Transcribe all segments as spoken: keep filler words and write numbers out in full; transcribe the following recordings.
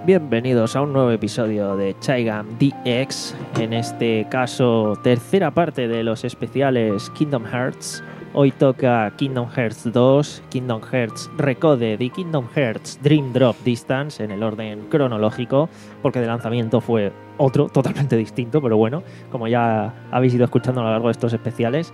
Bienvenidos a un nuevo episodio de Chaigam D X, en este caso tercera parte de los especiales Kingdom Hearts. Hoy toca Kingdom Hearts dos, Kingdom Hearts Recoded y Kingdom Hearts Dream Drop Distance en el orden cronológico, porque de lanzamiento fue otro, totalmente distinto, pero bueno, como ya habéis ido escuchando a lo largo de estos especiales.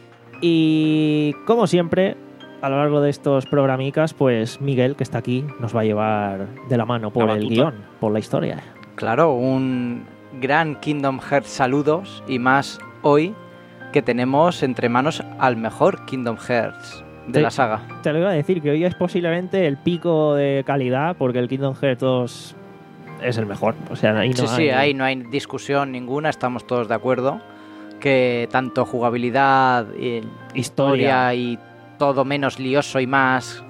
Y como siempre, a lo largo de estos programicas, pues Miguel, que está aquí, nos va a llevar de la mano por el guión, por la historia. Claro, un gran Kingdom Hearts saludos, y más hoy que tenemos entre manos al mejor Kingdom Hearts de te, la saga. Te lo iba a decir, que hoy es posiblemente el pico de calidad, porque el Kingdom Hearts dos es el mejor. O sea, ahí no sí, hay... sí, ahí no hay discusión ninguna, estamos todos de acuerdo que tanto jugabilidad, eh, historia y todo menos lioso y más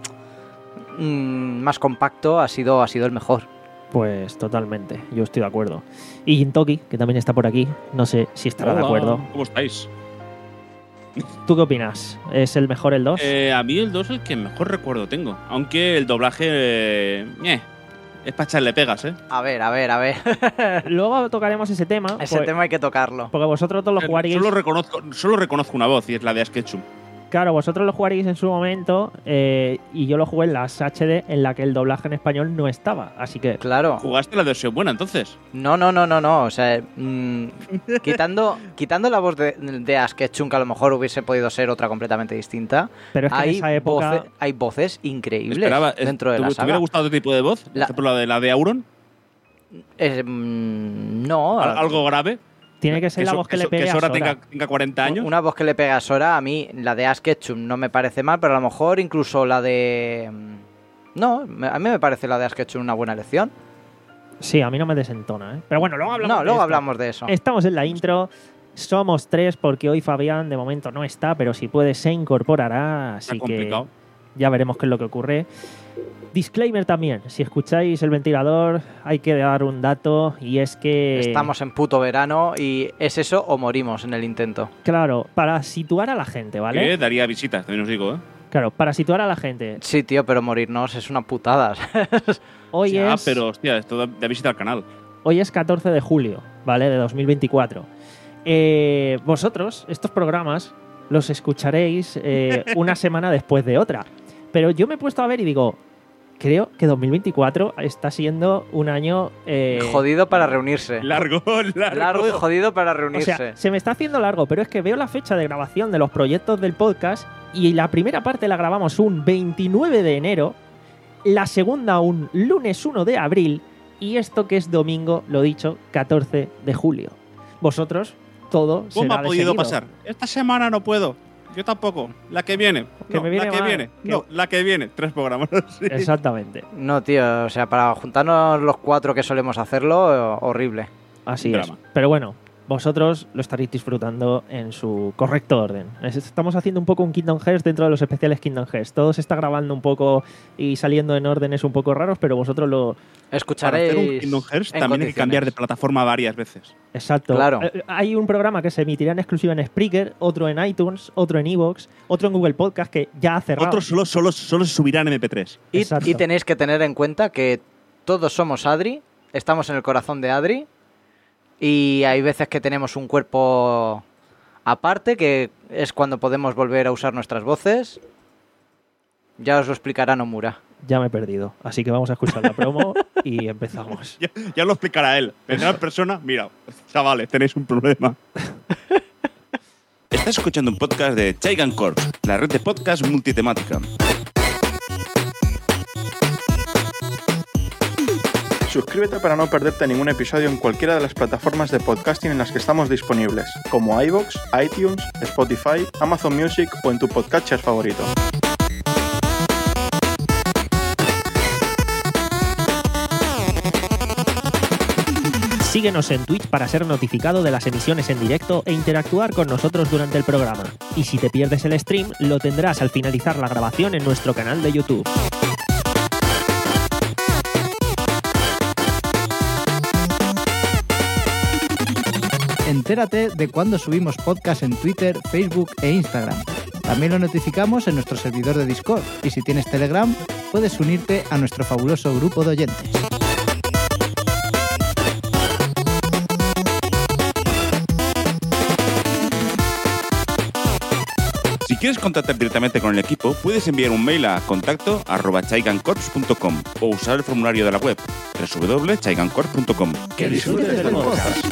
mmm, más compacto ha sido, ha sido el mejor. Pues totalmente, yo estoy de acuerdo. Y Jintoki, que también está por aquí, no sé si estará Hola, de acuerdo. ¿Cómo estáis? ¿Tú qué opinas? ¿Es el mejor el dos? Eh, a mí el dos es el que mejor recuerdo tengo. Aunque el doblaje eh, eh, es para echarle pegas, ¿eh? A ver, a ver, a ver. Luego tocaremos ese tema. Ese porque, tema hay que tocarlo. Porque vosotros todos lo jugaríais... Solo reconozco, solo reconozco una voz y es la de Ash Ketchum. Claro, vosotros lo jugaréis en su momento eh, y yo lo jugué en las H D en la que el doblaje en español no estaba, así que... Claro. ¿Jugaste la versión buena entonces? No, no, no, no, no. O sea, mmm, quitando, quitando la voz de, de Ash Ketchum, que a lo mejor hubiese podido ser otra completamente distinta, pero es que hay, en esa época... voce, hay voces increíbles Esperaba, dentro de la ¿te, saga. ¿Te hubiera gustado otro tipo de voz? Por La- ejemplo, la de, la de Auron. Eh, mmm, no. ¿Al- ¿Algo grave? Tiene que ser que la so- voz que, que le so- pegue que a Sora Sora. tenga, tenga cuarenta años. Una voz que le pega a Sora, a mí la de Ash Ketchum no me parece mal, pero a lo mejor incluso la de... No, me- a mí me parece la de Ash Ketchum una buena elección. Sí, a mí no me desentona, ¿eh? Pero bueno, luego hablamos No, de luego esto. hablamos de eso. Estamos en la intro. Somos tres porque hoy Fabián de momento no está, pero si puede se incorporará, así Está que complicado. ya veremos qué es lo que ocurre. Disclaimer también, si escucháis el ventilador hay que dar un dato y es que... Estamos en puto verano y es eso o morimos en el intento. Claro, para situar a la gente, ¿vale? Que daría visitas, también os digo, ¿eh? Claro, para situar a la gente. Sí, tío, pero morirnos es una putada. Hoy Ya, es... pero hostia, esto da, da visita al canal. Hoy es catorce de julio, ¿vale? De dos mil veinticuatro. Eh, vosotros, estos programas, los escucharéis eh, una semana después de otra. Pero yo me he puesto a ver y digo, creo que dos mil veinticuatro está siendo un año... eh, Jodido para reunirse. Largo, largo. Largo y jodido para o reunirse. sea, se me está haciendo largo, pero es que veo la fecha de grabación de los proyectos del podcast y la primera parte la grabamos un veintinueve de enero, la segunda un lunes uno de abril y esto que es domingo, lo dicho, catorce de julio. Vosotros, todo ¿Cómo será ha podido de seguido. pasar? Esta semana no puedo. Yo tampoco. La que viene. Que No, me viene la que mal. viene. Que- No, la que viene. Tres programas. Sí. Exactamente, No, tío, o sea, para juntarnos los cuatro que solemos hacerlo, horrible. así Un es. drama. Pero bueno, vosotros lo estaréis disfrutando en su correcto orden. Es- Estamos haciendo un poco un Kingdom Hearts dentro de los especiales Kingdom Hearts. Todo se está grabando un poco y saliendo en órdenes un poco raros, pero vosotros lo... Para Escucharéis. hacer un Kingdom Hearts en también hay que cambiar de condiciones. plataforma varias veces. Exacto. Claro. Eh, Hay un programa que se emitirá en exclusiva en Spreaker, otro en iTunes, otro en iVoox, otro en Google Podcast, que ya ha cerrado. Otros solo, solo, solo se subirán en eme pe tres. Y, Exacto. y tenéis que tener en cuenta que todos somos Adri, estamos en el corazón de Adri, y hay veces que tenemos un cuerpo aparte, que es cuando podemos volver a usar nuestras voces. Ya os lo explicará Nomura. Ya me he perdido. Así que vamos a escuchar la promo y empezamos. Ya, ya lo explicará él. Vendrá en persona. Mira, chavales, tenéis un problema. Estás escuchando un podcast de Chaigan Corp, la red de podcast multitemática. Suscríbete para no perderte ningún episodio en cualquiera de las plataformas de podcasting en las que estamos disponibles, como iVoox, iTunes, Spotify, Amazon Music o en tu podcatcher favorito. Síguenos en Twitch para ser notificado de las emisiones en directo e interactuar con nosotros durante el programa. Y si te pierdes el stream, lo tendrás al finalizar la grabación en nuestro canal de YouTube. Entérate de cuándo subimos podcast en Twitter, Facebook e Instagram. También lo notificamos en nuestro servidor de Discord y si tienes Telegram, puedes unirte a nuestro fabuloso grupo de oyentes. quieres contactar directamente con el equipo, puedes enviar un mail a contacto arroba chaigancorps punto com o usar el formulario de la web doble u doble u doble u punto chaigancorps punto com. Que disfrutes del podcast.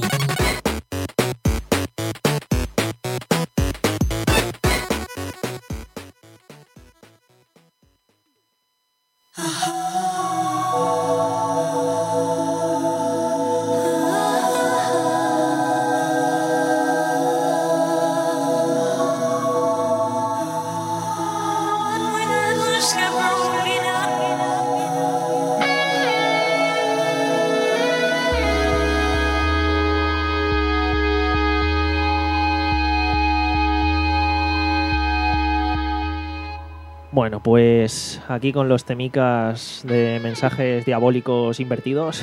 Bueno, pues aquí con los temicas de mensajes diabólicos invertidos.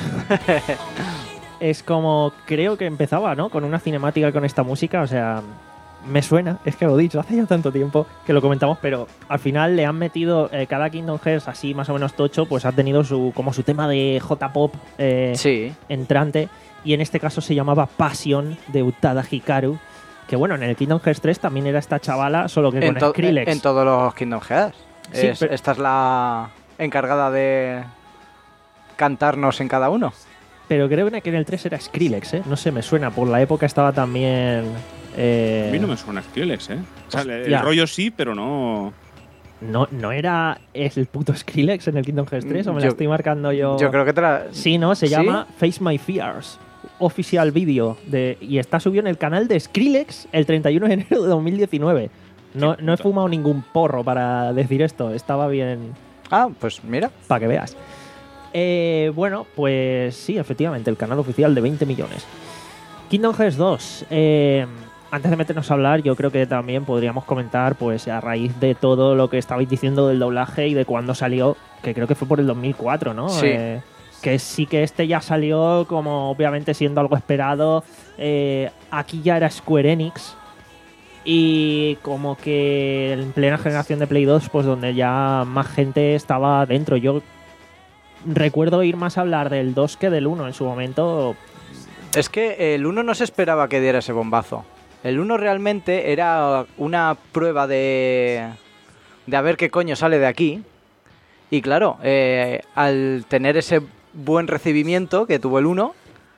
Es como, creo que empezaba, ¿no? Con una cinemática con esta música, o sea, me suena, es que lo he dicho, hace ya tanto tiempo que lo comentamos, pero al final le han metido, eh, cada Kingdom Hearts así más o menos tocho, pues ha tenido su como su tema de J-pop eh, Sí. entrante, y en este caso se llamaba Passion, de Utada Hikaru, que bueno, en el Kingdom Hearts tres también era esta chavala, solo que En, con to- Skrillex. en todos los Kingdom Hearts. Sí, Es- pero- Esta es la encargada de cantarnos en cada uno. Pero creo que en el tres era Skrillex, ¿eh? No sé, me suena, por la época estaba también... eh, A mí no me suena Skrillex, ¿eh? O sea, el, el Hostia. rollo sí, pero no... ¿No, ¿No era el puto Skrillex en el Kingdom Hearts tres? ¿O me Yo- la estoy marcando yo? Yo creo que te la... Sí, ¿no? Se ¿Sí? llama Face My Fears. Oficial vídeo. de Y está subido en el canal de Skrillex el treinta y uno de enero de dos mil diecinueve. No, Qué no he puta. fumado ningún porro para decir esto. Estaba bien Ah, pues mira. para que veas. Eh, bueno, pues sí, efectivamente, el canal oficial de veinte millones. Kingdom Hearts dos. eh, antes de meternos a hablar, yo creo que también podríamos comentar, pues a raíz de todo lo que estabais diciendo del doblaje y de cuándo salió, que creo que fue por el dos mil cuatro, ¿no? Sí. Eh, que sí que este ya salió como obviamente siendo algo esperado. Eh, aquí ya era Square Enix. Y como que en plena generación de Play dos, pues donde ya más gente estaba dentro. Yo recuerdo ir más a hablar del dos que del uno en su momento. Es que el uno no se esperaba que diera ese bombazo. El uno realmente era una prueba de, de a ver qué coño sale de aquí. Y claro, eh, al tener ese buen recibimiento que tuvo el uno,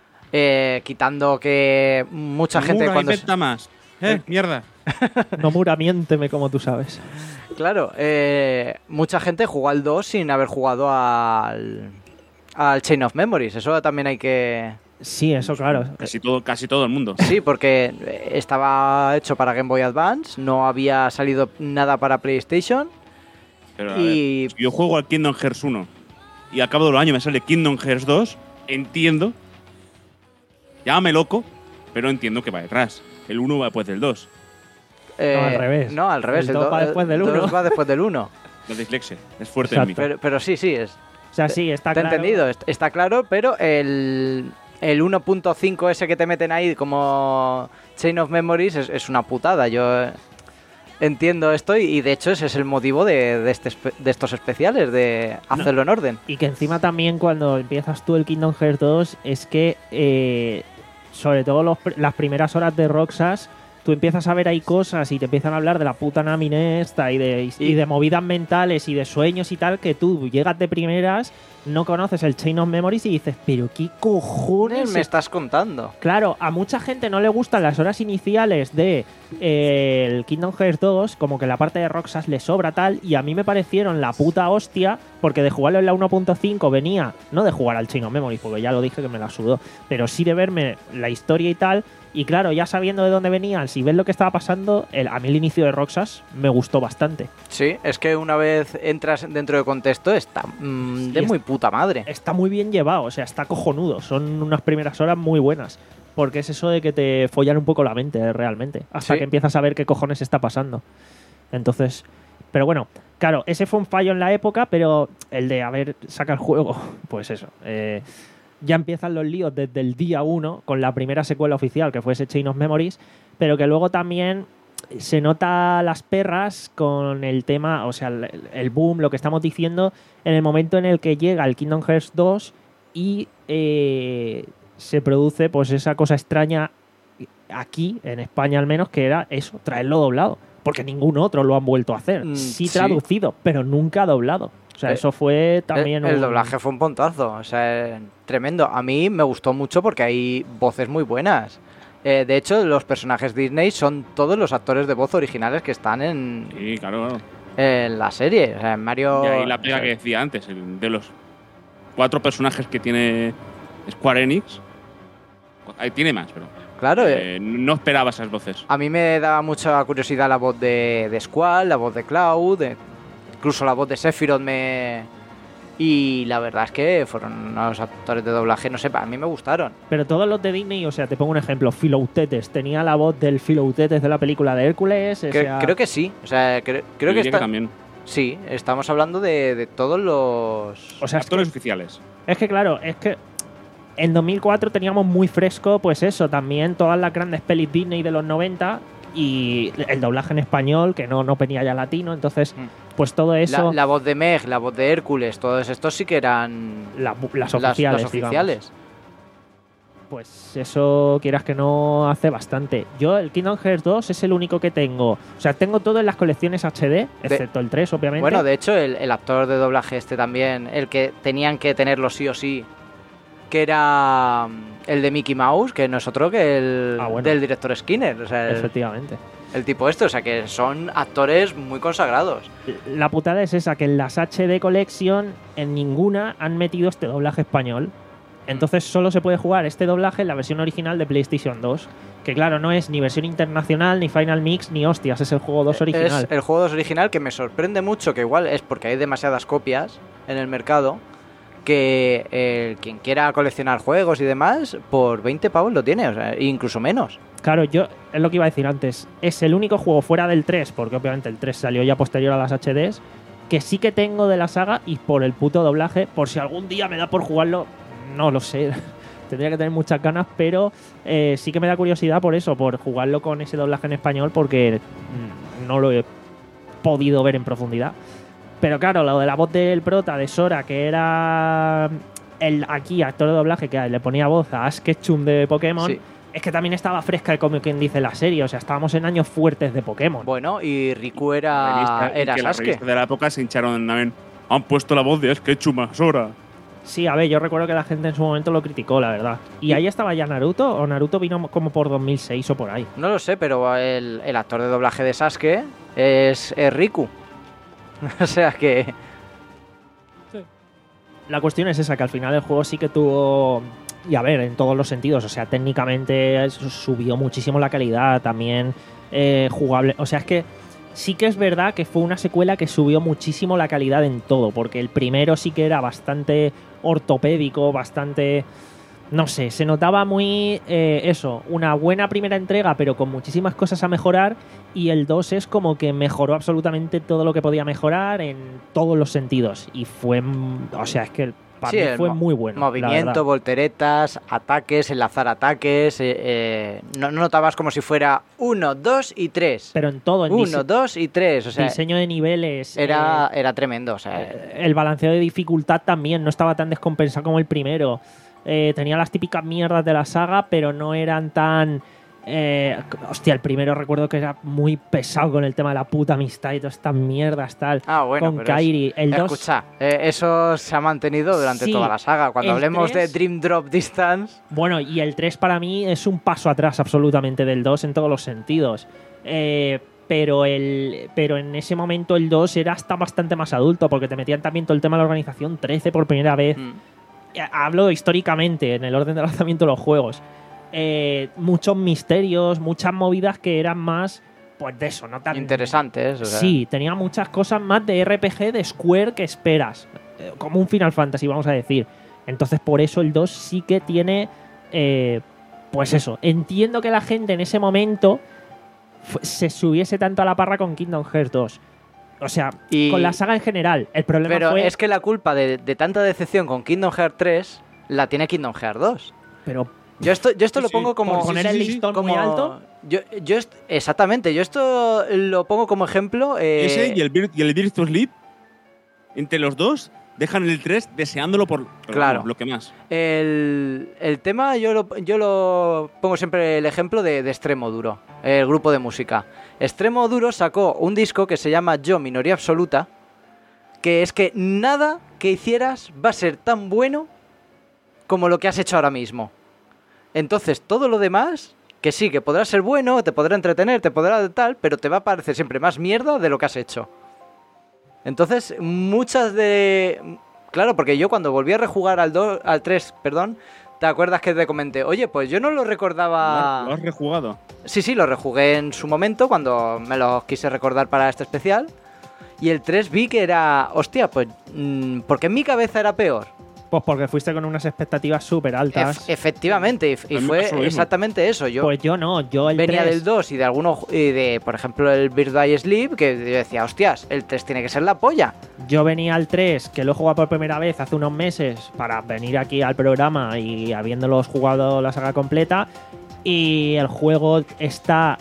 eh, quitando que mucha gente Nomura, cuando... inventa más. Eh, mierda. Nomura, miénteme como tú sabes. Claro, eh, mucha gente jugó al dos sin haber jugado al, al Chain of Memories. Eso también hay que... Sí, eso claro. Casi todo, casi todo el mundo. Sí, porque estaba hecho para Game Boy Advance, no había salido nada para PlayStation. Pero, a Y- ver, si yo juego al Kingdom Hearts uno y al cabo del año me sale Kingdom Hearts dos, entiendo. Llámame loco, pero entiendo que va detrás. El uno va después del dos. Eh, No, al revés. No, al revés. El dos do- va después del el dos uno. va después del uno. La dislexia es fuerte Exacto. en mí. Pero, pero sí, sí, es. O sea, sí, está Te he claro. entendido, est- está claro, pero el, el uno punto cinco ese que te meten ahí como Chain of Memories es, es una putada. Yo eh, entiendo esto y, y de hecho ese es el motivo de, de, este espe- de estos especiales, de hacerlo en orden. Y que encima también cuando empiezas tú el Kingdom Hearts dos es que, eh, sobre todo los pr- las primeras horas de Roxas, tú empiezas a ver ahí cosas y te empiezan a hablar de la puta Nami esta y de, y Y- de movidas mentales y de sueños y tal, que tú llegas de primeras, no conoces el Chain of Memories y dices, pero qué cojones Me es-". estás contando. Claro, a mucha gente no le gustan las horas iniciales de eh, el Kingdom Hearts dos, como que la parte de Roxas le sobra tal, y a mí me parecieron la puta hostia, porque de jugarlo en la uno punto cinco venía, no de jugar al Chain of Memories, porque ya lo dije que me la sudó, pero sí de verme la historia y tal, y claro, ya sabiendo de dónde venían, si ves lo que estaba pasando, el, a mí el inicio de Roxas me gustó bastante. Sí, es que una vez entras dentro de contexto está mm, de Sí, muy puta madre. Está muy bien llevado, o sea, está cojonudo, son unas primeras horas muy buenas. Porque es eso de que te follan un poco la mente, eh, realmente. Hasta Sí. que empiezas a ver qué cojones está pasando. Entonces, pero bueno, claro, ese fue un fallo en la época, pero el de, a ver, saca el juego, pues eso. eh, ya empiezan los líos desde el día uno con la primera secuela oficial, que fue ese Chain of Memories, pero que luego también se nota las perras con el tema, o sea, el, el boom, lo que estamos diciendo, en el momento en el que llega el Kingdom Hearts dos y eh, se produce pues esa cosa extraña aquí, en España al menos, que era eso, traerlo doblado. porque ningún otro lo han vuelto a hacer. Mm, sí sí. traducido, pero nunca doblado. O sea, Eh, eso fue también el, el un- doblaje fue un pontazo, o sea, tremendo. A mí me gustó mucho porque hay voces muy buenas. Eh, de hecho, los personajes Disney son todos los actores de voz originales que están en, Sí, claro, claro. en la serie. O sea, en Mario... Y ahí la pega que decía antes, el de los cuatro personajes que tiene Square Enix, ahí tiene más, pero Claro, eh, eh, no esperaba esas voces. a mí me daba mucha curiosidad la voz de, de Squall, la voz de Cloud, eh, incluso la voz de Sephiroth me... Y la verdad es que fueron unos actores de doblaje, no sé, a mí me gustaron. Pero todos los de Disney, o sea, te pongo un ejemplo, Filoutetes, tenía la voz del Filoutetes de la película de Hércules. o Cre- sea, Creo que sí, o sea, cre- creo Yo que diría está... también. Sí, estamos hablando de, de todos los... O sea, es que, Actores oficiales. es que claro, es que en dos mil cuatro teníamos muy fresco, pues eso, también todas las grandes pelis Disney de los noventa y el doblaje en español, que no, no venía ya latino, entonces, Mm. pues todo eso, La, la voz de Meg, la voz de Hércules, todos estos sí que eran la- las las- oficiales, las digamos. oficiales. Pues eso, quieras que no, hace bastante. Yo, el Kingdom Hearts dos es el único que tengo. O sea, tengo todo en las colecciones H D, excepto el tres, obviamente. Bueno, de hecho, el, el actor de doblaje este también, el que tenían que tenerlo sí o sí, que era mm, el de Mickey Mouse, que no es otro que el Ah, bueno. del director Skinner. O sea, el, Efectivamente. el tipo este, o sea, que son actores muy consagrados. La putada es esa, que en las H D Collection, en ninguna han metido este doblaje español. Entonces solo se puede jugar este doblaje en la versión original de PlayStation dos. Que claro, no es ni versión internacional, ni Final Mix, ni hostias, es el juego dos original. Es el juego dos original, que me sorprende mucho, que igual es porque hay demasiadas copias en el mercado, que eh, quien quiera coleccionar juegos y demás, por veinte pavos lo tiene, o sea, incluso menos. Claro, yo es lo que iba a decir antes. Es el único juego fuera del tres, porque obviamente el tres salió ya posterior a las H Ds, que sí que tengo de la saga y por el puto doblaje, por si algún día me da por jugarlo, no lo sé. Tendría que tener muchas ganas, pero eh, sí que me da curiosidad por eso, por jugarlo con ese doblaje en español, porque mm, no lo he podido ver en profundidad. Pero claro, lo de la voz del prota de Sora, que era el aquí actor de doblaje que le ponía voz a Ash Ketchum de Pokémon, Sí. es que también estaba fresca, como quien dice la serie. O sea, estábamos en años fuertes de Pokémon. Bueno, y Riku La era, revista- y era que las Sasuke. revistas de la época se hincharon también. Han puesto la voz de Ash Ketchum a Sora. Sí, a ver, yo recuerdo que la gente en su momento lo criticó, la verdad. ¿Y ahí estaba ya Naruto? ¿O Naruto vino como por dos mil seis o por ahí? No lo sé, pero el, el actor de doblaje de Sasuke es, es Riku. O sea que... La cuestión es esa, que al final el juego sí que tuvo... Y a ver, en todos los sentidos. O sea, técnicamente eso subió muchísimo la calidad. También eh, jugable... O sea, es que sí que es verdad que fue una secuela que subió muchísimo la calidad en todo. Porque el primero sí que era bastante ortopédico, bastante... No sé, se notaba muy eh, eso, una buena primera entrega, pero con muchísimas cosas a mejorar. Y el dos es como que mejoró absolutamente todo lo que podía mejorar en todos los sentidos. Y fue, mm, o sea, es que para Sí, mí el fue mo- muy bueno. la Movimiento, verdad. volteretas, ataques, enlazar ataques. eh, eh, no, no notabas como si fuera uno, dos y tres. Pero en todo, en Uno, dise- dos y tres. O sea, diseño de niveles. era, eh, era tremendo. O sea, eh, el balanceo de dificultad también no estaba tan descompensado como el primero. Eh, tenía las típicas mierdas de la saga, pero no eran tan... eh, hostia, el primero recuerdo que era muy pesado con el tema de la puta amistad y todas estas mierdas, tal. ah, bueno, con pero es- Kairi. El dos Escucha, eh, eso se ha mantenido durante Sí, toda la saga. Cuando el hablemos tres- de Dream Drop Distance, Bueno, y el tres para mí es un paso atrás absolutamente del dos en todos los sentidos. Eh, pero, el, pero en ese momento el dos era hasta bastante más adulto, porque te metían también todo el tema de la organización trece por primera vez. mm, Eh, Hablo históricamente, en el orden de lanzamiento de los juegos. Eh, muchos misterios, muchas movidas que eran más, pues de eso, no tan... interesantes. O sea, Sí, tenía muchas cosas más de R P G de Square que esperas. Eh, Como un Final Fantasy, vamos a decir. Entonces, por eso el dos sí que tiene. eh, pues eso. Entiendo que la gente en ese momento fu- se subiese tanto a la parra con Kingdom Hearts dos. O sea, Y- con la saga en general. El problema Pero fue. es que la culpa de, de tanta decepción con Kingdom Hearts tres la tiene Kingdom Hearts dos. Pero Yo esto, yo esto Sí, lo sí, pongo como... por poner sí, el sí, sí, listón como- muy alto. Yo, yo est- exactamente, yo esto lo pongo como ejemplo. eh, Ese y el, Vir- y el Virtua Sleep, entre los dos, dejan el tres deseándolo por pero Claro. vamos, lo que más. El, el tema, yo lo, yo lo pongo siempre el ejemplo de, de Extremo Duro, el grupo de música. Extremo Duro sacó un disco que se llama Yo, Minoría Absoluta, que es que nada que hicieras va a ser tan bueno como lo que has hecho ahora mismo. Entonces, todo lo demás, que sí, que podrá ser bueno, te podrá entretener, te podrá tal, pero te va a parecer siempre más mierda de lo que has hecho. Entonces, muchas de... Claro, porque yo cuando volví a rejugar al, do... al tres, perdón, ¿te acuerdas que te comenté? Oye, pues yo no lo recordaba... ¿Lo has rejugado? Sí, sí, lo rejugué en su momento cuando me lo quise recordar para este especial. Y el tres vi que era... Hostia, pues... Mmm, porque en mi cabeza era peor. Pues porque fuiste con unas expectativas súper altas. Ef- efectivamente, y, f- y A mí me fue pasó lo mismo. exactamente eso. Yo Pues yo no, yo el venía tres, del dos y de algunos... Y de, por ejemplo, el Bird by Sleep, que yo decía, hostias, el tres tiene que ser la polla. yo venía al tres, que lo he jugado por primera vez hace unos meses para venir aquí al programa y habiéndolos jugado la saga completa, y el juego está...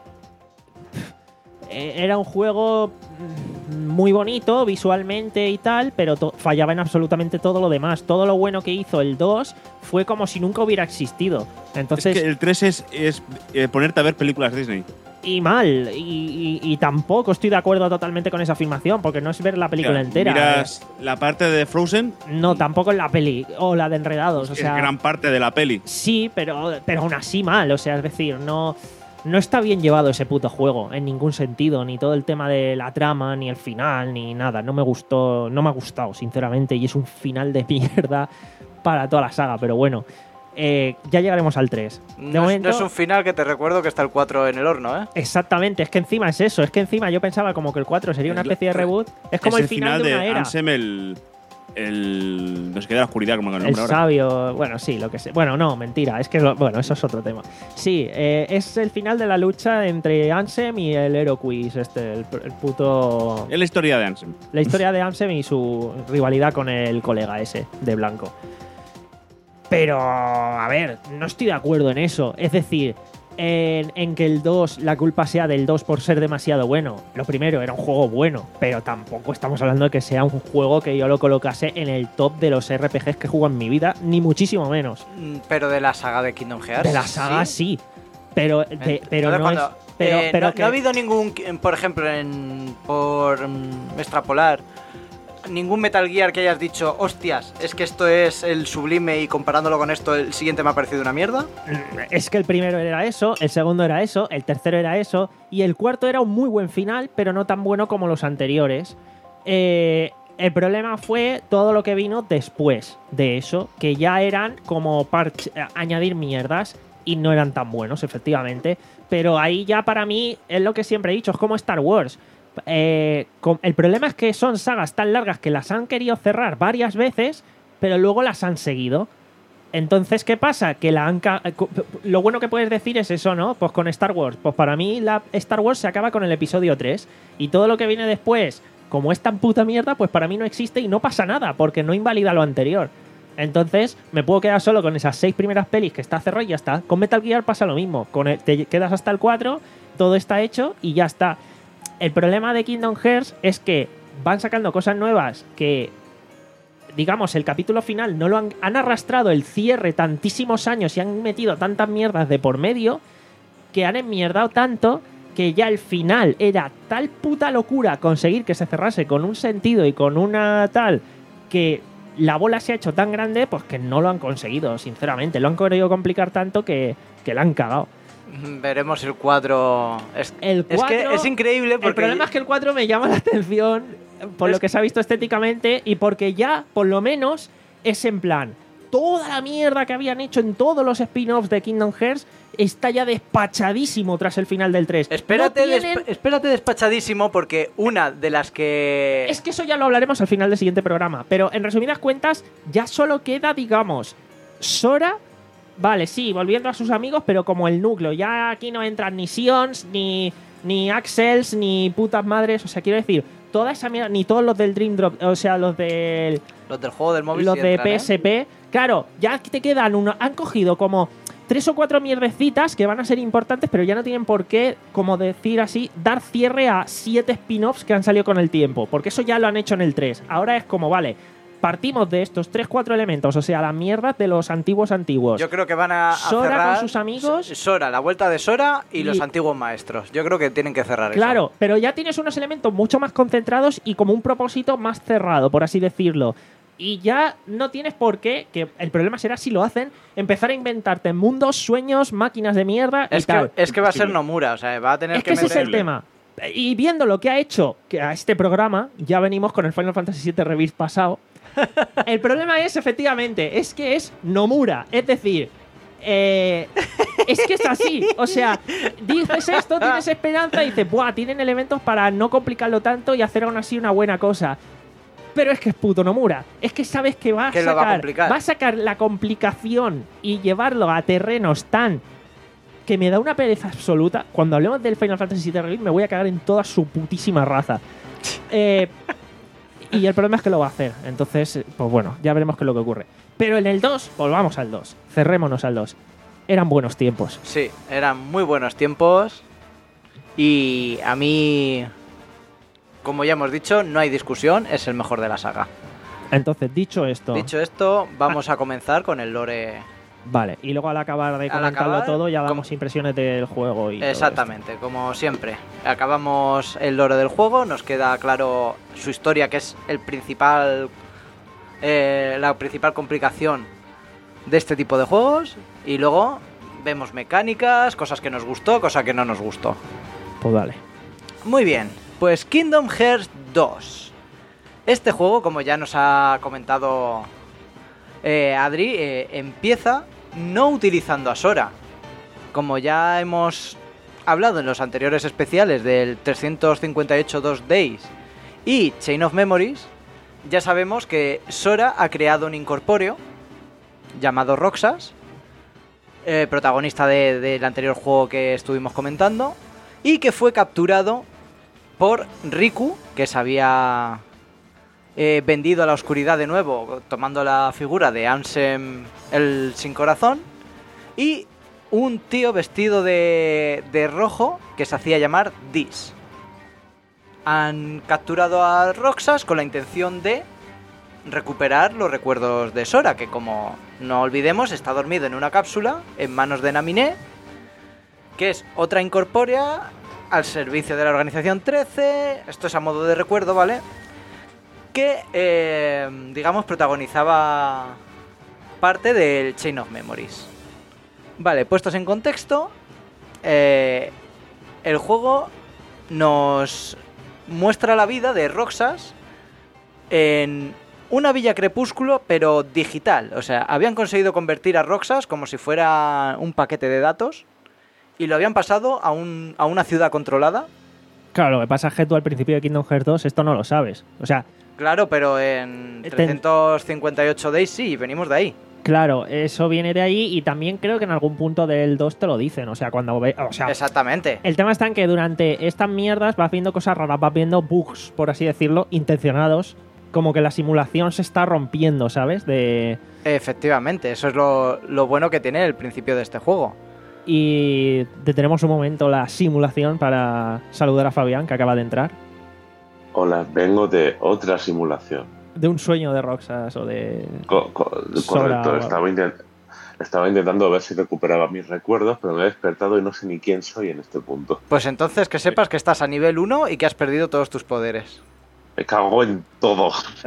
Era un juego muy bonito visualmente y tal, pero to- fallaba en absolutamente todo lo demás. Todo lo bueno que hizo el dos fue como si nunca hubiera existido. Entonces, Es que el tres es, es eh, ponerte a ver películas Disney. y mal, y, y- y tampoco estoy de acuerdo totalmente con esa afirmación, porque no es ver la película Mira, entera. Miras la parte de Frozen, eh. No, tampoco en la peli, o la de Enredados, o es sea... gran parte de la peli. Sí, pero, pero aún así mal, o sea, es decir, no, no está bien llevado ese puto juego en ningún sentido, ni todo el tema de la trama, ni el final, ni nada. No me gustó, no me ha gustado, sinceramente, y es un final de mierda para toda la saga, pero bueno, eh, ya llegaremos al tres. De No, es- momento, no es un final que te recuerdo que está el cuatro en el horno, ¿eh? exactamente, es que encima es eso, es que encima yo pensaba como que el cuatro sería una Es la- especie de reboot, es como es el final, de una era. Ansem, el, el. No sé qué de la oscuridad, como que el El nombre ahora. sabio, bueno, sí, lo que sé. Bueno, no, mentira, es que, lo- bueno, eso es otro tema. Sí, eh, es el final de la lucha entre Ansem y el Hero Quiz, este, el, el puto... Es la historia de Ansem. La historia de Ansem y su rivalidad con el colega ese, de blanco. Pero, a ver, no estoy de acuerdo en eso. Es decir, en, en que el dos, la culpa sea del dos por ser demasiado bueno. Lo primero, era un juego bueno, pero tampoco estamos hablando de que sea un juego que yo lo colocase en el top de los R P Gs que juego en mi vida, ni muchísimo menos. Mm, Pero de la saga de Kingdom Hearts. De la saga sí, pero, de- pero Entonces, no cuando- es... Pero, eh, pero no, que- no ha habido ningún, por ejemplo, en, por mm, extrapolar, ningún Metal Gear que hayas dicho, hostias, es que esto es el sublime y comparándolo con esto, el siguiente me ha parecido una mierda. Es que el primero era eso, el segundo era eso, el tercero era eso, y el cuarto era un muy buen final, pero no tan bueno como los anteriores. Eh, el problema fue todo lo que vino después de eso, que ya eran como parch- eh, añadir mierdas y no eran tan buenos, efectivamente. Pero ahí ya para mí es lo que siempre he dicho, es como Star Wars. Eh, con- el problema es que son sagas tan largas que las han querido cerrar varias veces, pero luego las han seguido. Entonces, ¿qué pasa? Que la han ca- lo bueno que puedes decir es eso, ¿no? Pues con Star Wars. Pues para mí la Star Wars se acaba con el episodio tres. Y todo lo que viene después, como es tan puta mierda, pues para mí no existe y no pasa nada, porque no invalida lo anterior. Entonces, me puedo quedar solo con esas seis primeras pelis que está cerrado y ya está. Con Metal Gear pasa lo mismo. Con el- te quedas hasta el cuatro, todo está hecho y ya está. El problema de Kingdom Hearts es que van sacando cosas nuevas que, digamos, el capítulo final no lo han, han arrastrado el cierre tantísimos años y han metido tantas mierdas de por medio que han enmierdado tanto que ya el final era tal puta locura conseguir que se cerrase con un sentido y con una tal que la bola se ha hecho tan grande pues que no lo han conseguido, sinceramente. Lo han querido complicar tanto que, que la han cagado. Mm, Veremos el cuatro. Es, El es que cuatro- es increíble porque... El problema es que el cuatro me llama la atención por Es- lo que se ha visto estéticamente y porque ya, por lo menos, es en plan, toda la mierda que habían hecho en todos los spin-offs de Kingdom Hearts está ya despachadísimo tras el final del tres. Espérate, No tienen- desp- espérate despachadísimo porque una de las que... Es que eso ya lo hablaremos al final del siguiente programa, pero en resumidas cuentas ya solo queda, digamos, Sora. Vale, sí, volviendo a sus amigos, pero como el núcleo. Ya aquí no entran ni Sions, ni, ni Axels, ni putas madres. O sea, quiero decir, toda esa mierda, ni todos los del Dream Drop, o sea, los del Los del juego del móvil los sí de entran, ¿eh? P S P. Claro, ya te quedan uno. Han cogido como tres o cuatro mierdecitas que van a ser importantes, pero ya no tienen por qué, como decir así, dar cierre a siete spin-offs que han salido con el tiempo. Porque eso ya lo han hecho en el tres. Ahora es como, vale, partimos de estos tres cuatro elementos, o sea, las mierdas de los antiguos antiguos. Yo creo que van a, a Sora cerrar con sus amigos. Sora, la vuelta de Sora y, Y- los antiguos maestros. Yo creo que tienen que cerrar Claro, eso. pero ya tienes unos elementos mucho más concentrados y como un propósito más cerrado, por así decirlo. Y ya no tienes por qué, que el problema será si lo hacen, empezar a inventarte mundos, sueños, máquinas de mierda y Es que, tal. es que va a ser Imposible. Nomura, o sea, va a tener Es que que ese es el meterle. tema. Y viendo lo que ha hecho que a este programa, ya venimos con el Final Fantasy siete Rebirth pasado. El problema es, efectivamente, es que es Nomura. Es decir, eh, es que es así. O sea, dices esto, tienes esperanza y dices, ¡buah! Tienen elementos para no complicarlo tanto y hacer aún así una buena cosa. Pero es que es puto Nomura. Es que sabes que va a Que lo sacar, va a complicar. va a sacar la complicación y llevarlo a terrenos tan que me da una pereza absoluta. Cuando hablemos del Final Fantasy siete Rebirth me voy a cagar en toda su putísima raza. Eh, y el problema es que lo va a hacer. Entonces, pues bueno, ya veremos qué es lo que ocurre. Pero en el dos, volvamos al dos. Cerrémonos al dos. Eran buenos tiempos. Sí, eran muy buenos tiempos. Y a mí, como ya hemos dicho, no hay discusión, es el mejor de la saga. Entonces, dicho esto, Dicho esto, vamos a comenzar con el lore. vale. Y luego al acabar de Al comentarlo acabar, todo, ya com- damos impresiones del juego y todo Exactamente, como siempre. Acabamos el lore del juego, nos queda claro su historia, que es el principal, eh, la principal complicación de este tipo de juegos. Y luego vemos mecánicas, cosas que nos gustó, cosas que no nos gustó. esto. Pues vale. Muy bien, pues Kingdom Hearts dos. Este juego, como ya nos ha comentado eh, Adri, eh, empieza no utilizando a Sora. Como ya hemos hablado en los anteriores especiales del trescientos cincuenta y ocho dos Days y Chain of Memories, ya sabemos que Sora ha creado un incorpóreo llamado Roxas, eh, protagonista de- del anterior juego que estuvimos comentando, y que fue capturado por Riku, que se había eh, vendido a la oscuridad de nuevo, tomando la figura de Ansem el sin corazón, y un tío vestido de, de rojo que se hacía llamar Dis. Han capturado a Roxas con la intención de recuperar los recuerdos de Sora, que como no olvidemos está dormido en una cápsula en manos de Naminé, que es otra incorpórea al servicio de la Organización trece. Esto es a modo de recuerdo, ¿vale? Que, eh, digamos, protagonizaba parte del Chain of Memories. Vale, puestos en contexto, eh, el juego nos muestra la vida de Roxas en una Villa Crepúsculo, pero digital. O sea, habían conseguido convertir a Roxas como si fuera un paquete de datos y lo habían pasado a, un, a una ciudad controlada. Claro, lo que pasa es que tú al principio de Kingdom Hearts dos esto no lo sabes. O sea, Claro, pero en Ten- trescientos cincuenta y ocho Days sí, venimos de ahí. claro, eso viene de ahí y también creo que en algún punto del dos te lo dicen. O sea, cuando ve, o sea, Exactamente. el tema está en que durante estas mierdas vas viendo cosas raras, vas viendo bugs, por así decirlo, intencionados, como que la simulación se está rompiendo, ¿sabes? De Efectivamente, eso es lo, lo bueno que tiene el principio de este juego. y detenemos un momento la simulación para saludar a Fabián, que acaba de entrar, Hola, vengo de otra simulación. de un sueño de Roxas o de Co- co- Sora, correcto, o- estaba, intent- estaba intentando ver si recuperaba mis recuerdos, pero me he despertado y no sé ni quién soy en este punto. Pues entonces que sepas que estás a nivel uno y que has perdido todos tus poderes. Me cago en todo.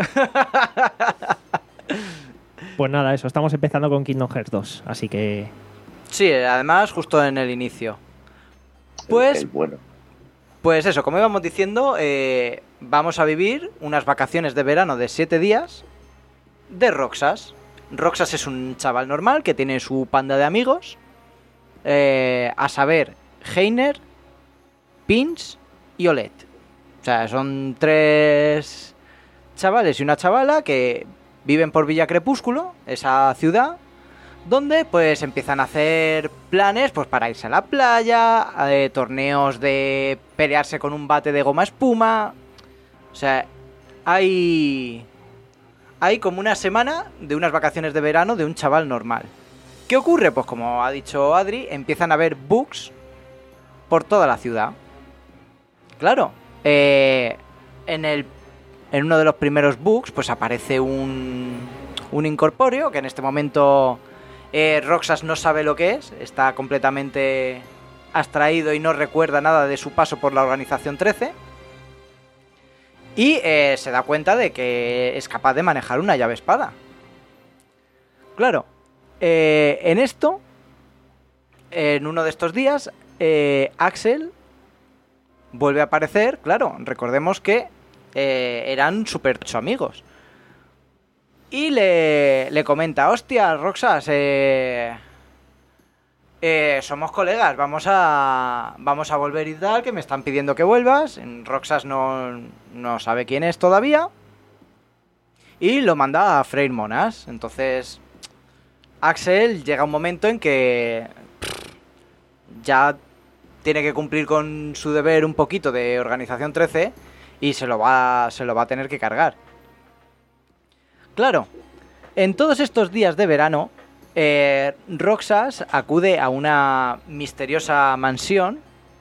Pues nada, eso, estamos empezando con Kingdom Hearts dos, así que Sí, además justo en el inicio. Pues, El bueno. pues eso, como íbamos diciendo, eh, vamos a vivir unas vacaciones de verano de siete días de Roxas. Roxas es un chaval normal que tiene su panda de amigos, eh, a saber, Heiner, Pinch y Olet. O sea, son tres chavales y una chavala que viven por Villa Crepúsculo, esa ciudad, donde pues empiezan a hacer planes pues para irse a la playa, eh, torneos de pelearse con un bate de goma espuma. O sea, hay hay como una semana de unas vacaciones de verano de un chaval normal. ¿Qué ocurre? Pues como ha dicho Adri, empiezan a haber bugs por toda la ciudad. Claro, eh, en el en uno de los primeros bugs, pues aparece un, un incorpóreo, que en este momento eh, Roxas no sabe lo que es, está completamente abstraído y no recuerda nada de su paso por la Organización trece. Y eh, se da cuenta de que es capaz de manejar una llave espada. Claro, eh, en esto, en uno de estos días, eh, Axel vuelve a aparecer. Claro, recordemos que eh, eran super ocho amigos. Y le, le comenta, hostia, Roxas, eh, eh, somos colegas, vamos a vamos a volver y tal, que me están pidiendo que vuelvas. Roxas no, no sabe quién es todavía. Y lo manda a freír monas. Entonces, Axel llega un momento en que pff, ya tiene que cumplir con su deber un poquito de Organización trece y se lo va, se lo va a tener que cargar. Claro, en todos estos días de verano, eh, Roxas acude a una misteriosa mansión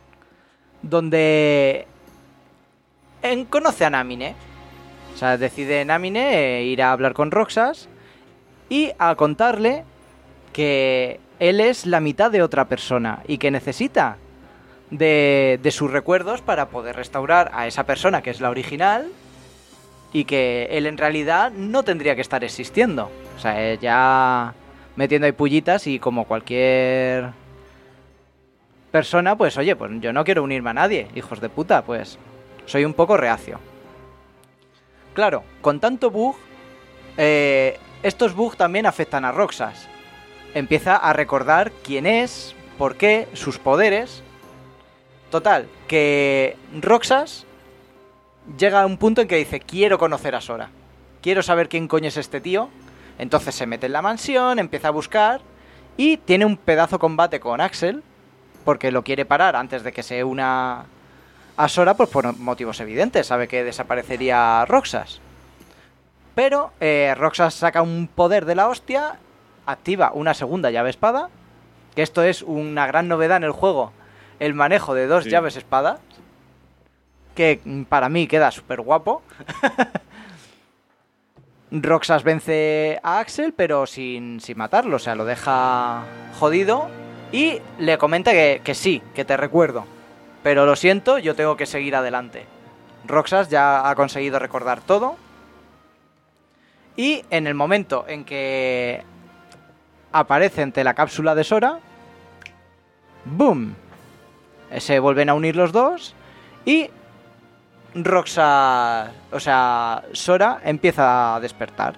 donde en, conoce a Namine. O sea, decide Namine eh, ir a hablar con Roxas y a contarle que él es la mitad de otra persona y que necesita de, de sus recuerdos para poder restaurar a esa persona que es la original y que él en realidad no tendría que estar existiendo. O sea, eh, ya metiendo ahí pullitas y como cualquier persona, pues oye, pues yo no quiero unirme a nadie, hijos de puta, pues soy un poco reacio. Claro, con tanto bug, eh, estos bugs también afectan a Roxas. Empieza a recordar quién es, por qué, sus poderes. Total, que Roxas llega a un punto en que dice, quiero conocer a Sora. Quiero saber quién coño es este tío. Entonces se mete en la mansión, empieza a buscar y tiene un pedazo combate con Axel, porque lo quiere parar antes de que se una a Sora, pues por motivos evidentes. Sabe que desaparecería Roxas. Pero eh, Roxas saca un poder de la hostia, activa una segunda llave espada, que esto es una gran novedad en el juego, el manejo de dos sí. llaves espada, que para mí queda súper guapo. Roxas vence a Axel, pero sin, sin matarlo, o sea, lo deja jodido y le comenta que, que sí, que te recuerdo, pero lo siento, yo tengo que seguir adelante. Roxas ya ha conseguido recordar todo y en el momento en que aparece ante la cápsula de Sora, ¡boom!, se vuelven a unir los dos y Roxas, o sea, Sora empieza a despertar.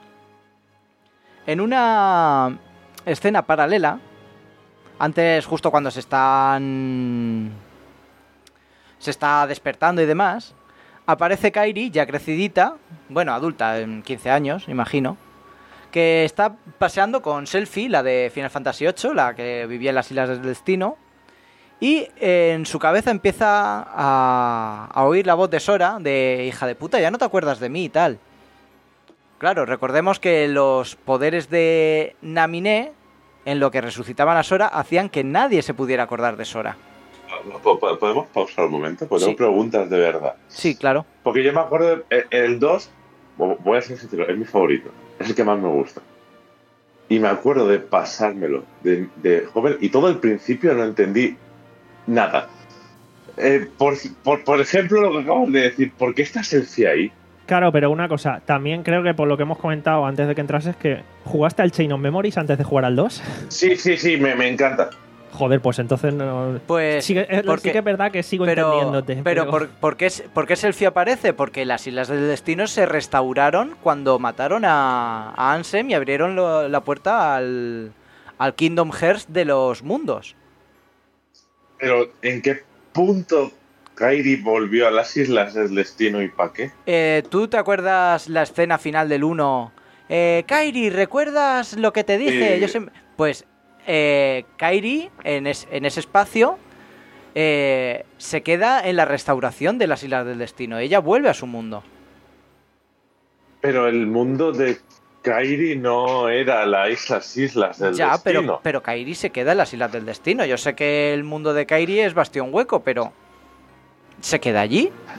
En una escena paralela, antes justo cuando se están se está despertando y demás, aparece Kairi ya crecidita, bueno, adulta, en quince años, imagino, que está paseando con Selphie, la de Final Fantasy ocho, la que vivía en las Islas del Destino. Y eh, en su cabeza empieza a, a oír la voz de Sora, de hija de puta, ya no te acuerdas de mí y tal. Claro, recordemos que los poderes de Namine, en lo que resucitaban a Sora, hacían que nadie se pudiera acordar de Sora. ¿Podemos pausar un momento? Porque tengo Sí. preguntas de verdad. Sí, claro. Porque yo me acuerdo, el, el dos, voy a ser sincero, es mi favorito. Es el que más me gusta. Y me acuerdo de pasármelo de, de joven y todo el principio no entendí nada. Eh, por, por, por ejemplo, lo que acabas de decir, ¿por qué está Selphie ahí? Claro, pero una cosa, también creo que por lo que hemos comentado antes de que entrases, que jugaste al Chain of Memories antes de jugar al dos. Sí, sí, sí, me, me encanta. Joder, pues entonces no. Pues sí, que, es, porque, sí que es verdad que sigo pero, entendiéndote. Pero, Pero, ¿por, por, qué, ¿por qué Selphie aparece? Porque las Islas del Destino se restauraron cuando mataron a, a Ansem y abrieron lo, la puerta al, al Kingdom Hearts de los mundos. Pero, ¿en qué punto Kairi volvió a las Islas del Destino y para qué? Eh, ¿Tú te acuerdas la escena final del uno? Eh, Kairi, ¿recuerdas lo que te dije? Eh... Yo sem- Pues eh, Kairi, en, es, en ese espacio, eh, se queda en la restauración de las Islas del Destino. Ella vuelve a su mundo. Pero el mundo de Kairi no era las Islas del ya, Destino. pero, pero Kairi se queda en las Islas del Destino. Yo sé que el mundo de Kairi es bastión hueco, pero ¿se queda allí?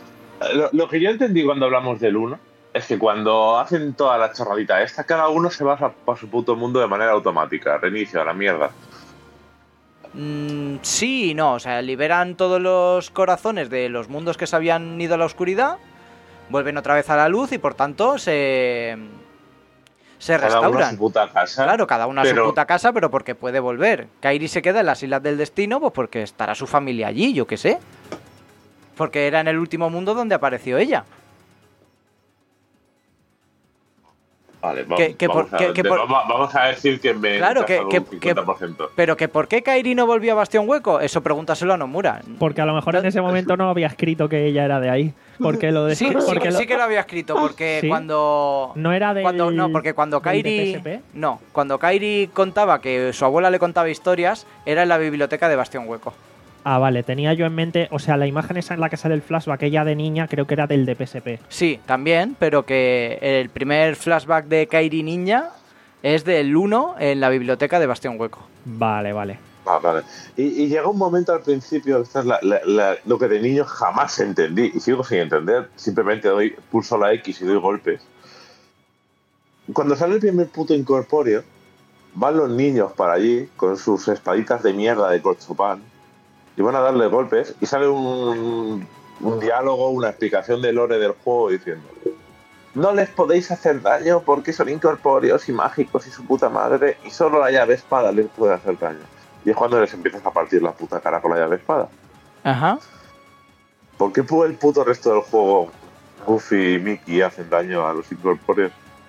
Lo, lo que yo entendí cuando hablamos del uno es que cuando hacen toda la chorradita esta, cada uno se va para su puto mundo de manera automática. Reinicio a la mierda. Mm, sí y no, o sea, liberan todos los corazones de los mundos que se habían ido a la oscuridad, vuelven otra vez a la luz y por tanto se... se Cada uno a restauran. su puta casa. Claro, cada uno a pero- su puta casa, pero porque puede volver. Kairi se queda en las Islas del Destino, pues porque estará su familia allí, yo qué sé. Porque era en el último mundo donde apareció ella. Vale, vamos, Que- que vamos, por- a, que- que de- por- vamos- vamos a decir que me Claro, que- encaja que- un que- cincuenta por ciento. Pero que ¿por qué Kairi no volvió a Bastión Hueco? Eso pregúntaselo a Nomura. Porque a lo mejor en ese momento no había escrito que ella era de ahí. Porque lo de Sí, sí, porque que- lo- sí que lo había escrito, porque ¿Sí? cuando... no era del, Cuando, no, porque cuando del Kairi... D P S P. No, cuando Kairi contaba que su abuela le contaba historias, era en la biblioteca de Bastión Hueco. Ah, vale, tenía yo en mente, o sea, la imagen esa en la que sale el flashback, ella de niña, creo que era del D P S P. Sí, también, pero que el primer flashback de Kairi niña es del uno en la biblioteca de Bastión Hueco. Vale, vale. Ah, vale. Y, y llega un momento al principio, esta es la- la- la- lo que de niño jamás entendí y sigo sin entender, simplemente doy pulso a la X y doy golpes. Cuando sale el primer puto incorpóreo, van los niños para allí con sus espaditas de mierda de corchopán y van a darle golpes y sale un, un diálogo, una explicación del lore del juego diciendo: no les podéis hacer daño porque son incorpóreos y mágicos y su puta madre y solo la llave espada les puede hacer daño. Y es cuando les empiezas a partir la puta cara con la llave espada. Ajá. ¿Por qué por el puto resto del juego Goofy y Mickey hacen daño a los incorpóreos?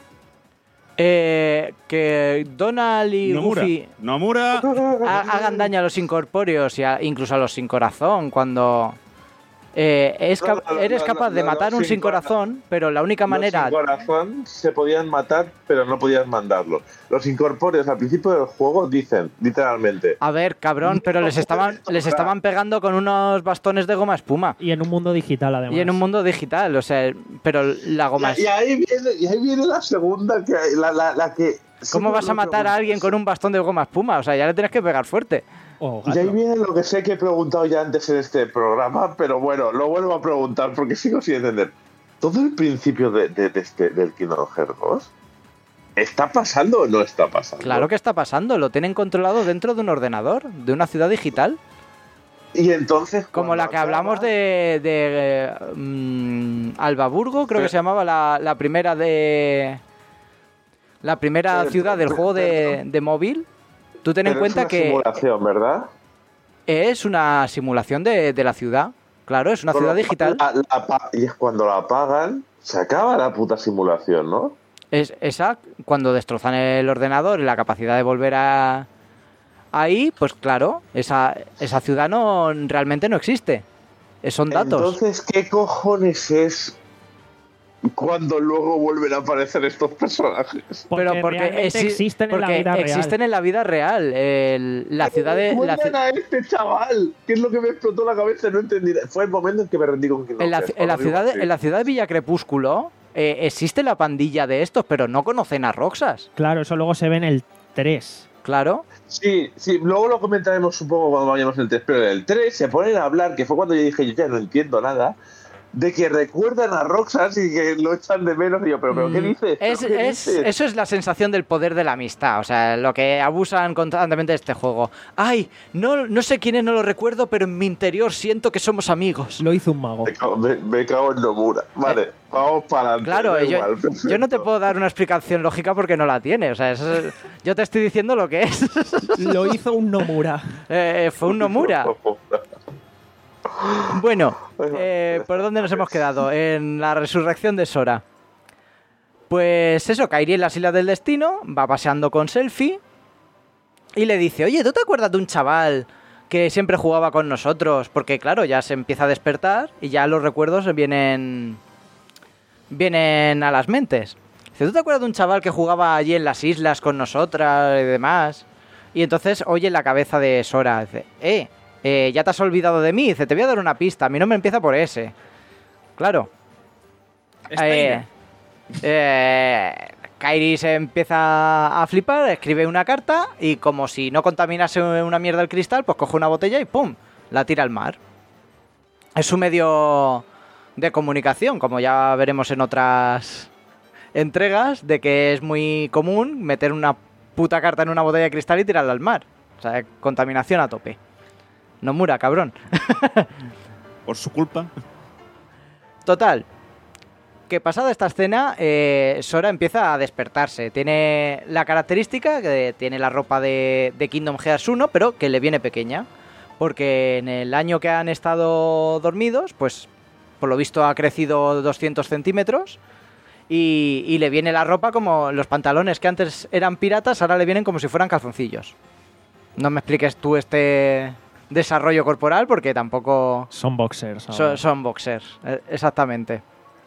Eh, que Donald y Nomura. Goofy Nomura. ha- hagan daño a los incorpóreos y a- incluso a los sin corazón cuando eh, es No, cap- no, no, eres no, capaz no, de no, matar no, un sin sin corazón, pero la única manera... Los sin corazón se podían matar, pero no podías mandarlo. Los incorpóreos al principio del juego dicen, literalmente... A ver, cabrón, pero les estaban les estaban pegando con unos bastones de goma espuma. Y en un mundo digital, además. Y en un mundo digital, o sea, pero la goma Y, y es... ahí viene, y ahí viene la segunda, que la, la, la que... ¿Cómo vas a matar a alguien con un bastón de goma espuma? O sea, ya le tienes que pegar fuerte. Oh, Y ahí gato. viene lo que sé que he preguntado ya antes en este programa, pero bueno, lo vuelvo a preguntar porque sigo sin entender. ¿Todo el principio de, de- de este, del Kingdom Hearts dos está pasando o no está pasando? Claro que está pasando, lo tienen controlado dentro de un ordenador, de una ciudad digital. Y entonces... Como cuando la que acaba- hablamos de, de eh, mm, Albaburgo, creo que se llamaba la, la primera de... La primera Pero- ciudad del pero- juego de, pero- de móvil. Tú ten en Pero es cuenta una que simulación, ¿verdad? es una simulación de, de la ciudad. Claro, es una Con ciudad lo digital. cual, la- la apa- y es cuando la apagan, se acaba la puta simulación, ¿no? Es esa, cuando destrozan el ordenador y la capacidad de volver a ahí, pues claro, esa, esa ciudad no realmente no existe. Eh, Son datos. Entonces, ¿qué cojones es cuando luego vuelven a aparecer estos personajes? Porque pero porque realmente exi- existen en la porque vida real. existen en la vida real. El- la ciudad de la, Vuelven ci- a este chaval, que es lo que me explotó la cabeza, no entendí. Fue el momento en que me rendí con Kingdom en la, Hearts, en la os lo digo ciudad de, así. en la ciudad de Villa Crepúsculo eh, existe la pandilla de estos, pero no conocen a Roxas. Claro, eso luego se ve en el tres. Claro. Sí, sí, luego lo comentaremos un poco cuando vayamos en el tres, pero en el tres se ponen a hablar, que fue cuando yo dije, yo ya no entiendo nada, de que recuerdan a Roxas y que lo echan de menos. Y yo, pero, pero ¿qué Mm, dices? Es, ¿Pero qué es- dices? eso es la sensación del poder de la amistad, o sea, lo que abusan constantemente de este juego. Ay, no, no sé quién es, no lo recuerdo, pero en mi interior siento que somos amigos. Lo hizo un mago. Me cago, me- me cago en Nomura. Vale, vamos para adelante. Claro, da yo, igual, yo no te perfecto. puedo dar una explicación lógica porque no la tiene, o sea, eso es- yo te estoy diciendo lo que es. Lo hizo un Nomura. Eh, fue un Nomura. Bueno, eh, ¿por dónde nos hemos quedado? En la resurrección de Sora. Pues eso, Kairi en las Islas del Destino va paseando con Selfie y le dice, oye, ¿tú te acuerdas de un chaval que siempre jugaba con nosotros? Porque claro, ya se empieza a despertar y ya los recuerdos vienen, vienen a las mentes. Dice, ¿tú te acuerdas de un chaval que jugaba allí en las islas con nosotras y demás? Y entonces oye la cabeza de Sora, dice, eh, eh, ya te has olvidado de mí, dice, te voy a dar una pista, mi nombre empieza por S. Claro. Steiner. Eh, eh, Kairi se empieza a flipar, escribe una carta y como si no contaminase una mierda el cristal, pues coge una botella y ¡pum! La tira al mar. Es su medio de comunicación, como ya veremos en otras entregas, de que es muy común meter una puta carta en una botella de cristal y tirarla al mar. O sea, contaminación a tope. Nomura, cabrón. Por su culpa. Total, que pasada esta escena, eh, Sora empieza a despertarse. Tiene la característica que tiene la ropa de, de Kingdom Hearts uno, pero que le viene pequeña. Porque en el año que han estado dormidos, pues por lo visto ha crecido doscientos centímetros. Y, y le viene la ropa como los pantalones que antes eran piratas, ahora le vienen como si fueran calzoncillos. No me expliques tú este desarrollo corporal porque tampoco... Son boxers. Son, son boxers, exactamente.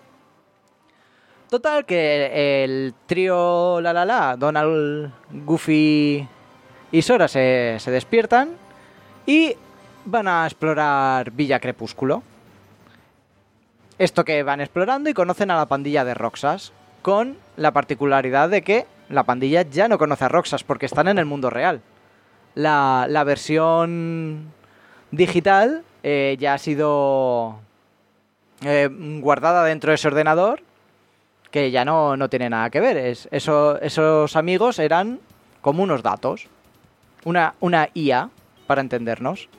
Total, que el trío la la la, Donald, Goofy y Sora se, se despiertan y van a explorar Villa Crepúsculo. Esto que van explorando y conocen a la pandilla de Roxas, con la particularidad de que la pandilla ya no conoce a Roxas porque están en el mundo real. La, la versión digital eh, ya ha sido eh, guardada dentro de ese ordenador, que ya no, no tiene nada que ver. Es, eso, esos amigos eran como unos datos, una, una I A, para entendernos.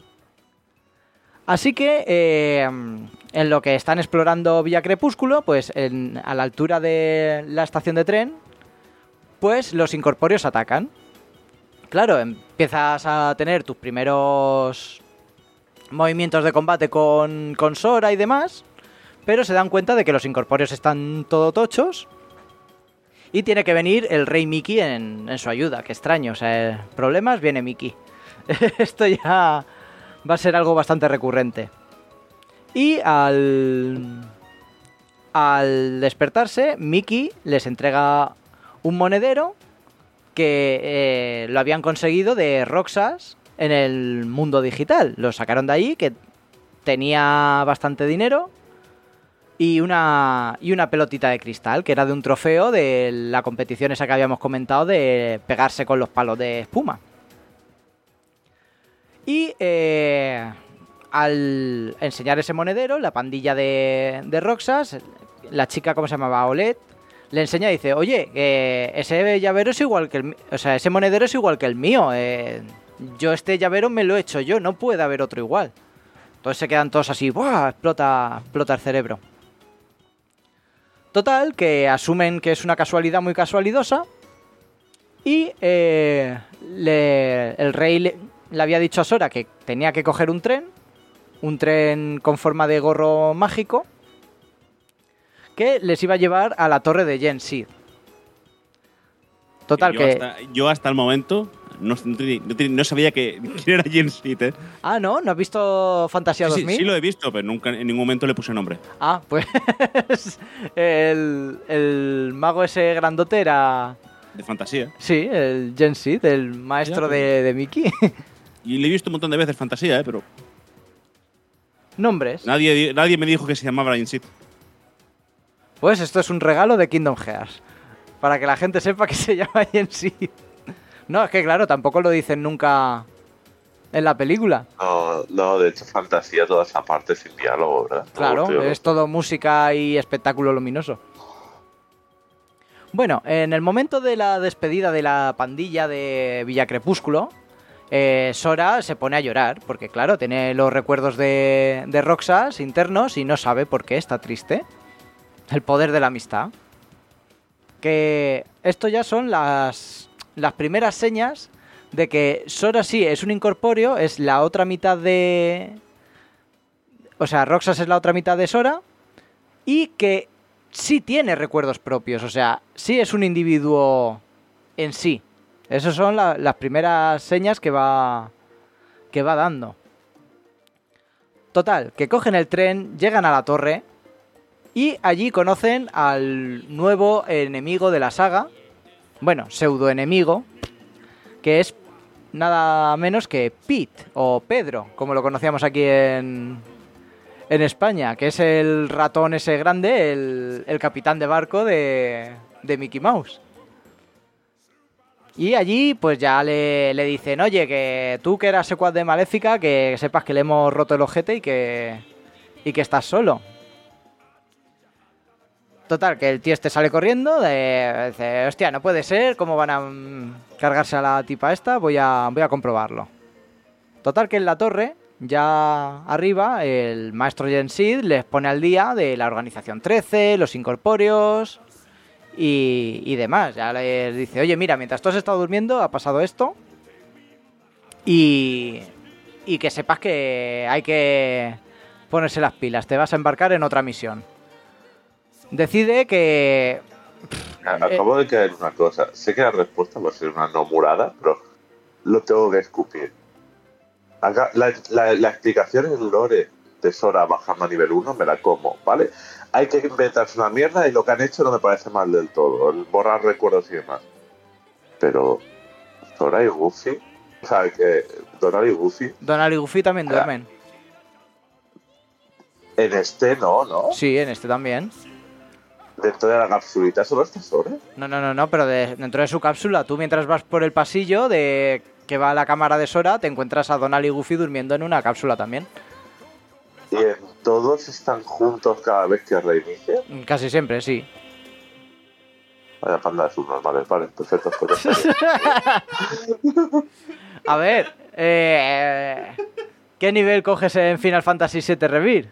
Así que, eh, en lo que están explorando Villa Crepúsculo, pues en, a la altura de la estación de tren, pues los incorpóreos atacan. Claro, empiezas a tener tus primeros movimientos de combate con, con Sora y demás, pero se dan cuenta de que los incorpóreos están todo tochos y tiene que venir el rey Mickey en, en su ayuda. Qué extraño, o sea, problemas, viene Mickey. Esto ya... va a ser algo bastante recurrente. Y al, al despertarse, Mickey les entrega un monedero que eh, lo habían conseguido de Roxas en el mundo digital. Lo sacaron de ahí, que tenía bastante dinero, y una, y una pelotita de cristal, que era de un trofeo de la competición esa que habíamos comentado de pegarse con los palos de espuma. Y eh, al enseñar ese monedero, la pandilla de, de Roxas, la chica, ¿cómo se llamaba? Olet, le enseña y dice, oye, eh, ese llavero es igual que el, o sea, ese monedero es igual que el mío. Eh, yo este llavero me lo he hecho yo, no puede haber otro igual. Entonces se quedan todos así, ¡buah! Explota, explota el cerebro. Total, que asumen que es una casualidad muy casualidosa. Y eh, le, el rey... Le, le había dicho a Sora que tenía que coger un tren, un tren con forma de gorro mágico, que les iba a llevar a la torre de Gen Seed. Total, yo que... Hasta, yo hasta el momento no, no, no, no sabía que, quién era Gen Seed, ¿eh? Ah, ¿no? ¿No has visto Fantasía sí, dos Sí, mil? sí lo he visto, pero nunca en ningún momento le puse nombre. Ah, pues... el, el mago ese grandote era... De fantasía. Sí, el Gen Seed, el maestro ya, de, de Mickey. Y le he visto un montón de veces fantasía, ¿eh? Pero... Nombres. Nadie, nadie me dijo que se llamaba Gen Seed. Pues esto es un regalo de Kingdom Hearts. Para que la gente sepa que se llama Gen Seed. No, es que claro, tampoco lo dicen nunca en la película. No, no, de hecho, fantasía toda esa parte sin diálogo, ¿verdad? Claro, No, es todo música y espectáculo luminoso. Bueno, en el momento de la despedida de la pandilla de Villa Crepúsculo, eh, Sora se pone a llorar, porque claro, tiene los recuerdos de, de Roxas internos y no sabe por qué está triste. El poder de la amistad. Que esto ya son las, las primeras señas de que Sora sí es un incorpóreo, es la otra mitad de... O sea, Roxas es la otra mitad de Sora, y que sí tiene recuerdos propios, o sea, sí es un individuo en sí. Esas son la, las primeras señas que va, que va dando. Total, que cogen el tren, llegan a la torre y allí conocen al nuevo enemigo de la saga, bueno, pseudo enemigo, que es nada menos que Pete, o Pedro, como lo conocíamos aquí en, en España, que es el ratón ese grande, el, el capitán de barco de, de Mickey Mouse. Y allí pues ya le, le dicen, oye, que tú que eras secuaz de Maléfica, que sepas que le hemos roto el ojete y que, y que estás solo. Total, que el tío este sale corriendo, de, dice, hostia, no puede ser, ¿cómo van a mm, cargarse a la tipa esta? Voy a, voy a comprobarlo. Total, que en la torre, ya arriba, el maestro Gensid les pone al día de la Organización trece, los incorpóreos y, y demás. Ya les dice, oye, mira, mientras tú has estado durmiendo ha pasado esto y, y que sepas que hay que ponerse las pilas, te vas a embarcar en otra misión. Decide que... Acabo de caer una cosa. Sé que la respuesta va a ser una no murada, pero lo tengo que escupir. Acá, la, la, la explicación en lore de Sora bajando a nivel uno me la como, ¿vale? Hay que inventarse una mierda y lo que han hecho no me parece mal del todo. El borrar recuerdos y demás. Pero Sora y Goofy... O sea, que Donald y Goofy... Donald y Goofy también duermen. En este no, ¿no? Sí, en este también. Dentro de la capsulita solo está Sora. No, no, no, no, pero de, dentro de su cápsula, tú mientras vas por el pasillo de que va a la cámara de Sora, te encuentras a Donald y Goofy durmiendo en una cápsula también. ¿Y en todos están juntos cada vez que reinicia? Casi siempre, sí. Vaya panda de subnormales, vale, perfecto. Pues a ver, eh, ¿qué nivel coges en Final Fantasy siete Rebirth?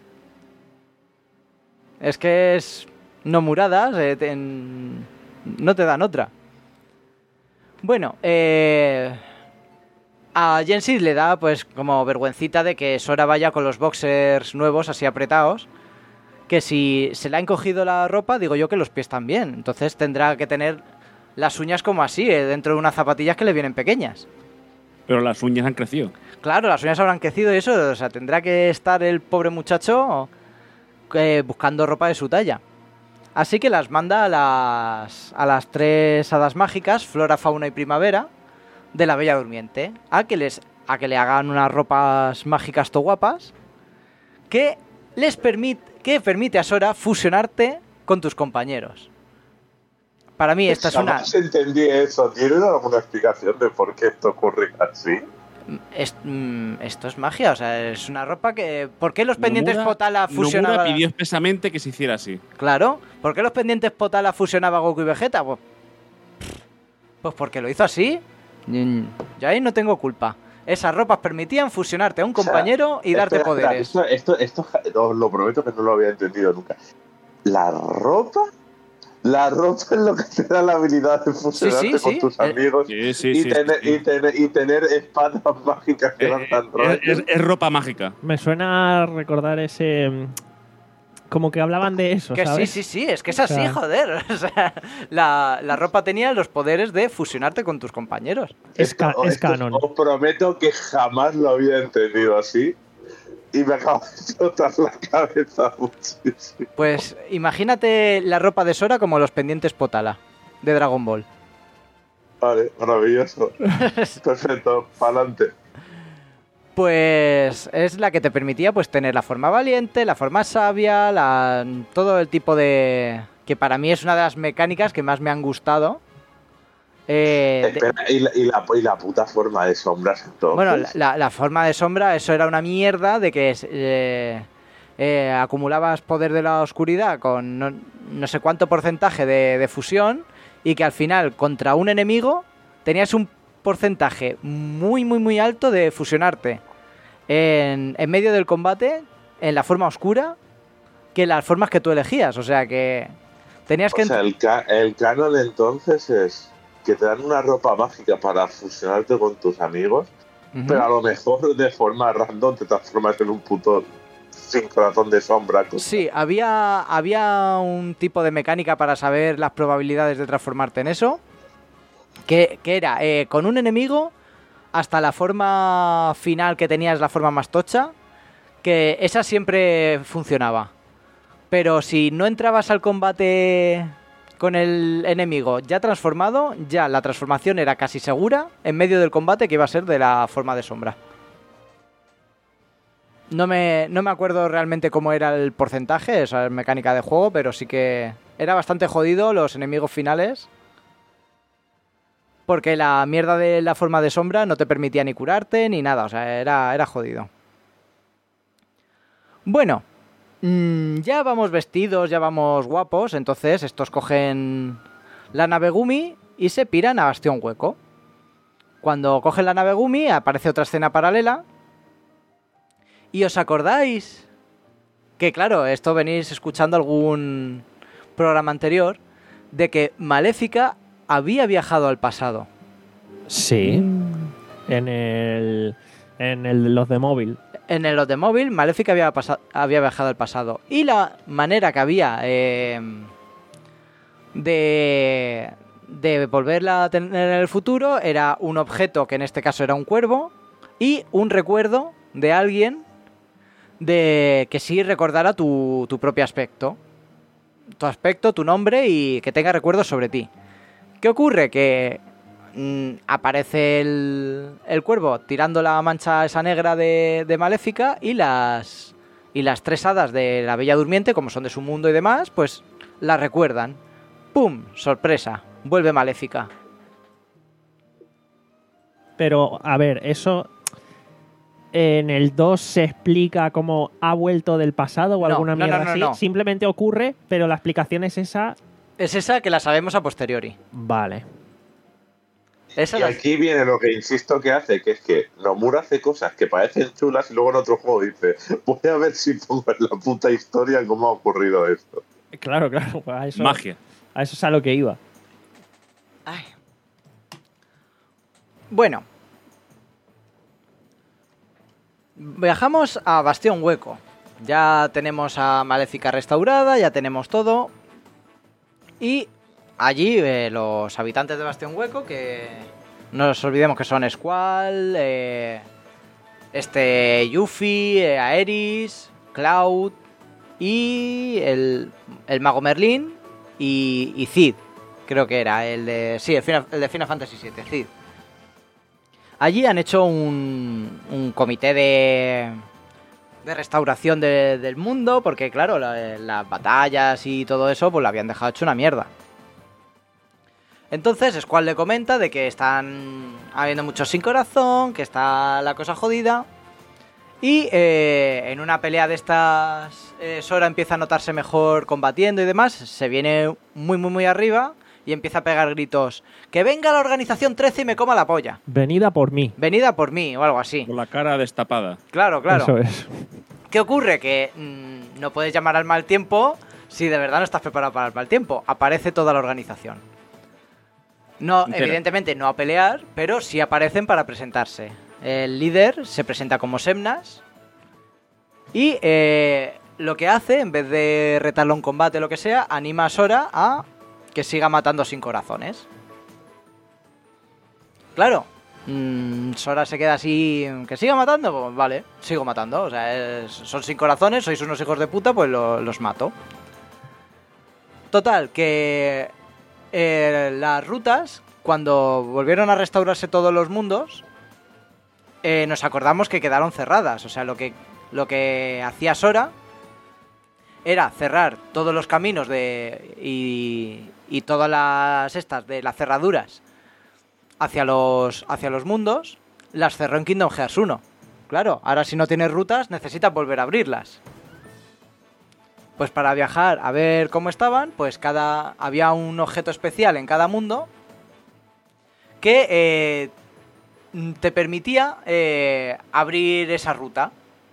Es que es... no muradas, eh, te, en, no te dan otra. Bueno, eh, a Gensid le da pues como vergüencita de que Sora vaya con los boxers nuevos así apretados, que si se le ha encogido la ropa, digo yo que los pies también, entonces tendrá que tener las uñas como así, eh, dentro de unas zapatillas que le vienen pequeñas. Pero las uñas han crecido. Claro, las uñas habrán crecido y eso, o sea, tendrá que estar el pobre muchacho eh, buscando ropa de su talla. Así que las manda a las, a las tres hadas mágicas, Flora, Fauna y Primavera, de la Bella Durmiente, a que, les, a que le hagan unas ropas mágicas to guapas que les permite, que permite a Sora fusionarte con tus compañeros. Para mí esta es una... Jamás entendí eso. ¿Tienes alguna explicación de por qué esto ocurre así? Es, mm, esto es magia, o sea, es una ropa que... ¿Por qué los pendientes Nomura, Potala fusionaban...? Nomura pidió expresamente que se hiciera así. Claro, ¿por qué los pendientes Potala fusionaba Goku y Vegeta? Pues, pues porque lo hizo así. Yo ahí no tengo culpa. Esas ropas permitían fusionarte a un compañero, o sea, y darte espera, poderes. Espera, esto, esto, esto, os lo prometo que no lo había entendido nunca. ¿La ropa? La ropa es lo que te da la habilidad de fusionarte sí, sí, con sí. tus amigos sí, sí, y, sí, tener, sí, sí. y, tener, y tener espadas mágicas que Eh, dan tan eh, rollo. es, es ropa mágica. Me suena a recordar ese... mm, como que hablaban de eso, Que ¿sabes? sí, sí, sí, es que es así, O sea, joder. O sea, la, la ropa tenía los poderes de fusionarte con tus compañeros. Es, ca- Esto- es esto canon. Os prometo que jamás lo había entendido así y me acaba de explotar la cabeza muchísimo. Pues imagínate la ropa de Sora como los pendientes Potala de Dragon Ball. Vale, maravilloso. Perfecto, pa'lante. Pues es la que te permitía pues tener la forma valiente, la forma sabia, la, todo el tipo de... que para mí es una de las mecánicas que más me han gustado. Eh, de- Espera, ¿y la, y, la, y la puta forma de sombras entonces? Bueno, la, la- la forma de sombra, eso era una mierda de que eh, eh, acumulabas poder de la oscuridad con no, no sé cuánto porcentaje de, de fusión y que al final contra un enemigo tenías un porcentaje muy muy muy alto de fusionarte en, en medio del combate en la forma oscura que las formas que tú elegías, o sea que tenías que... O sea, el, ca el canon entonces es que te dan una ropa mágica para fusionarte con tus amigos, Ujú. pero a lo mejor de forma random te transformas en un puto sin corazón de sombra. Sí, había, había un tipo de mecánica para saber las probabilidades de transformarte en eso, que, que era eh, con un enemigo hasta la forma final que tenías, la forma más tocha, que esa siempre funcionaba. Pero si no entrabas al combate con el enemigo ya transformado, ya la transformación era casi segura en medio del combate que iba a ser de la forma de sombra. No me, no me acuerdo realmente cómo era el porcentaje, esa mecánica de juego, pero sí que era bastante jodido los enemigos finales. Porque la mierda de la forma de sombra no te permitía ni curarte ni nada, o sea, era, era jodido. Bueno, mmm, ya vamos vestidos, ya vamos guapos, entonces estos cogen la nave Gumi y se piran a Bastión Hueco. Cuando cogen la nave Gumi aparece otra escena paralela. ¿Y os acordáis? Que claro, esto venís escuchando algún programa anterior, de que Maléfica había viajado al pasado. Sí. En el. En el los de móvil. En el los de móvil, Maléfica había, pasa- había viajado al pasado. Y la manera que había eh, de, de volverla a tener en el futuro era un objeto, que en este caso era un cuervo, y un recuerdo de alguien de que sí recordara tu, tu propio aspecto. Tu aspecto, tu nombre y que tenga recuerdos sobre ti. ¿Qué ocurre? Que mmm, aparece el, el cuervo tirando la mancha esa negra de, de Maléfica y las, y las tres hadas de la Bella Durmiente, como son de su mundo y demás, pues la recuerdan. ¡Pum! Sorpresa. Vuelve Maléfica. Pero, a ver, eso. ¿En el dos se explica cómo ha vuelto del pasado o No, alguna no, mierda no, no, así? no. Simplemente ocurre, pero la explicación es esa. Es esa que la sabemos a posteriori. Vale. Esa Y la- aquí viene lo que insisto que hace, que es que Nomura hace cosas que parecen chulas y luego en otro juego dice, voy a ver si pongo en la puta historia cómo ha ocurrido esto. Claro, claro. pues A eso, Magia. A eso es a lo que iba. Ay. Bueno. Viajamos a Bastión Hueco. Ya tenemos a Maléfica restaurada, ya tenemos todo. Y allí eh, los habitantes de Bastión Hueco, que no nos olvidemos que son Squall, eh, este Yuffie, eh, Aerys, Cloud y el, el mago Merlín y, y Cid, creo que era el de sí el, Final, el de Final Fantasy siete, Cid. Allí han hecho un, un comité de, de restauración de- del mundo, porque claro, la- las batallas y todo eso pues lo habían dejado hecho una mierda. Entonces Squall le comenta de que están habiendo muchos sin corazón, que está la cosa jodida. Y eh, en una pelea de estas, eh, Sora empieza a notarse mejor combatiendo y demás. Se viene muy, muy, muy arriba y empieza a pegar gritos. ¡Que venga la organización trece y me coma la polla! Venida por mí. Venida por mí o algo así. Con la cara destapada. Claro, claro. Eso es. ¿Qué ocurre? Que mmm, no puedes llamar al mal tiempo si de verdad no estás preparado para el mal tiempo. Aparece toda la organización. No, Entera. evidentemente no a pelear, pero sí aparecen para presentarse. El líder se presenta como Semnas y eh, lo que hace, en vez de retarlo en combate o lo que sea, anima a Sora a que siga matando sin corazones. Claro, mm, Sora se queda así, que siga matando, pues vale, sigo matando. O sea, es- son sin corazones, sois unos hijos de puta, pues lo- los mato. Total, que eh, las rutas, cuando volvieron a restaurarse todos los mundos, eh, nos acordamos que quedaron cerradas. O sea, lo que, lo que hacía Sora era cerrar todos los caminos de y, y todas las estas de las cerraduras hacia los, hacia los mundos, las cerró en Kingdom Hearts uno. Claro, ahora si no tienes rutas necesitas volver a abrirlas. Pues para viajar a ver cómo estaban, pues cada había un objeto especial en cada mundo que eh, te permitía eh, abrir esa ruta.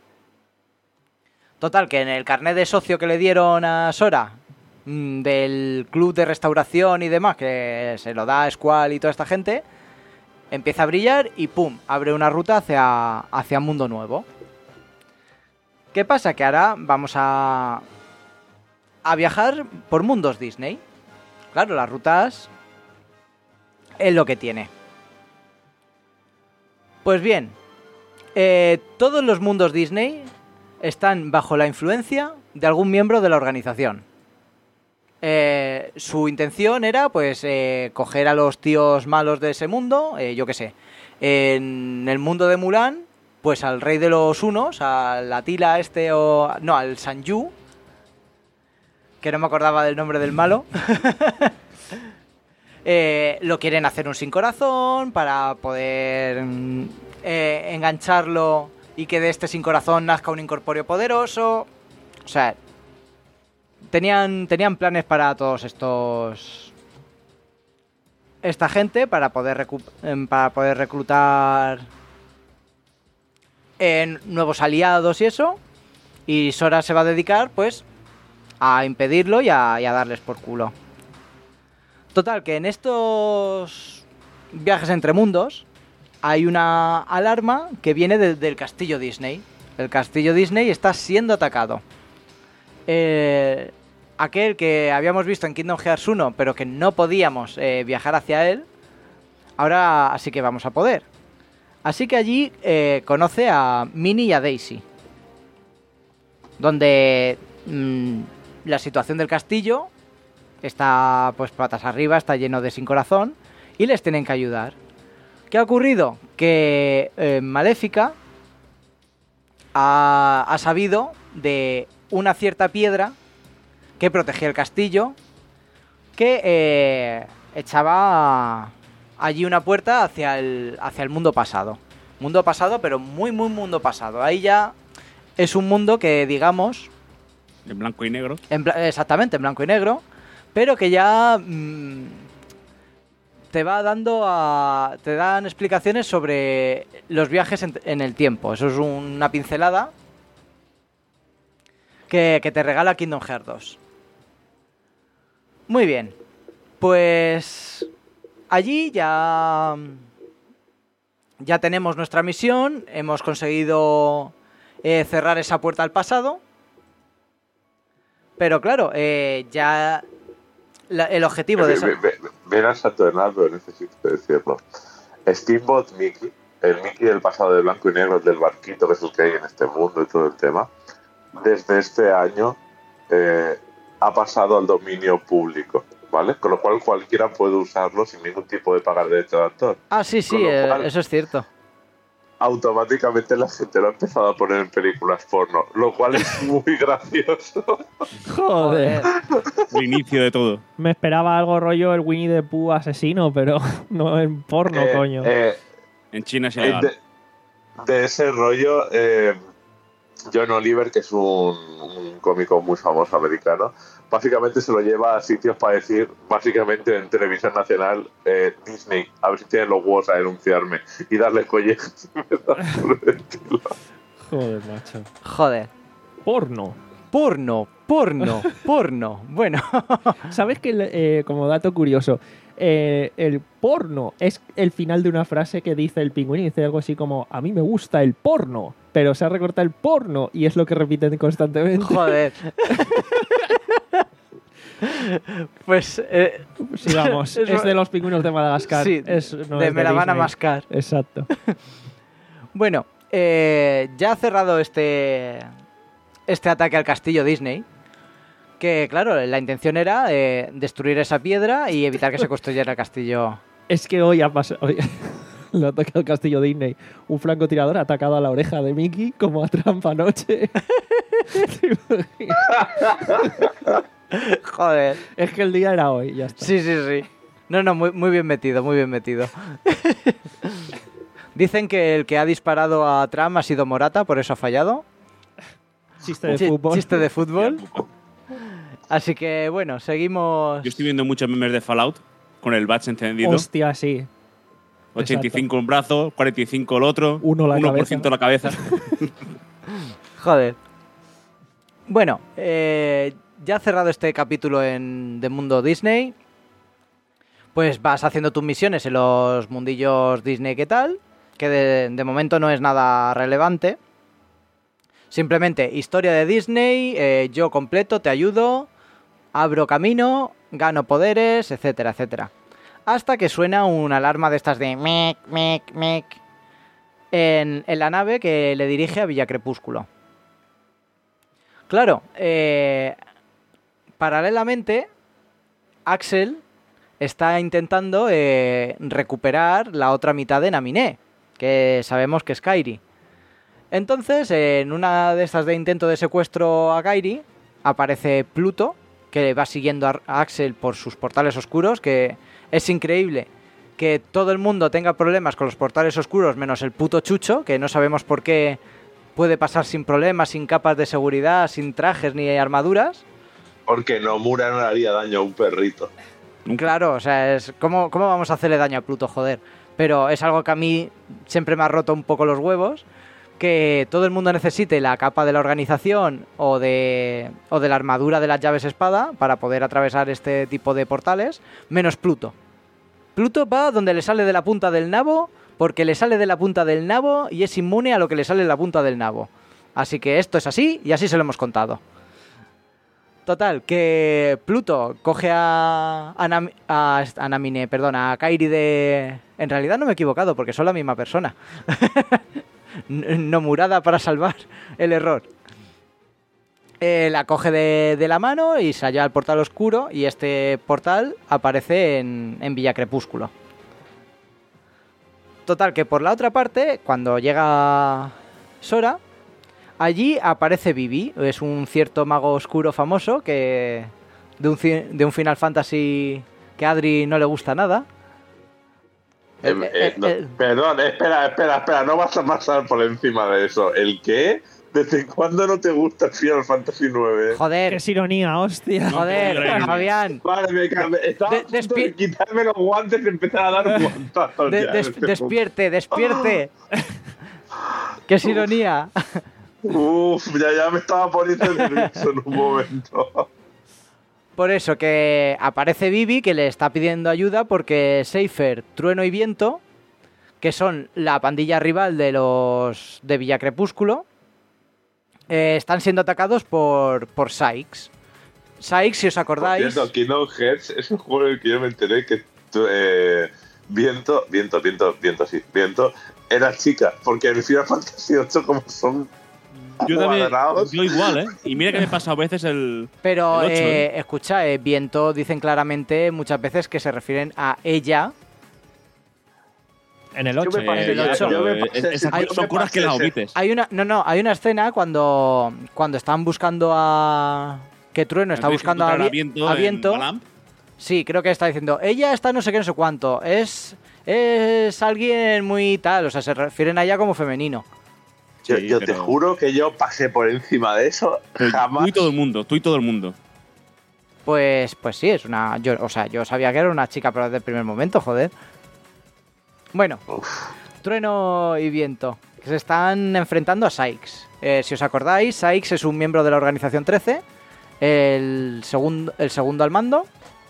Total, que en el carnet de socio que le dieron a Sora mm, del club de restauración y demás, que se lo da a Squall y toda esta gente, empieza a brillar y pum, abre una ruta hacia, hacia un mundo nuevo. ¿Qué pasa? Que ahora vamos a, a viajar por mundos Disney. Claro, las rutas es lo que tiene. Pues bien, eh, todos los mundos Disney están bajo la influencia de algún miembro de la organización. Eh, su intención era, pues, eh, coger a los tíos malos de ese mundo, eh, yo qué sé. En el mundo de Mulan, pues al rey de los Unos, al Atila este o... No, al Sanju, que no me acordaba del nombre del malo. eh, lo quieren hacer un sin corazón para poder eh, engancharlo y que de este sin corazón nazca un incorpóreo poderoso. O sea, tenían, tenían planes para todos estos... Esta gente para poder, recu- para poder reclutar eh, nuevos aliados y eso. Y Sora se va a dedicar, pues, a impedirlo y a, y a darles por culo. Total, que en estos viajes entre mundos hay una alarma que viene de, del castillo Disney. El castillo Disney está siendo atacado. Eh, aquel que habíamos visto en Kingdom Hearts uno, pero que no podíamos eh, viajar hacia él, ahora sí que vamos a poder. Así que allí eh, conoce a Minnie y a Daisy, donde mmm, la situación del castillo está pues patas arriba, está lleno de sin corazón y les tienen que ayudar. ¿Qué ha ocurrido? Que eh, Maléfica ha, ha sabido de una cierta piedra que protegía el castillo, que eh, echaba allí una puerta hacia el, hacia el mundo pasado. Mundo pasado, pero muy, muy mundo pasado. Ahí ya es un mundo que, digamos... En blanco y negro. En bla- exactamente, en blanco y negro, pero que ya... Mmm, te va dando a... te dan explicaciones sobre los viajes en, en el tiempo. Eso es una pincelada que, que te regala Kingdom Hearts dos. Muy bien. Pues... allí ya... ya tenemos nuestra misión. Hemos conseguido eh, cerrar esa puerta al pasado. Pero claro, eh, ya... La, el objetivo de esa... Verás a Tornado, pero necesito decirlo. Steamboat Mickey, el Mickey del pasado de blanco y negro, el del barquito, que es el que hay en este mundo y todo el tema, desde este año eh, ha pasado al dominio público, ¿vale? Con lo cual cualquiera puede usarlo sin ningún tipo de pagar derecho de autor. Ah, sí, sí, eh, cual, eso es cierto. Automáticamente la gente lo ha empezado a poner en películas porno, lo cual es muy gracioso. Joder. El inicio de todo. Me esperaba algo rollo el Winnie the Pooh asesino, pero no en porno, eh, coño. Eh, en China es ilegal. De, de ese rollo, eh, John Oliver, que es un, un cómico muy famoso americano, básicamente se lo lleva a sitios para decir, básicamente en televisión nacional, eh, Disney, a ver si tienen los huevos a denunciarme y darle collejas. Joder, macho. Joder. Porno. Porno, porno, porno. Bueno. ¿Sabes que, eh, como dato curioso, eh, el porno es el final de una frase que dice el pingüino? Dice algo así como, a mí me gusta el porno, pero se ha recortado el porno, y es lo que repiten constantemente. Joder. Pues eh, sigamos. Es, es de los pingüinos de Madagascar. Sí, es, no de es me de la van a Disney. mascar. Exacto. Bueno, eh, ya ha cerrado este este ataque al castillo Disney, que claro, la intención era eh, destruir esa piedra y evitar que se construyera el castillo. Es que hoy ha pasado... Hoy... el ataque al castillo Disney. Un francotirador ha atacado a la oreja de Mickey como a trampa anoche. Joder. Es que el día era hoy, ya está. Sí, sí, sí. No, no, muy, muy bien metido, muy bien metido. Dicen que el que ha disparado a Trump ha sido Morata, por eso ha fallado. Chiste de Ch- fútbol. Chiste de fútbol. Así que, bueno, seguimos... Yo estoy viendo muchos memes de Fallout con el badge encendido. Hostia, sí. ochenta y cinco un brazo, cuarenta y cinco el otro, Uno la uno por ciento la cabeza. Joder. Bueno, eh, ya cerrado este capítulo en de Mundo Disney, pues vas haciendo tus misiones en los mundillos Disney, ¿qué tal? Que de, de momento no es nada relevante. Simplemente historia de Disney, eh, yo completo, te ayudo, abro camino, gano poderes, etcétera, etcétera. Hasta que suena una alarma de estas de mec, mec, mec en, en la nave que le dirige a Villa Crepúsculo. Claro, eh, paralelamente, Axel está intentando eh, recuperar la otra mitad de Naminé, que sabemos que es Kairi. Entonces, eh, en una de estas de intento de secuestro a Kairi, aparece Pluto, que va siguiendo a Axel por sus portales oscuros, que es increíble que todo el mundo tenga problemas con los portales oscuros, menos el puto Chucho, que no sabemos por qué puede pasar sin problemas, sin capas de seguridad, sin trajes ni armaduras. Porque Nomura no le haría daño a un perrito. Claro, o sea, es ¿cómo, ¿cómo vamos a hacerle daño a Pluto, joder? Pero es algo que a mí siempre me ha roto un poco los huevos, que todo el mundo necesite la capa de la organización o de, o de la armadura de las llaves espada para poder atravesar este tipo de portales, menos Pluto. Pluto va donde le sale de la punta del nabo, porque le sale de la punta del nabo y es inmune a lo que le sale de la punta del nabo. Así que esto es así y así se lo hemos contado. Total, que Pluto coge a, a, Nam- a, a Namine, perdón, a Kairi de... En realidad no me he equivocado porque son la misma persona. Nomurada para salvar el error. Eh, la coge de, de la mano y se halla al portal oscuro y este portal aparece en, en Villa Crepúsculo. Total, que por la otra parte, cuando llega Sora, allí aparece Vivi, es un cierto mago oscuro famoso que de un, de un Final Fantasy que a Adri no le gusta nada. Eh, eh, no, perdón, espera, espera, espera, no vas a pasar por encima de eso. ¿El qué? ¿Desde cuándo no te gusta el Final Fantasy nueve? Joder. ¡Qué es ironía, hostia! Joder, Fabián. Vale, me, me estaba De- a punto de despi- quitarme los guantes y empezar a dar guantazos. De- ya, des- en este despierte, despierte. Que es ironía. punto. Uf, ya, ya me estaba poniendo nervioso en un momento. Por eso que aparece Vivi, que le está pidiendo ayuda porque Seifer, Trueno y Viento, que son la pandilla rival de los de Villa Crepúsculo, eh, están siendo atacados por, por Sykes. Sykes, si os Por acordáis... cierto, Kingdom Hearts es un juego en el que yo me enteré que tu- eh, Viento, Viento, Viento, Viento, sí, Viento, era chica, porque en Final Fantasy ocho como son Yo también, cuadrados. yo igual, ¿eh? Y mira que me pasa a veces el... Pero, el ocho, eh, ¿eh? escucha, eh, Viento dicen claramente muchas veces que se refieren a ella. En el Yo ocho. me pasé- el ya, ocho. pero, yo me eh, pasé- esas yo me son curas que pasé la ese- omites. Hay una, no, no, hay una escena cuando, cuando están buscando a... Que Trueno está Tienes que buscando a, encontrar Vi- Viento a en Viento. Balamb. Sí, creo que está diciendo, ella está no sé qué, no sé cuánto. Es, es alguien muy tal, o sea, se refieren a ella como femenino. Yo, Sí, yo te pero- juro que yo pasé por encima de eso, Pero jamás. Tú y todo el mundo, tú y todo el mundo. Pues, pues sí, es una... Yo, o sea, yo sabía que era una chica, pero desde el primer momento, joder. Bueno, Trueno y Viento, que se están enfrentando a Sykes. Eh, si os acordáis, Sykes es un miembro de la Organización trece, el, segundo el segundo al mando,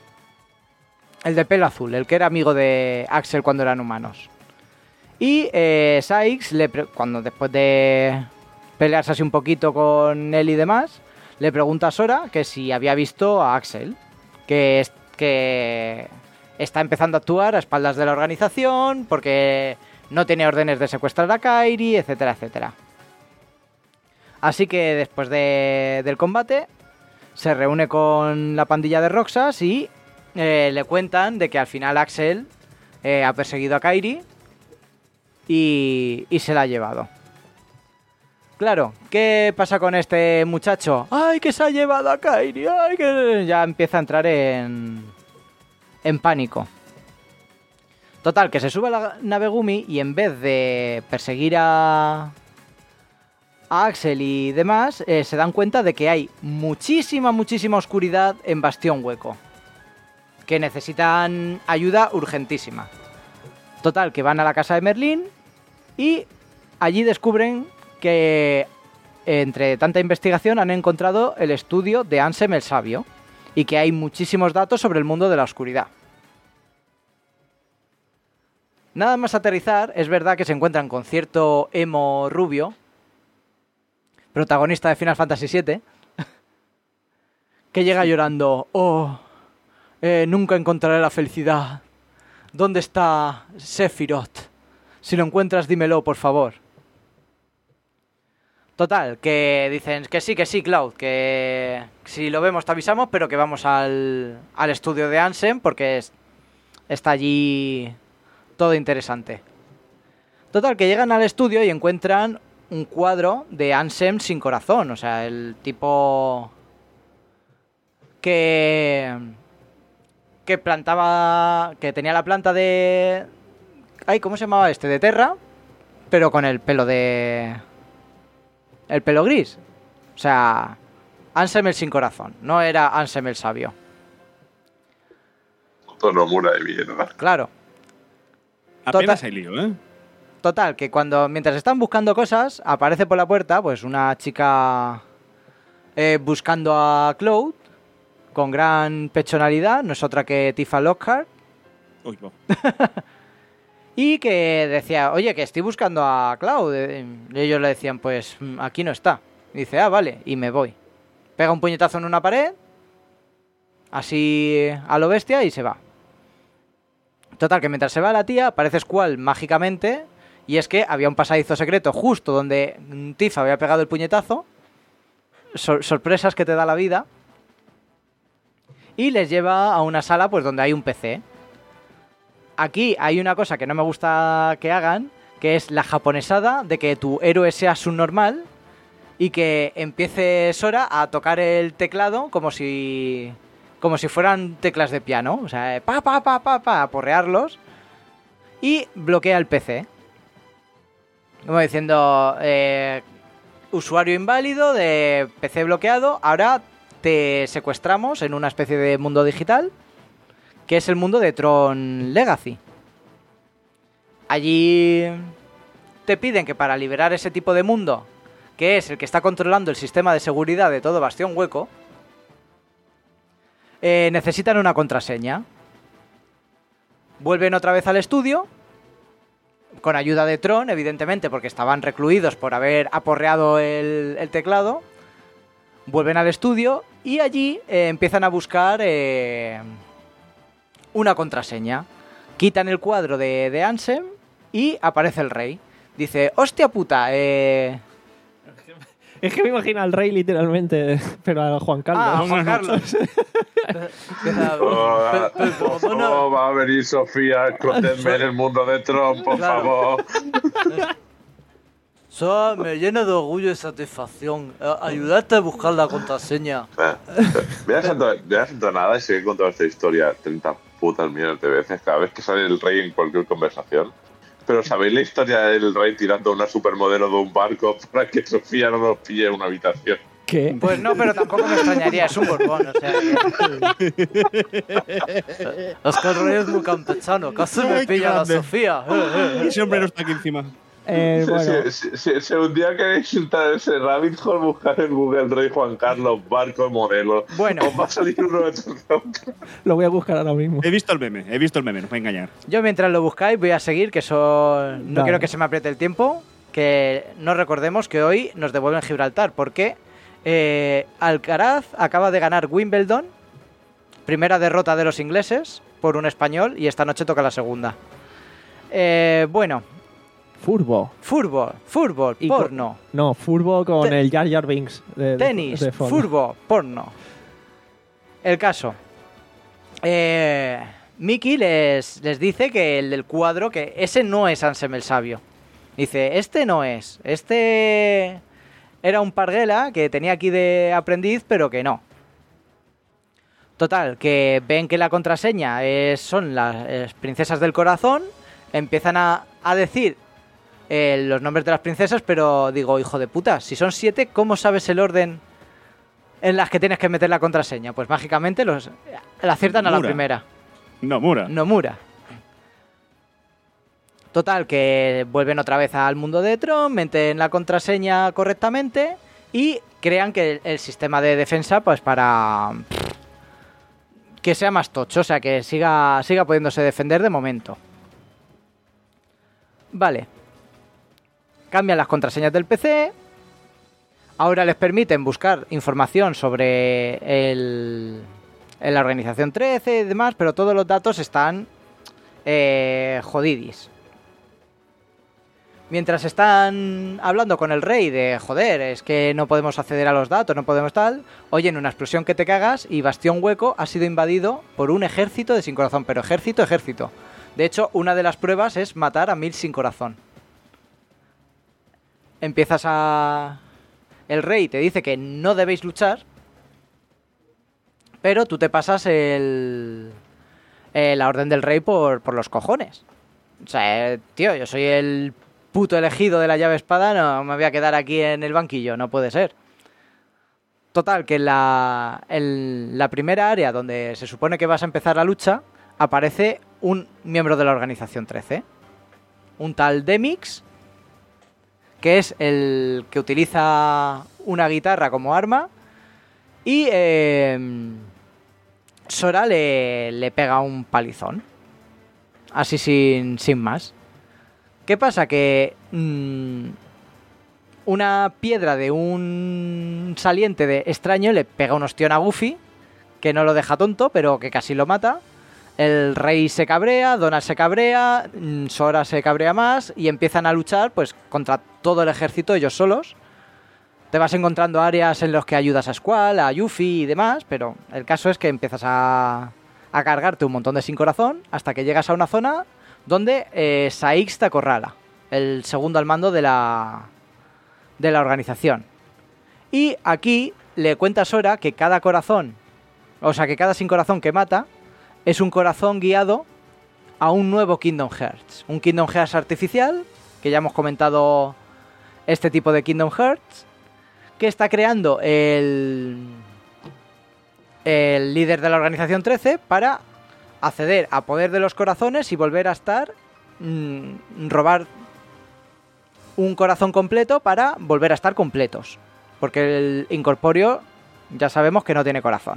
el de pelo azul, el que era amigo de Axel cuando eran humanos. Y eh, Sykes, le pre- cuando después de pelearse así un poquito con él y demás, le pregunta a Sora que si había visto a Axel, que, es, que está empezando a actuar a espaldas de la organización porque no tiene órdenes de secuestrar a Kairi, etcétera, etcétera. Así que después de- del combate se reúne con la pandilla de Roxas y eh, le cuentan de que al final Axel eh, ha perseguido a Kairi y, y se la ha llevado. Claro, ¿qué pasa con este muchacho? ¡Ay, que se ha llevado a Kairi! ¡Ay, que...! Ya empieza a entrar en, en pánico. Total, que se sube a la nave Gumi y en vez de perseguir a, a Axel y demás, eh, se dan cuenta de que hay muchísima, muchísima oscuridad en Bastión Hueco. Que necesitan ayuda urgentísima. Total, que van a la casa de Merlín y allí descubren que entre tanta investigación han encontrado el estudio de Ansem el Sabio y que hay muchísimos datos sobre el mundo de la oscuridad. Nada más aterrizar, es verdad que se encuentran con cierto emo rubio, protagonista de Final Fantasy siete, que llega llorando, oh, eh, nunca encontraré la felicidad. ¿Dónde está Sephiroth? Si lo encuentras, dímelo, por favor. Total, que dicen que sí, que sí, Cloud, que si lo vemos te avisamos, pero que vamos al, al estudio de Ansem porque es, está allí todo interesante. Total, que llegan al estudio y encuentran un cuadro de Ansem sin corazón, o sea, el tipo que que plantaba, que tenía la planta de, ay, ¿cómo se llamaba este? De Terra, pero con el pelo de el pelo gris. O sea, Ansem el sin corazón, no era Ansem el sabio. Todo Nomura de mierda. Claro. Apenas Total- hay lío, ¿eh? Total, que cuando mientras están buscando cosas, aparece por la puerta pues una chica eh, buscando a Cloud con gran pechonalidad, no es otra que Tifa Lockhart, Uy, va. y que decía, oye, que estoy buscando a Cloud. Y ellos le decían, pues mm, aquí no está. Y dice, ah, vale, y me voy. Pega un puñetazo en una pared, así a lo bestia, y se va. Total, que mientras se va la tía, aparece Squall mágicamente, y es que había un pasadizo secreto justo donde mm, Tifa había pegado el puñetazo. Sor- sorpresas que te da la vida. Y les lleva a una sala pues donde hay un P C. Aquí hay una cosa que no me gusta que hagan, que es la japonesada de que tu héroe sea subnormal y que empiece Sora a tocar el teclado como si como si fueran teclas de piano, o sea, pa pa pa pa pa, a porrearlos, y bloquea el P C. Como diciendo, eh, usuario inválido de P C bloqueado, ahora te secuestramos en una especie de mundo digital, que es el mundo de Tron Legacy. Allí te piden que para liberar ese tipo de mundo, que es el que está controlando el sistema de seguridad de todo Bastión Hueco, eh, necesitan una contraseña. Vuelven otra vez al estudio, con ayuda de Tron, evidentemente, porque estaban recluidos por haber aporreado el, el teclado. Vuelven al estudio y allí eh, empiezan a buscar eh, una contraseña. Quitan el cuadro de, de Ansem y aparece el rey. Dice, hostia puta, eh... Es que me imagino al rey literalmente, pero a Juan Carlos. Ah, Juan Carlos. Oh, Pe- pe- oh, pe- bueno, oh, va a venir Sofía, escóndeme en el mundo de Tron, por Claro. favor. So, me llena de orgullo y satisfacción. Eh, ayudarte a buscar la contraseña. Eh, Me has sentado nada y sé que he contado esta historia treinta putas millones de veces cada vez que sale el rey en cualquier conversación. Pero ¿sabéis la historia del rey tirando a una supermodelo de un barco para que Sofía no nos pille en una habitación? ¿Qué? Pues no, pero tampoco me extrañaría, es un borbón, o sea que... Es que el rey es muy campechano, casi me Ay, qué pilla la grande. Sofía. Ese hombre no está aquí encima. Eh, bueno, Si, si- si- si un día queréis entrar en ese rabbit hole, buscar en Google Rey Juan Carlos, barco, modelo. Bueno. Os va a salir uno de estos dos. lo voy a buscar ahora mismo. He visto el meme, he visto el meme, no voy a engañar. Yo mientras lo buscáis voy a seguir, que eso no Dale. quiero que se me apriete el tiempo, que no recordemos que hoy nos devuelven Gibraltar, porque eh, Alcaraz acaba de ganar Wimbledon, primera derrota de los ingleses por un español, y esta noche toca la segunda. Eh, bueno, Furbo. fútbol, fútbol, Y co- porno, No, Furbo con Te- el Jar Jar Binks. De, de- tenis, de fondo. fútbol, porno. El caso. Eh, Mickey les, les dice que el del cuadro, que ese no es Ansem el Sabio. Dice, este no es. Este era un parguela que tenía aquí de aprendiz, pero que no. Total, que ven que la contraseña es, son las, las princesas del corazón. Empiezan a, a decir eh, los nombres de las princesas, pero digo, hijo de puta, si son siete, ¿cómo sabes el orden en las que tienes que meter la contraseña? Pues mágicamente los la aciertan a la Mura. primera. Nomura. Nomura. Total, que vuelven otra vez al mundo de Tron, meten la contraseña correctamente y crean que el, el sistema de defensa, pues para que sea más tocho, o sea, que siga, siga pudiéndose defender de momento. Vale. Cambian las contraseñas del P C. Ahora les permiten buscar información sobre el, en la organización trece y demás, pero todos los datos están eh, jodidis. Mientras están hablando con el rey de, joder, es que no podemos acceder a los datos, no podemos tal, oyen una explosión que te cagas y Bastión Hueco ha sido invadido por un ejército de sin corazón, pero ejército, ejército. De hecho, una de las pruebas es matar a mil sin corazón. Empiezas a... El rey te dice que no debéis luchar, pero tú te pasas el... eh, la orden del rey por, por los cojones. O sea, eh, tío, yo soy el puto elegido de la llave espada, no me voy a quedar aquí en el banquillo, no puede ser. Total, que en la, en la primera área donde se supone que vas a empezar la lucha, aparece un miembro de la Organización trece, un tal Demix, que es el que utiliza una guitarra como arma, y eh, Sora le, le pega un palizón, así sin, sin más. ¿Qué pasa? Que mmm, una piedra de un saliente de extraño le pega un ostión a Goofy, que no lo deja tonto, pero que casi lo mata. El rey se cabrea, Donald se cabrea, Sora se cabrea más y empiezan a luchar pues contra todo el ejército ellos solos. Te vas encontrando áreas en las que ayudas a Squall, a Yuffie y demás, pero el caso es que empiezas a, a cargarte un montón de sin corazón hasta que llegas a una zona donde eh, Saix te acorrala, el segundo al mando de la, de la organización. Y aquí le cuenta a Sora que cada corazón, o sea que cada sin corazón que mata es un corazón guiado a un nuevo Kingdom Hearts. Un Kingdom Hearts artificial, que ya hemos comentado este tipo de Kingdom Hearts, que está creando el, el líder de la Organización trece para acceder a poder de los corazones y volver a estar, mmm, robar un corazón completo para volver a estar completos. Porque el incorpóreo ya sabemos que no tiene corazón.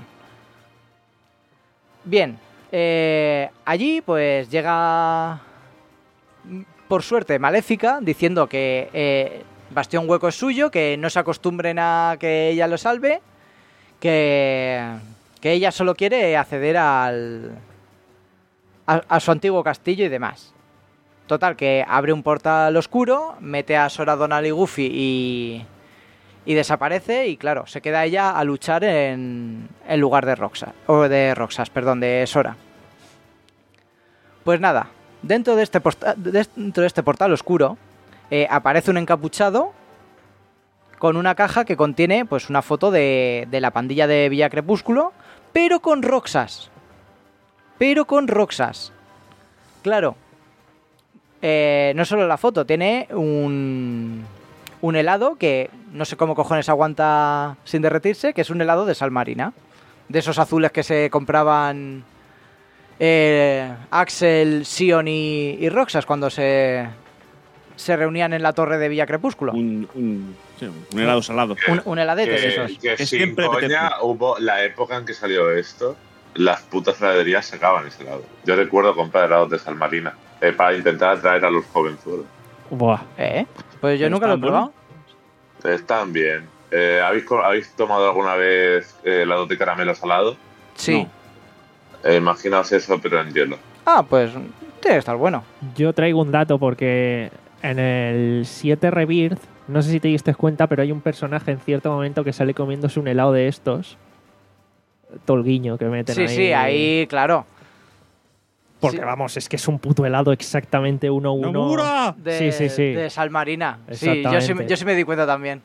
Bien. Eh, allí pues llega por suerte Maléfica diciendo que eh, Bastión Hueco es suyo, que no se acostumbren a que ella lo salve, que, que ella solo quiere acceder al a, a su antiguo castillo y demás. Total, que abre un portal oscuro, mete a Sora, Donald y Goofy y, y desaparece, y claro, se queda ella a luchar en, en lugar de Roxas, o de Roxas, perdón, de Sora. Pues nada, dentro de este, posta- dentro de este portal oscuro eh, aparece un encapuchado con una caja que contiene pues una foto de, de la pandilla de Villa Crepúsculo, pero con Roxas. Pero con Roxas. Claro, eh, no solo la foto, tiene un, un helado que no sé cómo cojones aguanta sin derretirse, que es un helado de sal marina. De esos azules que se compraban eh, Axel, Sion y, y Roxas cuando se, se reunían en la torre de Villa Crepúsculo. Un, un, sí, un helado salado. Un, un heladete de Que, esos. que Que sin siempre coña apetece. hubo la época en que salió esto, las putas heladerías sacaban ese helado. Yo recuerdo comprar helados de sal marina eh, para intentar atraer a los jovenzuelos. Buah. ¿Eh? Pues yo Pero nunca lo he están probado. Están bien. Eh, ¿habéis, co- ¿Habéis tomado alguna vez eh, helado de caramelo salado? Sí. No. Eh, imaginaos eso, pero en hielo. Ah, pues tiene que estar bueno. Yo traigo un dato porque en el siete Rebirth, no sé si te diste cuenta, pero hay un personaje en cierto momento que sale comiéndose un helado de estos. Tolguiño que meten Sí, ahí. sí, ahí, claro. Porque sí. vamos, es que es un puto helado exactamente uno a uno. ¡Nomura! De, Sí, sí, sí. de sal marina. Sí, yo sí, Exactamente. yo sí me di cuenta también.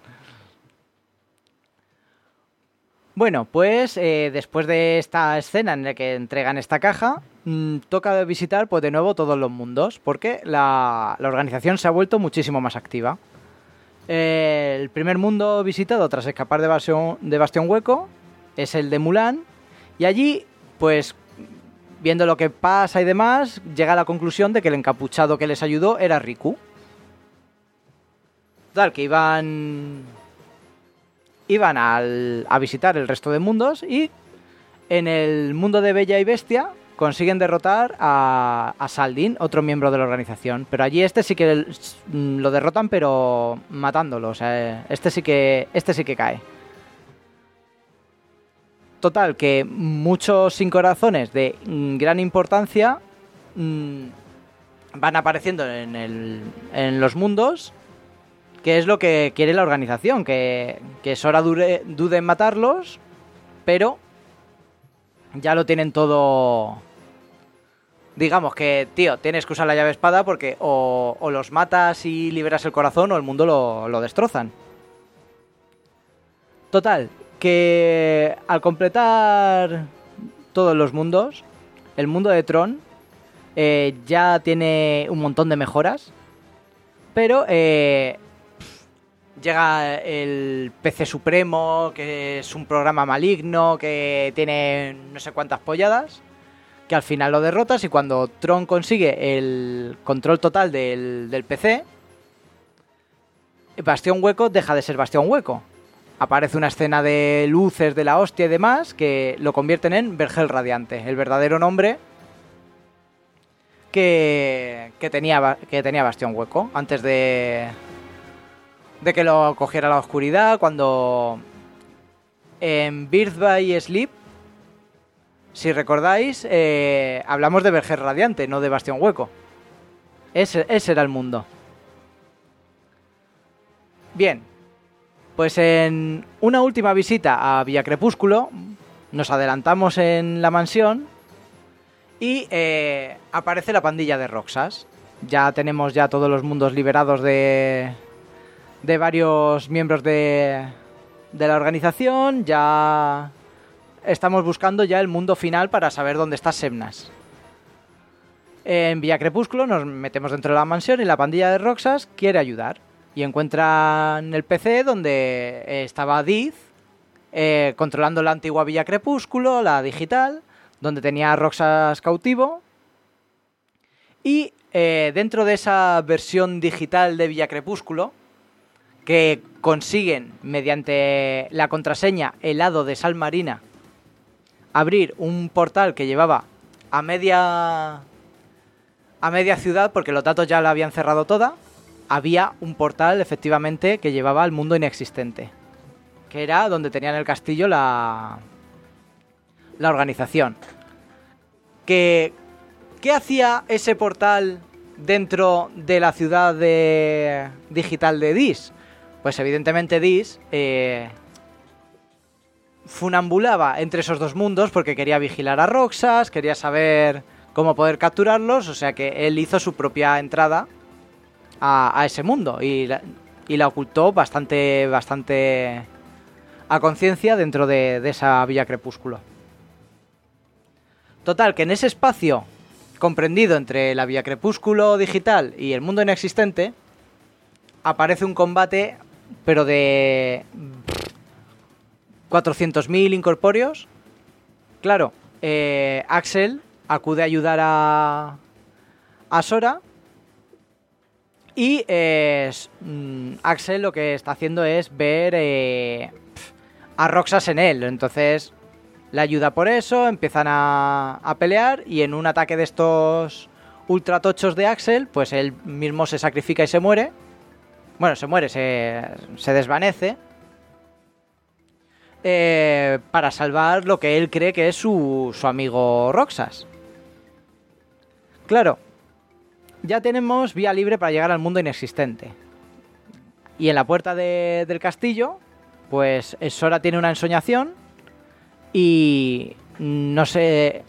Bueno, pues eh, después de esta escena en la que entregan esta caja, mmm, toca visitar pues de nuevo todos los mundos, porque la, la organización se ha vuelto muchísimo más activa. Eh, el primer mundo visitado tras escapar de Bastión, de Bastión Hueco es el de Mulan, y allí, pues, viendo lo que pasa y demás, llega a la conclusión de que el encapuchado que les ayudó era Riku. Tal, que iban... Iban al, a visitar el resto de mundos y en el mundo de Bella y Bestia consiguen derrotar a, a Saldin, otro miembro de la organización. Pero allí este sí que lo derrotan, pero matándolo. O sea, este sí que, este sí que cae. Total, que muchos sin corazones de gran importancia mmm, van apareciendo en, el, en los mundos, que es lo que quiere la organización, que, que Sora dure, dude en matarlos, pero ya lo tienen todo... Digamos que, tío, tienes que usar la llave espada porque o, o los matas y liberas el corazón o el mundo lo, lo destrozan. Total, que al completar todos los mundos, el mundo de Tron eh, ya tiene un montón de mejoras, Pero eh, llega el P C Supremo, que es un programa maligno, que tiene no sé cuántas polladas, que al final lo derrotas y cuando Tron consigue el control total del, del P C, Bastión Hueco deja de ser Bastión Hueco. Aparece una escena de luces de la hostia y demás que lo convierten en Vergel Radiante, el verdadero nombre que, que, tenía, que tenía Bastión Hueco antes de, de que lo cogiera la oscuridad. Cuando en Birth by Sleep, si recordáis, eh, hablamos de Vergel Radiante, no de Bastión Hueco. Ese, ese era el mundo. Bien, pues en una última visita a Villa Crepúsculo nos adelantamos en la mansión y eh, aparece la pandilla de Roxas. Ya tenemos ya todos los mundos liberados de, de varios miembros de, de la organización. Ya estamos buscando ya el mundo final para saber dónde está Semnas. En Villa Crepúsculo nos metemos dentro de la mansión y la pandilla de Roxas quiere ayudar. Y encuentran el P C donde estaba Diz eh, controlando la antigua Villa Crepúsculo, la digital, donde tenía a Roxas cautivo. Y eh, dentro de esa versión digital de Villa Crepúsculo, que consiguen mediante la contraseña helado de sal marina abrir un portal que llevaba a media, a media ciudad, porque los datos ya la habían cerrado toda. Había un portal, efectivamente, que llevaba al mundo inexistente, que era donde tenían el castillo la, la organización. ¿Qué, ¿Qué hacía ese portal dentro de la ciudad de, digital de Dis? Pues evidentemente Dis eh, funambulaba entre esos dos mundos porque quería vigilar a Roxas, quería saber cómo poder capturarlos, o sea que él hizo su propia entrada A, a ese mundo y la, y la ocultó bastante bastante a conciencia dentro de, de esa Villa Crepúsculo. Total, que en ese espacio comprendido entre la Villa Crepúsculo digital y el mundo inexistente aparece un combate, pero de cuatrocientos mil incorpóreos. Claro, eh, Axel acude a ayudar a, a Sora. Y eh, Axel lo que está haciendo es ver eh, a Roxas en él. Entonces le ayuda por eso, empiezan a, a pelear y en un ataque de estos ultratochos de Axel, pues él mismo se sacrifica y se muere. Bueno, se muere, se, se desvanece. Eh, para salvar lo que él cree que es su, su amigo Roxas. Claro. Ya tenemos vía libre para llegar al mundo inexistente. Y en la puerta de, del castillo, pues Sora tiene una ensoñación y no sé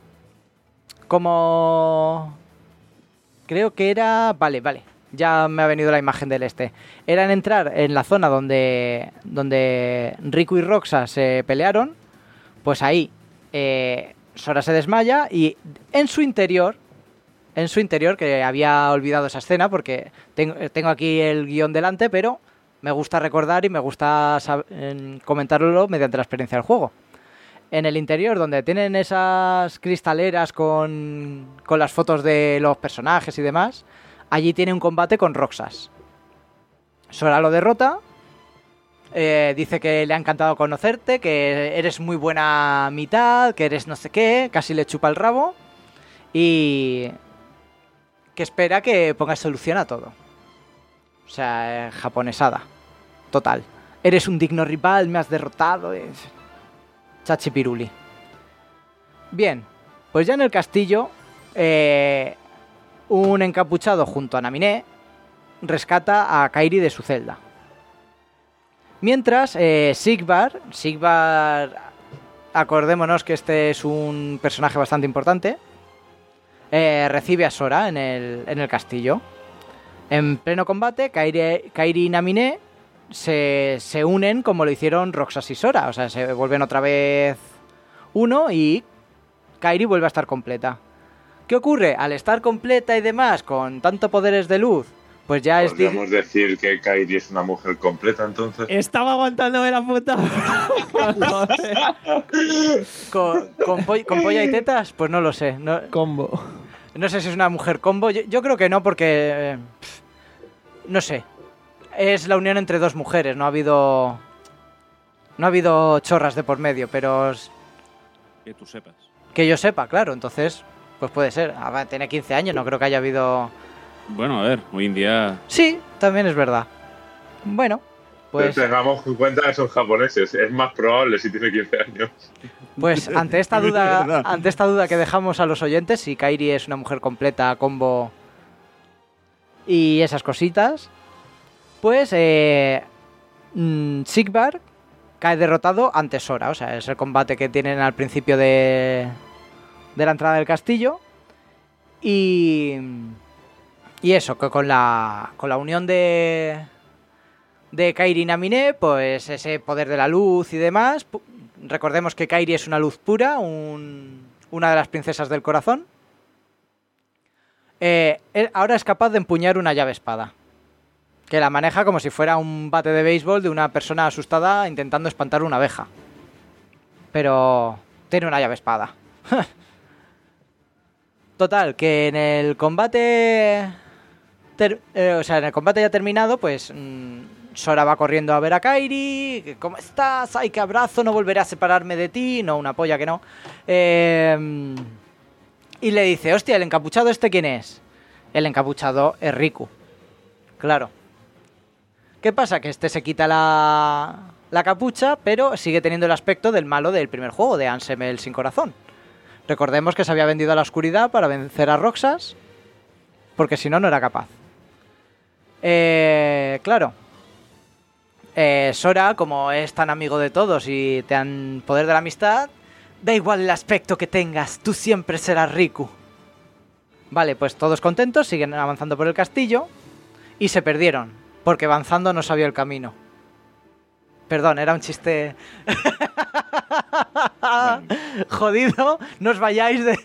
cómo... Creo que era... Vale, vale. Ya me ha venido la imagen del este. Era en entrar en la zona donde, donde Riku y Roxas se pelearon. Pues ahí eh, Sora se desmaya y en su interior... En su interior, que había olvidado esa escena porque tengo, tengo aquí el guión delante, pero me gusta recordar y me gusta saber, comentarlo mediante la experiencia del juego. En el interior, donde tienen esas cristaleras con, con las fotos de los personajes y demás, allí tiene un combate con Roxas. Sora lo derrota, eh, dice que le ha encantado conocerte, que eres muy buena mitad, que eres no sé qué, casi le chupa el rabo y... que espera que pongas solución a todo. O sea, eh, japonesada. Total. Eres un digno rival, me has derrotado. Es... Chachipiruli. Bien, pues ya en el castillo, eh, un encapuchado junto a Naminé rescata a Kairi de su celda. Mientras, eh, Sigvar, Sigvar, acordémonos que este es un personaje bastante importante, Eh, recibe a Sora en el, en el castillo. En pleno combate, Kairi, Kairi y Naminé se, se unen como lo hicieron Roxas y Sora. O sea, se vuelven otra vez uno y Kairi vuelve a estar completa. ¿Qué ocurre? Al estar completa y demás, con tanto poderes de luz, pues ya es... ¿Podríamos decir que Kairi es una mujer completa, entonces? Estaba aguantándome la puta. ¿Con, con, po- con polla y tetas? Pues no lo sé. No, Combo. no sé si es una mujer combo. Yo, yo creo que no, porque... eh, pff, no sé. Es la unión entre dos mujeres. No ha habido... No ha habido chorras de por medio, pero... s- Que tú sepas. Que yo sepa, claro. Entonces, pues puede ser. Ah, va, tiene quince años, no creo que haya habido... Bueno, a ver, hoy en día. Sí, también es verdad. Bueno, pues... Pero tengamos en cuenta que son japoneses. Es más probable si tiene quince años. Pues ante esta Es duda, verdad. ante esta duda que dejamos a los oyentes, si Kairi es una mujer completa, combo y esas cositas, pues eh, mm, Sigvar cae derrotado ante Sora. O sea, es el combate que tienen al principio de, de la entrada del castillo. Y, y eso, que con la, con la unión de, de Kairi y Naminé, pues ese poder de la luz y demás. pu- Recordemos que Kairi es una luz pura, un- una de las princesas del corazón. Eh, él ahora es capaz de empuñar una llave espada, que la maneja como si fuera un bate de béisbol de una persona asustada intentando espantar una abeja. Pero tiene una llave espada. Total, que en el combate... ter- eh, o sea, en el combate ya terminado, pues... mm, Sora va corriendo a ver a Kairi. que, ¿Cómo estás? ¡Ay, qué abrazo! No volveré a separarme de ti. No, una polla que no. Eh, y le dice, hostia, ¿el encapuchado este quién es? El encapuchado es Riku. Claro. ¿Qué pasa? Que este se quita la, la capucha, pero sigue teniendo el aspecto del malo del primer juego, de Ansem el sin corazón. Recordemos que se había vendido a la oscuridad para vencer a Roxas, porque si no, no era capaz. Eh, claro. Eh, Sora, como es tan amigo de todos y te dan poder de la amistad, da igual el aspecto que tengas, tú siempre serás Riku. Vale, pues todos contentos, siguen avanzando por el castillo y se perdieron, porque avanzando no sabía el camino. Perdón, era un chiste... Jodido, no os vayáis de...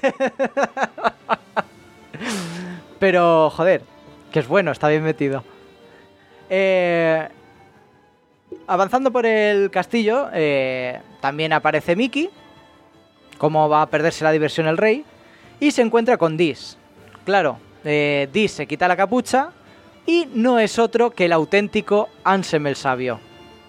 Pero, joder, que es bueno, está bien metido. Eh... Avanzando por el castillo, eh, también aparece Mickey, como va a perderse la diversión el rey, y se encuentra con Dis. Claro, eh, Dis se quita la capucha y no es otro que el auténtico Ansem el Sabio.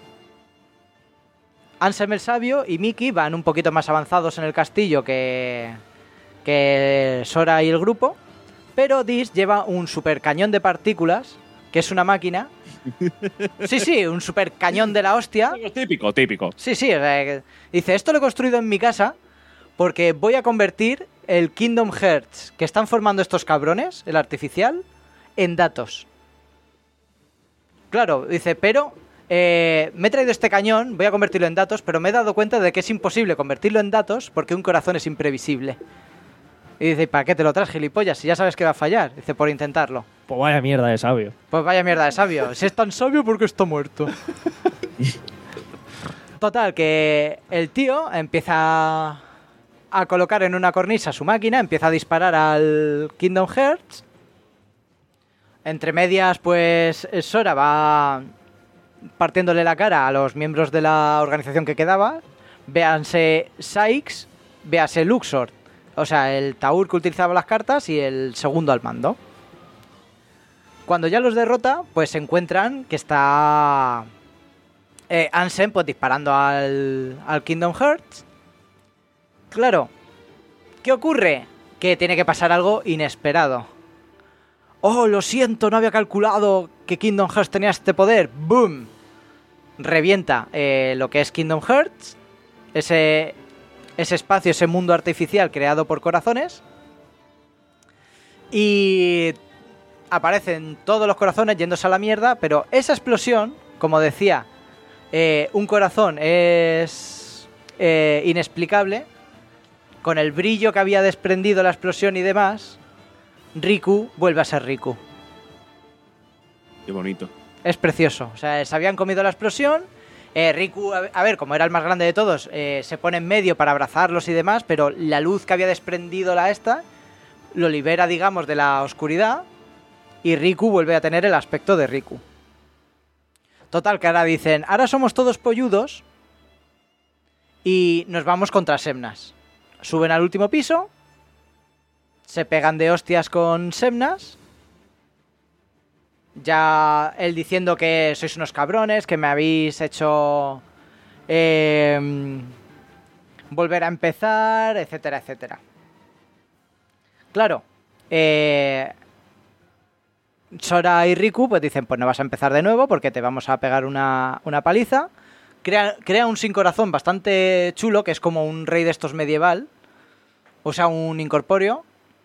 Ansem el Sabio y Mickey van un poquito más avanzados en el castillo que, que Sora y el grupo, pero Dis lleva un super cañón de partículas, que es una máquina. Sí, sí, un super cañón de la hostia. Típico, típico. Sí, sí, o sea, que- dice, esto lo he construido en mi casa porque voy a convertir el Kingdom Hearts que están formando estos cabrones, el artificial, en datos. Claro, dice, pero eh, me he traído este cañón, voy a convertirlo en datos, pero me he dado cuenta de que es imposible convertirlo en datos porque un corazón es imprevisible. Y dice, ¿para qué te lo traes, gilipollas? Si ya sabes que va a fallar. Dice, por intentarlo. Pues vaya mierda de sabio. Pues vaya mierda de sabio. Si es tan sabio, ¿por qué está muerto? Total, que el tío empieza a colocar en una cornisa su máquina, empieza a disparar al Kingdom Hearts. Entre medias, pues Sora va partiéndole la cara a los miembros de la organización que quedaba. Véanse Sykes, véase Luxor. O sea, el Taur que utilizaba las cartas y el segundo al mando. Cuando ya los derrota, pues se encuentran que está eh, Ansem pues disparando al, al Kingdom Hearts. Claro, ¿qué ocurre? Que tiene que pasar algo inesperado. Oh, lo siento, no había calculado que Kingdom Hearts tenía este poder. ¡Boom! Revienta eh, lo que es Kingdom Hearts. Ese, ese espacio, ese mundo artificial creado por corazones. Y aparecen todos los corazones yéndose a la mierda, pero esa explosión, como decía, eh, un corazón es eh, inexplicable. Con el brillo que había desprendido la explosión y demás, Riku vuelve a ser Riku. Qué bonito. Es precioso. O sea, se habían comido la explosión. Eh, Riku, a a ver, como era el más grande de todos, eh, se pone en medio para abrazarlos y demás, pero la luz que había desprendido la esta lo libera, digamos, de la oscuridad y Riku vuelve a tener el aspecto de Riku. Total, que ahora dicen, ahora somos todos polludos y nos vamos contra Xemnas. Suben al último piso, se pegan de hostias con Xemnas, ya él diciendo que sois unos cabrones, que me habéis hecho eh, volver a empezar, etcétera, etcétera. Claro, eh... Sora y Riku pues dicen, pues no vas a empezar de nuevo porque te vamos a pegar una, una paliza. Crea, crea un sin corazón bastante chulo, que es como un rey de estos medieval, o sea, un incorpóreo.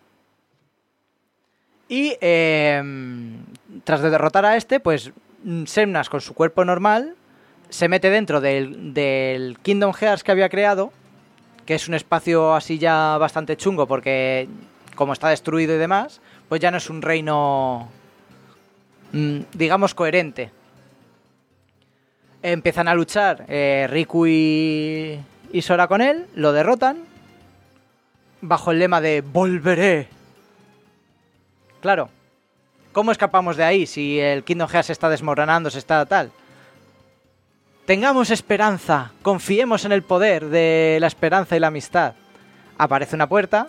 Y eh, tras de derrotar a este, pues Xemnas con su cuerpo normal se mete dentro del, del Kingdom Hearts que había creado, que es un espacio así ya bastante chungo porque como está destruido y demás, pues ya no es un reino, digamos, coherente. Empiezan a luchar eh, Riku y, y Sora con él, lo derrotan, bajo el lema de ¡volveré! Claro, ¿cómo escapamos de ahí si el Kingdom Hearts se está desmoronando, se está tal? Tengamos esperanza, confiemos en el poder de la esperanza y la amistad. Aparece una puerta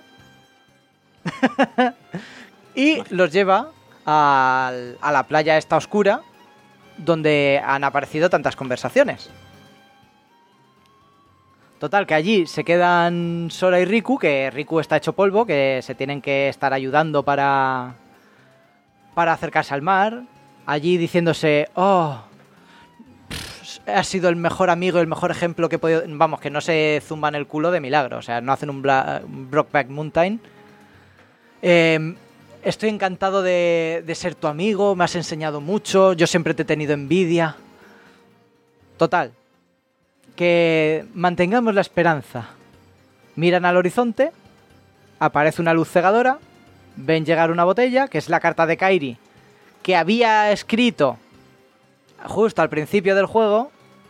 y los lleva a, a la playa esta oscura donde han aparecido tantas conversaciones. Total, que allí se quedan Sora y Riku, que Riku está hecho polvo, que se tienen que estar ayudando para, para acercarse al mar. Allí diciéndose, oh, has sido el mejor amigo, el mejor ejemplo que he podido... Vamos, que no se zumban el culo de milagro, o sea, no hacen un, Bla... un Brokeback Mountain. Eh, estoy encantado de, de ser tu amigo, me has enseñado mucho, yo siempre te he tenido envidia. Total, que mantengamos la esperanza. Miran al horizonte, aparece una luz cegadora, ven llegar una botella, que es la carta de Kairi, que había escrito justo al principio del juego.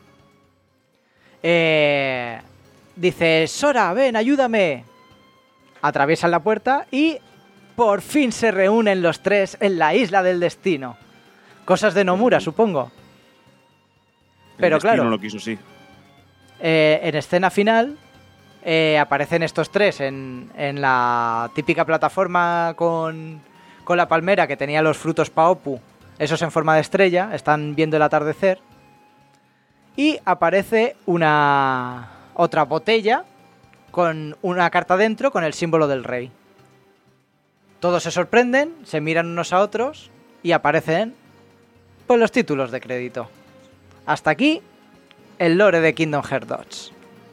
Eh, dice, Sora, ven, ayúdame. Atraviesan la puerta y por fin se reúnen los tres en la isla del destino. Cosas de Nomura, supongo. Pero el destino claro, lo quiso, sí. eh, en escena final eh, aparecen estos tres en, en la típica plataforma con, con la palmera que tenía los frutos Paopu, esos en forma de estrella, están viendo el atardecer. Y aparece una otra botella con una carta dentro con el símbolo del rey. Todos se sorprenden, se miran unos a otros y aparecen pues los títulos de crédito. Hasta aquí el lore de Kingdom Hearts dos.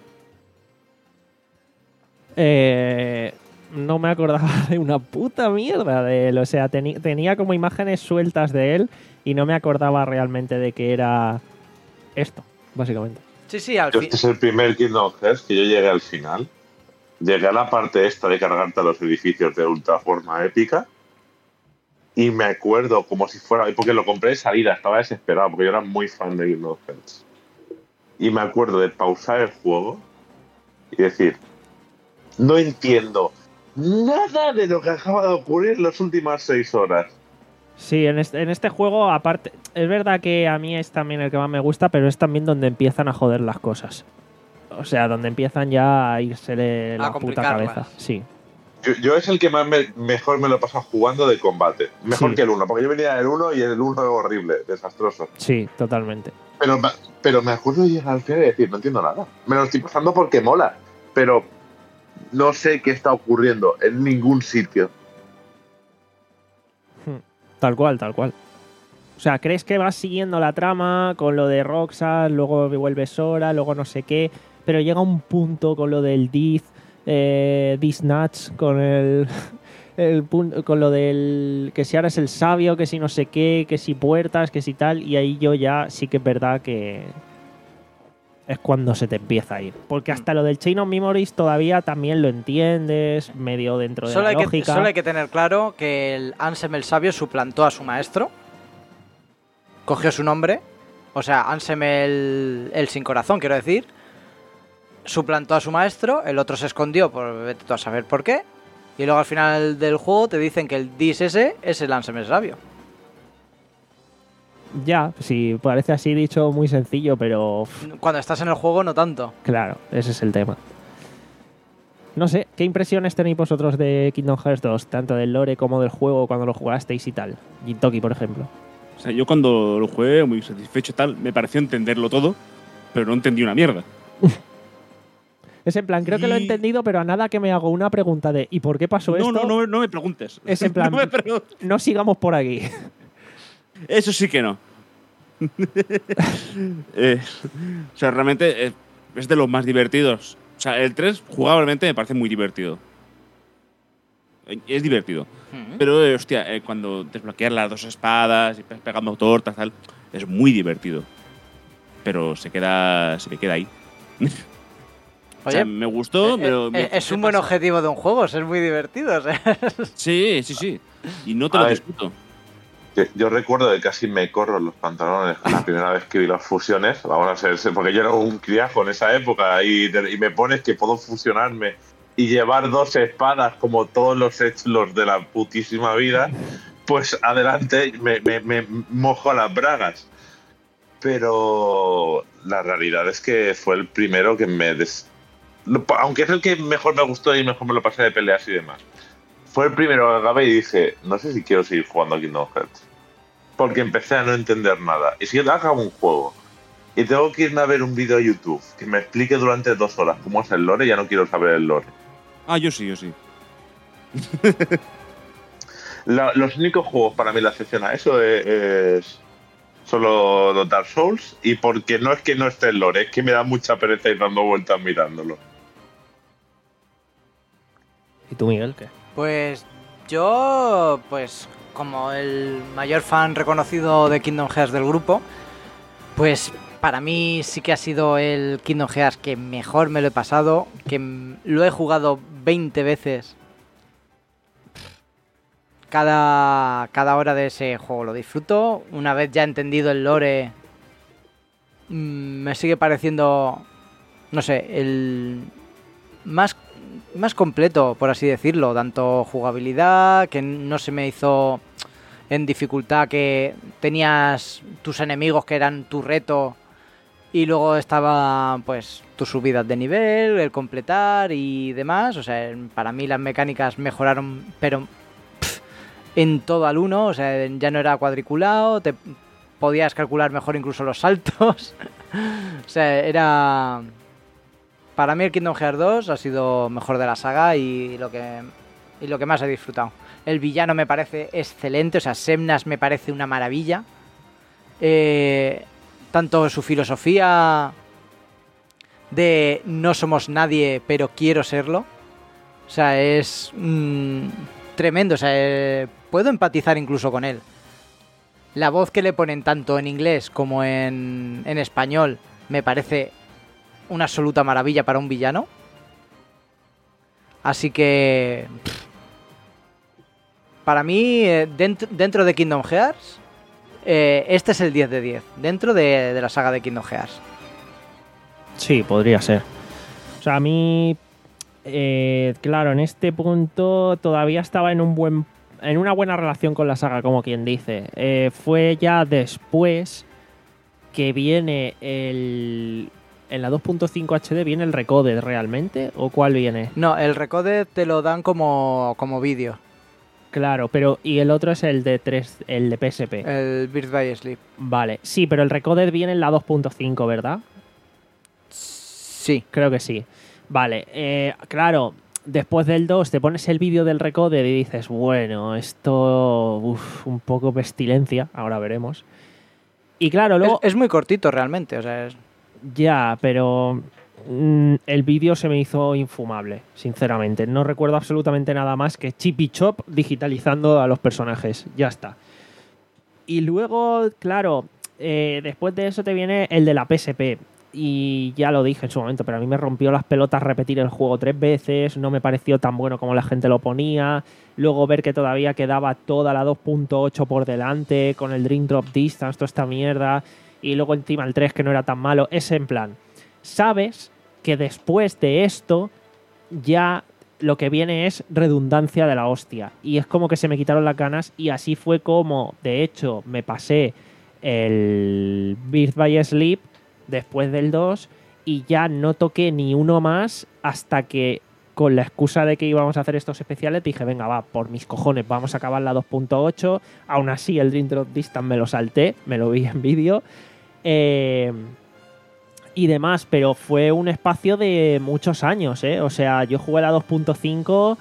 Eh, no me acordaba de una puta mierda de él. O sea, teni- tenía como imágenes sueltas de él y no me acordaba realmente de que era esto, básicamente. Sí, sí, al Yo fin. este es el primer Kingdom Hearts que yo llegué al final. Llegué a la parte esta de cargarte a los edificios de ultra forma épica. Y me acuerdo como si fuera... Porque lo compré de salida, estaba desesperado, porque yo era muy fan de Kingdom Hearts. Y me acuerdo de pausar el juego y decir, no entiendo nada de lo que acaba de ocurrir en las últimas seis horas. Sí, en este, en este juego, aparte, es verdad que a mí es también el que más me gusta, pero es también donde empiezan a joder las cosas. O sea, donde empiezan ya a irsele la puta complicarlas. cabeza. Sí. Yo, yo es el que más me- mejor me lo he pasado jugando de combate. Mejor Sí. que el uno, porque yo venía del uno y el uno es horrible, desastroso. Sí, totalmente. Pero, me- pero me acuerdo de llegar al final y decir, no entiendo nada. Me lo estoy pasando porque mola, pero no sé qué está ocurriendo en ningún sitio. Tal cual, tal cual. O sea, crees que vas siguiendo la trama con lo de Roxas, luego vuelve Sora, luego no sé qué, pero llega un punto con lo del Diz, eh, Diz Nuts, con el, el pun- con lo del que si ahora es el sabio, que si no sé qué, que si puertas, que si tal, y ahí yo ya sí que es verdad que es cuando se te empieza a ir. Porque hasta lo del Chain of Memories todavía también lo entiendes, medio dentro de Solo la hay, que, lógica. solo hay que tener claro que el Ansem el Sabio suplantó a su maestro. Cogió su nombre. O sea, Ansem el, el Sin Corazón, quiero decir. Suplantó a su maestro. El otro se escondió por vete tú a saber por qué. Y luego al final del juego te dicen que el Dis ese es el Ansem el Sabio. Ya, sí, parece así dicho muy sencillo, pero Cuando estás en el juego, no tanto. claro, ese es el tema. No sé, ¿qué impresiones tenéis vosotros de Kingdom Hearts dos? Tanto del lore como del juego cuando lo jugasteis y tal. Gintoki, por ejemplo. O sea, yo cuando lo jugué, muy satisfecho y tal, me pareció entenderlo todo, pero no entendí una mierda. Es en plan, creo que lo he Y- entendido, pero a nada que me hago una pregunta de ¿y por qué pasó No, esto? no, no, no me preguntes. Es en plan, No me preguntes. no sigamos por aquí. Eso sí que no. Eh, o sea, realmente eh, es de los más divertidos. O sea, el tres jugablemente me parece muy divertido. Eh, Es divertido. Pero, eh, hostia, eh, cuando desbloqueas las dos espadas y pe- pegando tortas, tal, es muy divertido. Pero se queda, se me queda ahí. O sea, Oye, me gustó. eh, pero eh, me- es me un buen pasa. objetivo de un juego, ser muy divertido. O sea. Sí, sí, sí. Y no te A lo ver. discuto. Que Yo recuerdo que casi me corro los pantalones la primera vez que vi las fusiones. Vamos a ser, porque yo era un criajo en esa época y, te- y me pones que puedo fusionarme y llevar dos espadas como todos los hechos de la putísima vida. Pues adelante, me, me- me mojo las bragas. Pero la realidad es que fue el primero que me... Des... Aunque es el que mejor me gustó y mejor me lo pasé de peleas y demás. Fue el primero que acabé y dije, no sé si quiero seguir jugando a Kingdom Hearts. Porque empecé a no entender nada. Y si yo acabo un juego y tengo que irme a ver un vídeo a YouTube que me explique durante dos horas cómo es el lore, ya no quiero saber el lore. Ah, yo sí, yo sí. La- los únicos juegos para mí la excepción a eso es, es solo los Dark Souls. Y porque no es que no esté el lore, es que me da mucha pereza ir dando vueltas mirándolo. ¿Y tú, Miguel, qué? Pues yo, pues como el mayor fan reconocido de Kingdom Hearts del grupo, pues para mí sí que ha sido el Kingdom Hearts que mejor me lo he pasado, que m- lo he jugado veinte veces. Cada, cada hora de ese juego lo disfruto. Una vez ya entendido el lore, mm, me sigue pareciendo, no sé, el más, más completo, por así decirlo. Tanto jugabilidad, que no se me hizo en dificultad, que tenías tus enemigos que eran tu reto y luego estaba pues tus subidas de nivel, el completar y demás. O sea, para mí las mecánicas mejoraron, pero pff, en todo al uno. O sea, ya no era cuadriculado, te podías calcular mejor incluso los saltos. O sea, era... Para mí el Kingdom Hearts dos ha sido mejor de la saga y lo que, y lo que más he disfrutado. El villano me parece excelente, o sea, Semnas me parece una maravilla. Eh, tanto su filosofía de no somos nadie, pero quiero serlo. O sea, es mm, tremendo. O sea, eh, puedo empatizar incluso con él. La voz que le ponen tanto en inglés como en, en español me parece una absoluta maravilla para un villano. Así que... pff, para mí, eh, dentro, dentro de Kingdom Hearts, eh, este es el diez de diez. Dentro de, de la saga de Kingdom Hearts. Sí, podría ser. O sea, a mí, eh, claro, en este punto todavía estaba en un buen, en una buena relación con la saga, como quien dice. Eh, fue ya después que viene el, en la dos punto cinco H D viene el Recoded realmente, ¿o cuál viene? No, el Recoded te lo dan como, como vídeo. Claro, pero y el otro es el de tres, el de P S P. El Birth by Sleep. Vale, sí, pero el Recoded viene en la dos punto cinco, ¿verdad? Sí. Creo que sí. Vale, eh, claro, después del dos te pones el vídeo del Recoded y dices, bueno, esto, uf, un poco pestilencia, ahora veremos. Y claro, Es, luego, es muy cortito realmente. O sea, es- ya, pero mm, el vídeo se me hizo infumable, sinceramente. No recuerdo absolutamente nada más que Chip y Chop digitalizando a los personajes, ya está. Y luego, claro, eh, después de eso te viene el de la P S P. Y ya lo dije en su momento, pero a mí me rompió las pelotas repetir el juego tres veces, no me pareció tan bueno como la gente lo ponía. Luego ver que todavía quedaba toda la dos punto ocho por delante, con el Dream Drop Distance, toda esta mierda. Y luego encima el tres que no era tan malo. Es en plan, sabes que después de esto ya lo que viene es redundancia de la hostia. Y es como que se me quitaron las ganas y así fue como, de hecho, me pasé el Birth by Sleep después del dos y ya no toqué ni uno más hasta que, con la excusa de que íbamos a hacer estos especiales, dije, venga, va, por mis cojones, vamos a acabar la dos punto ocho. Aún así, el Dream Drop Distance me lo salté, me lo vi en vídeo. Eh, y demás, pero fue un espacio de muchos años, ¿eh? O sea, yo jugué la dos punto cinco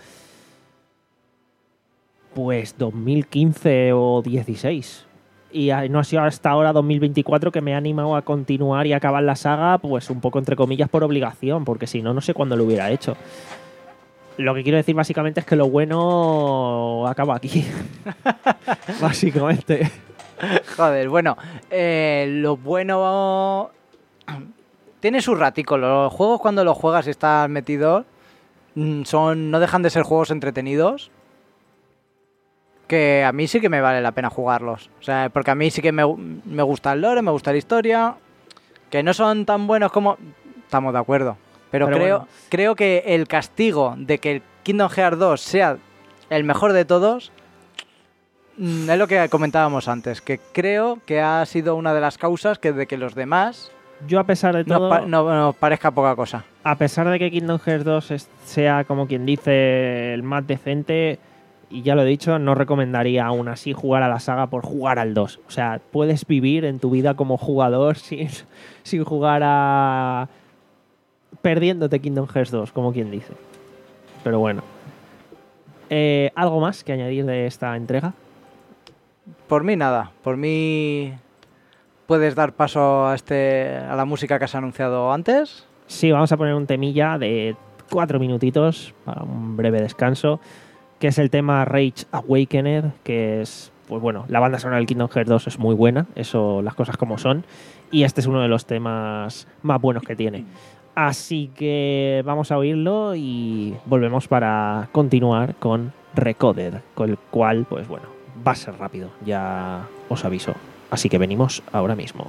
pues dos mil quince o dieciséis. Y no ha sido hasta ahora dos mil veinticuatro que me ha animado a continuar y acabar la saga, pues un poco entre comillas por obligación, porque si no, no sé cuándo lo hubiera hecho. Lo que quiero decir básicamente es que lo bueno acaba aquí. Básicamente. Joder, bueno, eh, lo bueno tiene su ratico. Los juegos, cuando los juegas y estás metido, son, no dejan de ser juegos entretenidos, que a mí sí que me vale la pena jugarlos. O sea, porque a mí sí que me, me gusta el lore, me gusta la historia, que no son tan buenos como... Estamos de acuerdo. Pero, Pero creo, bueno. creo que el castigo de que el Kingdom Hearts dos sea el mejor de todos es lo que comentábamos antes, que creo que ha sido una de las causas que de que los demás... Yo, a pesar de todo, nos, pa no, nos parezca poca cosa. A pesar de que Kingdom Hearts dos es, sea, como quien dice, el más decente... Y ya lo he dicho, no recomendaría aún así jugar a la saga por jugar al dos. O sea, puedes vivir en tu vida como jugador sin, sin jugar a... perdiéndote Kingdom Hearts dos, como quien dice. Pero bueno. Eh, ¿Algo más que añadir de esta entrega? Por mí nada. Por mí puedes dar paso a, este, a la música que has anunciado antes. Sí, vamos a poner un temilla de cuatro minutitos para un breve descanso, que es el tema Rage Awakened, que es, pues bueno, la banda sonora del Kingdom Hearts dos es muy buena, eso, las cosas como son, y este es uno de los temas más buenos que tiene. Así que vamos a oírlo y volvemos para continuar con Recoded, con el cual, pues bueno, va a ser rápido, ya os aviso. Así que venimos ahora mismo.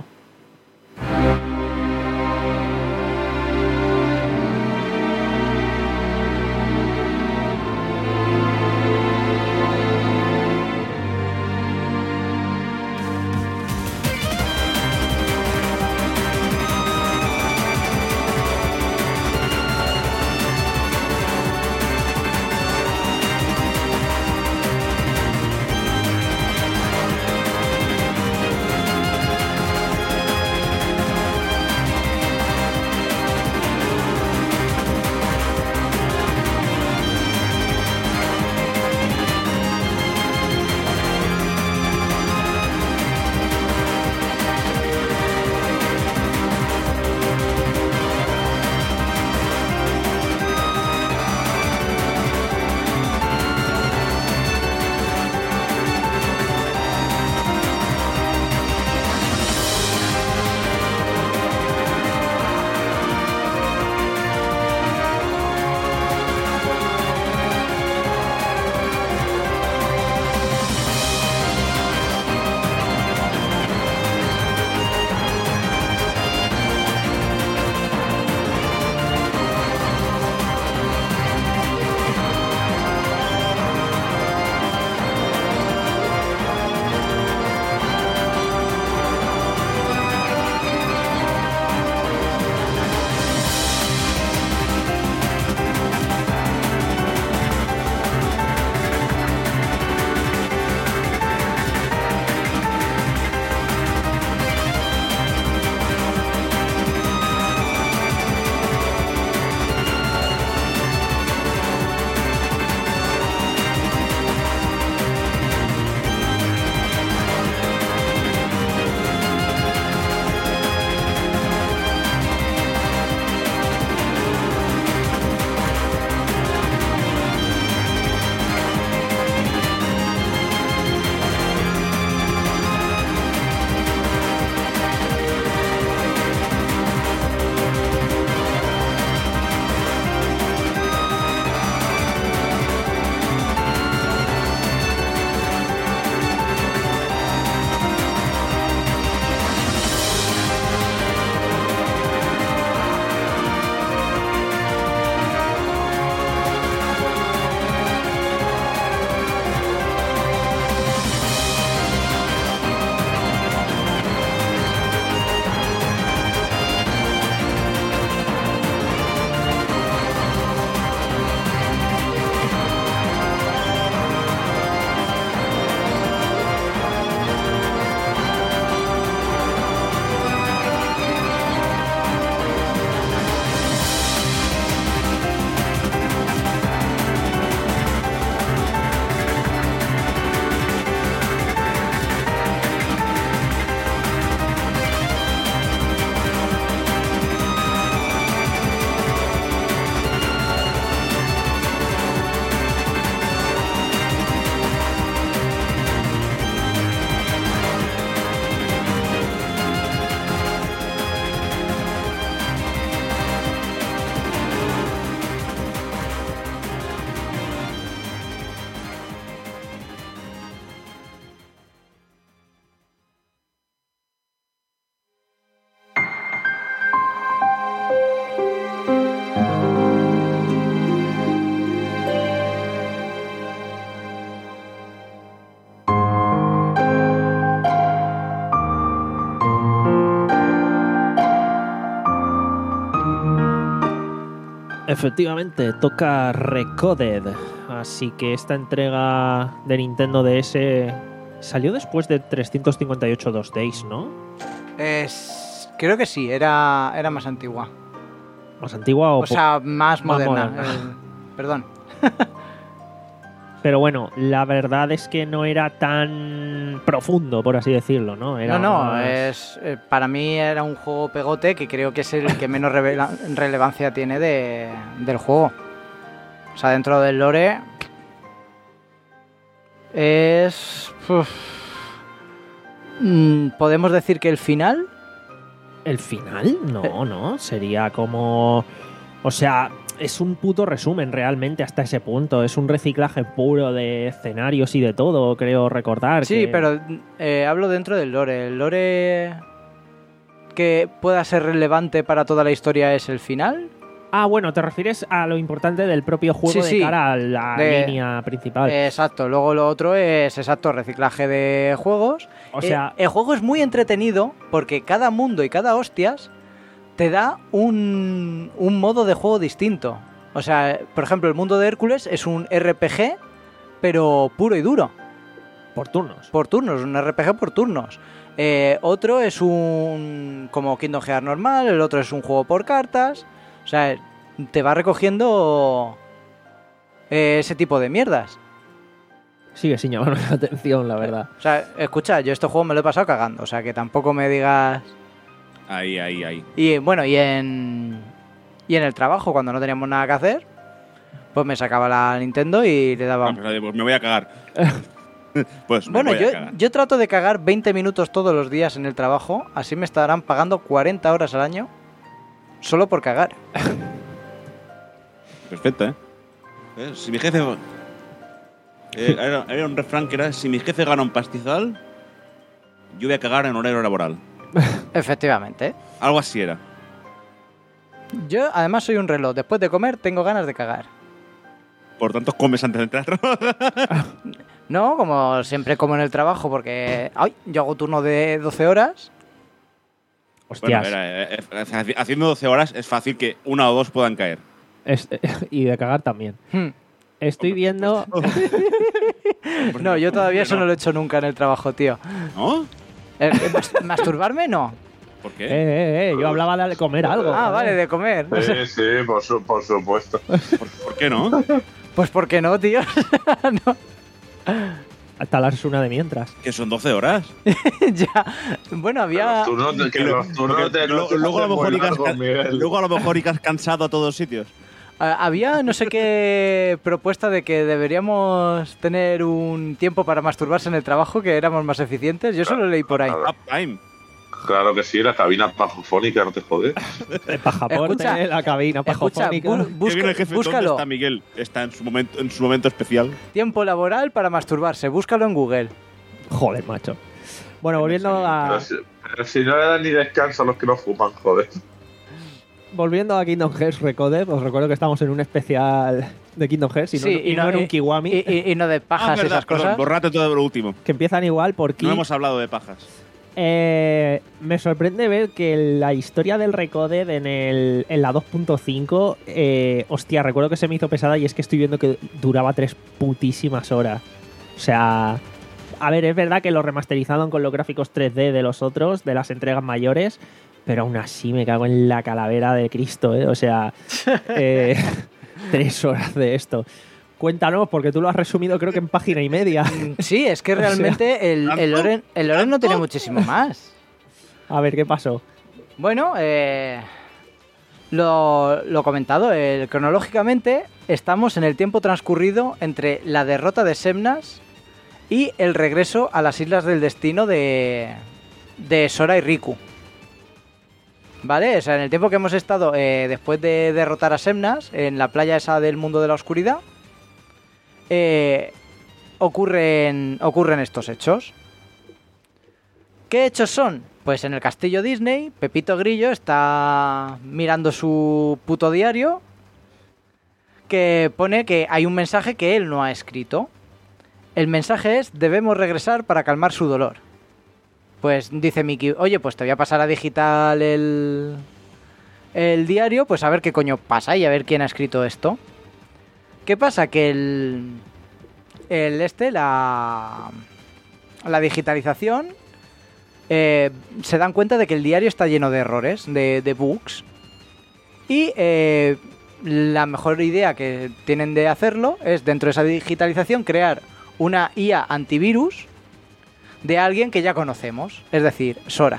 Efectivamente, toca Recoded. Así que esta entrega de Nintendo D S salió después de trescientos cincuenta y ocho dos Days, ¿no? Es... Creo que sí, era, era más antigua. ¿Más antigua o...? O sea, más, más moderna. moderna. Eh, perdón. Pero bueno, la verdad es que no era tan profundo, por así decirlo, ¿no? Era no, no, más- es, eh, para mí era un juego pegote que creo que es el que menos revela- relevancia tiene de, del juego. O sea, dentro del lore es... uf. Mm, ¿Podemos decir que el final? ¿El final? No, no. Sería como... O sea, es un puto resumen realmente hasta ese punto. Es un reciclaje puro de escenarios y de todo, creo recordar. Sí, que- pero eh, hablo dentro del lore. El lore que pueda ser relevante para toda la historia es el final. Ah, bueno, te refieres a lo importante del propio juego Sí, de sí. cara a la De- línea principal. Exacto. Luego lo otro es, exacto, reciclaje de juegos. o sea, Eh, el juego es muy entretenido porque cada mundo y cada hostias te da un, un modo de juego distinto. O sea, por ejemplo, el mundo de Hércules es un R P G, pero puro y duro. por turnos. Por turnos, un R P G por turnos. Eh, otro es un... como Kingdom Hearts normal, el otro es un juego por cartas. O sea, te va recogiendo eh, ese tipo de mierdas. Sigue sin llamarme la atención, la verdad. O sea, escucha, yo este juego me lo he pasado cagando. O sea, que tampoco me digas... Ahí, ahí, ahí. Y bueno, y en y en el trabajo, cuando no teníamos nada que hacer, pues me sacaba la Nintendo y le daba... Ah, pues, pues me voy a cagar. Pues me Bueno, voy a yo, cagar. yo trato de cagar veinte minutos todos los días en el trabajo, así me estarán pagando cuarenta horas al año solo por cagar. Perfecto, ¿eh? ¿Eh? Si mi jefe... Eh, era, era un refrán que era: si mi jefe gana un pastizal, yo voy a cagar en horario laboral. Efectivamente. Algo así era. Yo además soy un reloj, después de comer tengo ganas de cagar. Por tanto, comes antes de entrar a trabajar. No, como siempre como en el trabajo, porque ay, yo hago turno de doce horas. Hostias. Bueno, era, eh, eh, haciendo doce horas es fácil que una o dos puedan caer. Es- y de cagar también. Hmm. Estoy viendo... No, yo todavía eso no lo he hecho nunca en el trabajo, tío. ¿No? Eh, eh, mas- ¿Masturbarme? No. ¿Por Eh, qué? eh, eh, yo hablaba de comer algo. Ah, joder. vale, de comer. No sé. Sí, sí, por, su- por supuesto. ¿Por, por qué no? Pues ¿por qué no, tío? No. Hasta las una de mientras. Que son doce horas. Ya. Bueno, había... Los turnos de, que los turnos de Luego, noche luego a lo hacen mejor muy irás largos, ca- Miguel. luego a lo mejor irás cansado a todos sitios. Ah, había no sé qué propuesta de que deberíamos tener un tiempo para masturbarse en el trabajo, que éramos más eficientes. Yo solo leí por ahí. Claro. Uptime. Claro que sí, la cabina pajofónica, no te jodes. El pajaporte, Escucha, la cabina Escucha, pajofónica. bu- Que busca- viene el jefe. ¿Dónde búscalo. está Miguel? Está en su momento, en su momento especial. Tiempo laboral para masturbarse. Búscalo en Google. Joder, macho. Bueno, volviendo Pero a, si, pero si no le dan ni descanso a los que no fuman, joder. volviendo a Kingdom Hearts Recoded, os recuerdo que estamos en un especial de Kingdom Hearts y no, Sí, y no en un Kiwami, Y, y- y no de pajas Ah, y verdad, esas perdón, cosas. borrate todo lo último. que empiezan igual por No Ki. hemos hablado de pajas. Eh, me sorprende ver que la historia del Recoded en, el, en la dos punto cinco, eh, hostia, recuerdo que se me hizo pesada y es que estoy viendo que duraba tres putísimas horas. O sea, a ver, es verdad que lo remasterizaron con los gráficos tres D de los otros, de las entregas mayores, pero aún así me cago en la calavera de Cristo, ¿eh? O sea, eh, tres horas de esto. Cuéntanos, porque tú lo has resumido creo que en página y media. Sí, es que realmente el, el Loren, el Loren no tiene muchísimo más. A ver, ¿qué pasó? Bueno, eh, lo, lo comentado, el- cronológicamente estamos en el tiempo transcurrido entre la derrota de Semnas y el regreso a las Islas del Destino de, de Sora y Riku. ¿Vale? O sea, en el tiempo que hemos estado eh, después de derrotar a Semnas en la playa esa del mundo de la oscuridad, eh, ocurren, ocurren estos hechos. ¿Qué hechos son? Pues en el castillo Disney, Pepito Grillo está mirando su puto diario que pone que hay un mensaje que él no ha escrito. El mensaje es: debemos regresar para calmar su dolor. Pues dice Mickey: oye, pues te voy a pasar a digital el, el diario, pues a ver qué coño pasa y a ver quién ha escrito esto. ¿Qué pasa? Que el, el este, la, la digitalización, eh, se dan cuenta de que el diario está lleno de errores, de, de bugs. Y eh, la mejor idea que tienen de hacerlo es, dentro de esa digitalización, crear una I A antivirus de alguien que ya conocemos, es decir, Sora.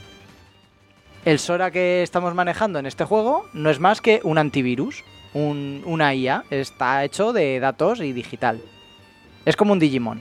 El Sora que estamos manejando en este juego no es más que un antivirus, un, una I A, está hecho de datos y digital. Es como un Digimon.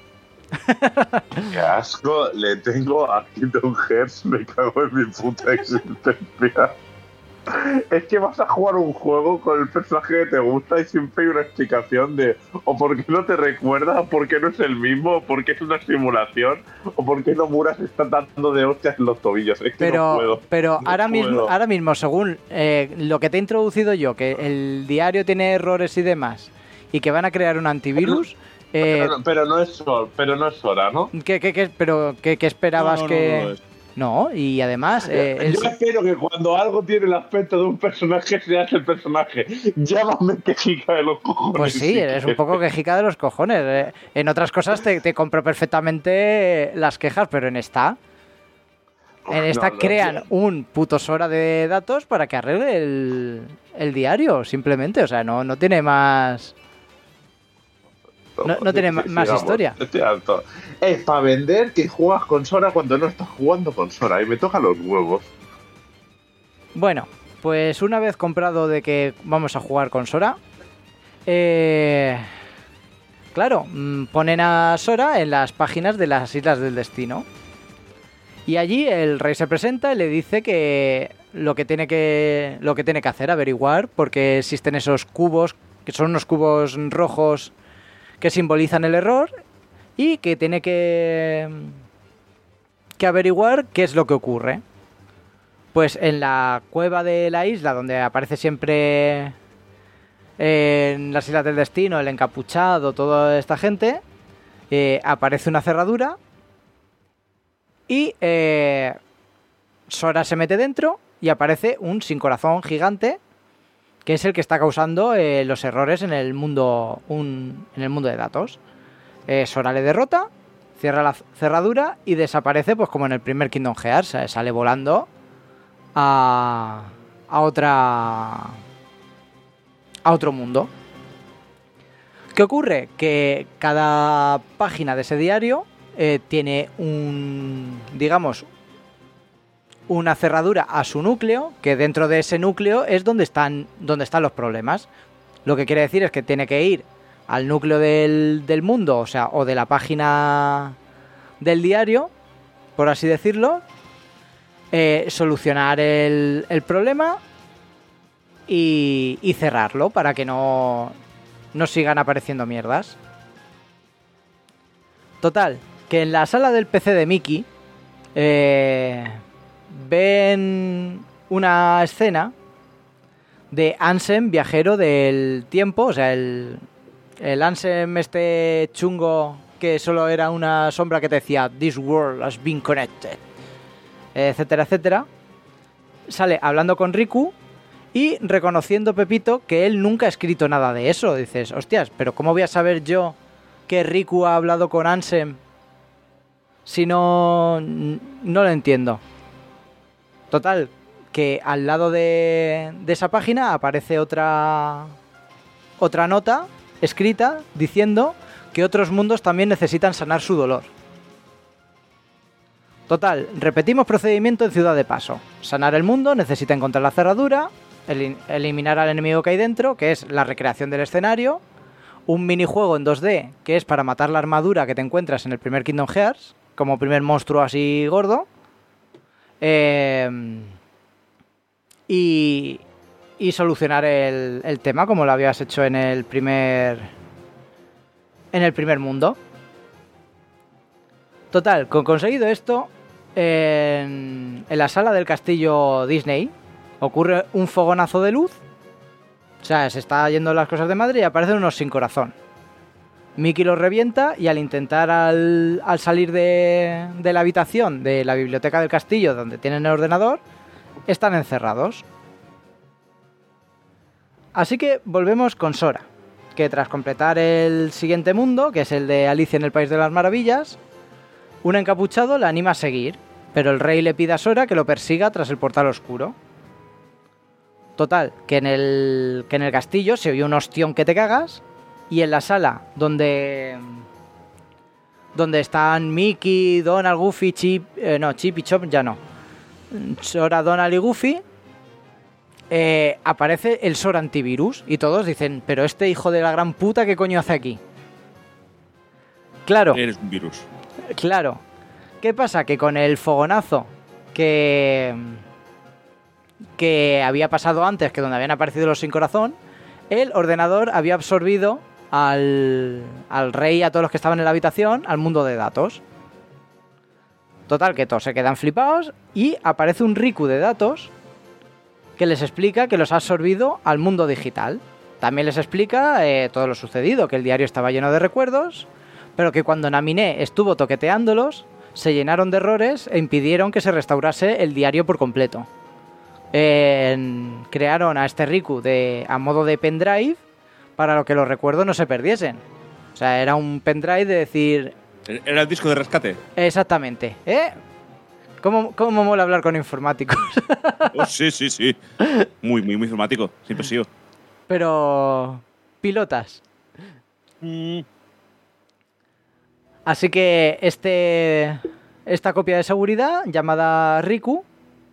Qué asco le tengo a Kingdom Hearts, me cago en mi puta existencia. Es que vas a jugar un juego con el personaje que te gusta y siempre hay una explicación de o por qué no te recuerda, o por qué no es el mismo, o por qué es una simulación, o por qué Nomura se está dando de hostias en los tobillos. Es que pero no puedo. pero no ahora, puedo. mismo, ahora mismo, según eh, lo que te he introducido yo, que el diario tiene errores y demás, y que van a crear un antivirus... Eh, pero, pero no es Sora, pero no es Sora, ¿no? ¿qué, qué, qué, pero, ¿qué, qué esperabas No, no, que...? no, no, no, No, y además... Eh, el- Yo espero que cuando algo tiene el aspecto de un personaje seas el personaje. Llámame quejica de los cojones. Pues sí, eres un poco quejica de los cojones. eh. En otras cosas te, te compro perfectamente las quejas, pero en esta... En esta No, no, crean no. un puto Sora de datos para que arregle el, el diario, simplemente. O sea, no, no tiene más... No, no tiene ma- más sigamos, historia. Estoy harto. Es para vender que juegas con Sora cuando no estás jugando con Sora y me toca los huevos. Bueno, pues una vez comprado de que vamos a jugar con Sora, eh, claro, mm, ponen a Sora en las páginas de las Islas del Destino. Y allí el rey se presenta y le dice que lo que tiene que, lo que, tiene que hacer, averiguar, porque existen esos cubos, que son unos cubos rojos que simbolizan el error, y que tiene que, que averiguar qué es lo que ocurre. Pues en la cueva de la isla, donde aparece siempre eh, en las Islas del Destino, el encapuchado, toda esta gente, eh, aparece una cerradura y eh, Sora se mete dentro y aparece un sin corazón gigante, que es el que está causando eh, los errores en el mundo, un, en el mundo de datos. Eh, Sora le derrota, cierra la cerradura y desaparece, pues como en el primer Kingdom Hearts, eh, sale volando a, a otra a otro mundo. ¿Qué ocurre? Que cada página de ese diario eh, tiene un, digamos, una cerradura a su núcleo, que dentro de ese núcleo es donde están, donde están los problemas. Lo que quiere decir es que tiene que ir al núcleo del, del mundo, o sea, o de la página del diario, por así decirlo, eh, solucionar el, el problema y, y cerrarlo para que no, no sigan apareciendo mierdas. Total, que en la sala del P C de Mickey eh, ven una escena de Ansem, viajero del tiempo, o sea, el, el Ansem este chungo que solo era una sombra que te decía "This world has been connected", etcétera, etcétera. Sale hablando con Riku y reconociendo Pepito que él nunca ha escrito nada de eso. Dices, hostias, pero ¿cómo voy a saber yo que Riku ha hablado con Ansem si no, no lo entiendo? Total, que al lado de, de esa página aparece otra, otra nota escrita diciendo que otros mundos también necesitan sanar su dolor. Total, repetimos procedimiento en Ciudad de Paso. Sanar el mundo, necesita encontrar la cerradura, el, eliminar al enemigo que hay dentro, que es la recreación del escenario, un minijuego en dos D, que es para matar la armadura que te encuentras en el primer Kingdom Hearts, como primer monstruo así gordo, eh, y, y solucionar el, el tema como lo habías hecho en el primer en el primer mundo. Total, con conseguido esto, en, en la sala del castillo Disney ocurre un fogonazo de luz. O sea, se está yendo las cosas de madre y aparecen unos sin corazón. Mickey los revienta y al intentar al, al salir de, de la habitación de la biblioteca del castillo donde tienen el ordenador, están encerrados. Así que volvemos con Sora, que tras completar el siguiente mundo, que es el de Alicia en el País de las Maravillas, un encapuchado la anima a seguir, pero el rey le pide a Sora que lo persiga tras el portal oscuro. Total, que en el, que en el castillo se oye un ostión que te cagas, y en la sala donde, donde están Mickey, Donald, Goofy, Chip, eh, no, Chip y Chop ya no, Sora, Donald y Goofy, eh, aparece el Sora antivirus, y todos dicen, pero este hijo de la gran puta, ¿qué coño hace aquí? Claro. Eres un virus. Claro. ¿Qué pasa? Que con el fogonazo que... que había pasado antes, que donde habían aparecido los sin corazón, el ordenador había absorbido al, al rey y a todos los que estaban en la habitación al mundo de datos. Total, que todos se quedan flipados y aparece un Riku de datos que les explica que los ha absorbido al mundo digital. También les explica eh, todo lo sucedido, que el diario estaba lleno de recuerdos, pero que cuando Naminé estuvo toqueteándolos, se llenaron de errores e impidieron que se restaurase el diario por completo. Eh, crearon a este Riku de, a modo de pendrive para lo que los recuerdos no se perdiesen. O sea, era un pendrive de decir... ¿Era el disco de rescate? Exactamente. ¿Eh? ¿Cómo, cómo mola hablar con informáticos? Oh, sí, sí, sí. Muy, muy, muy informático. Siempre he sido. Pero... pilotas. Mm. Así que este... esta copia de seguridad, llamada Riku,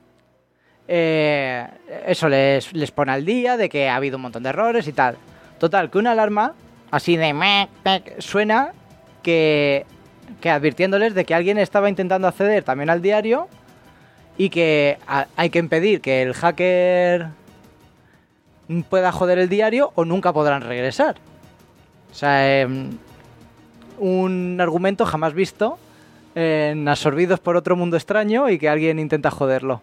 eh, eso les, les pone al día de que ha habido un montón de errores y tal. Total, que una alarma así de mec, mec, suena que, que advirtiéndoles de que alguien estaba intentando acceder también al diario y que a, hay que impedir que el hacker pueda joder el diario o nunca podrán regresar. O sea, eh, un argumento jamás visto en Absorbidos por otro mundo extraño y que alguien intenta joderlo.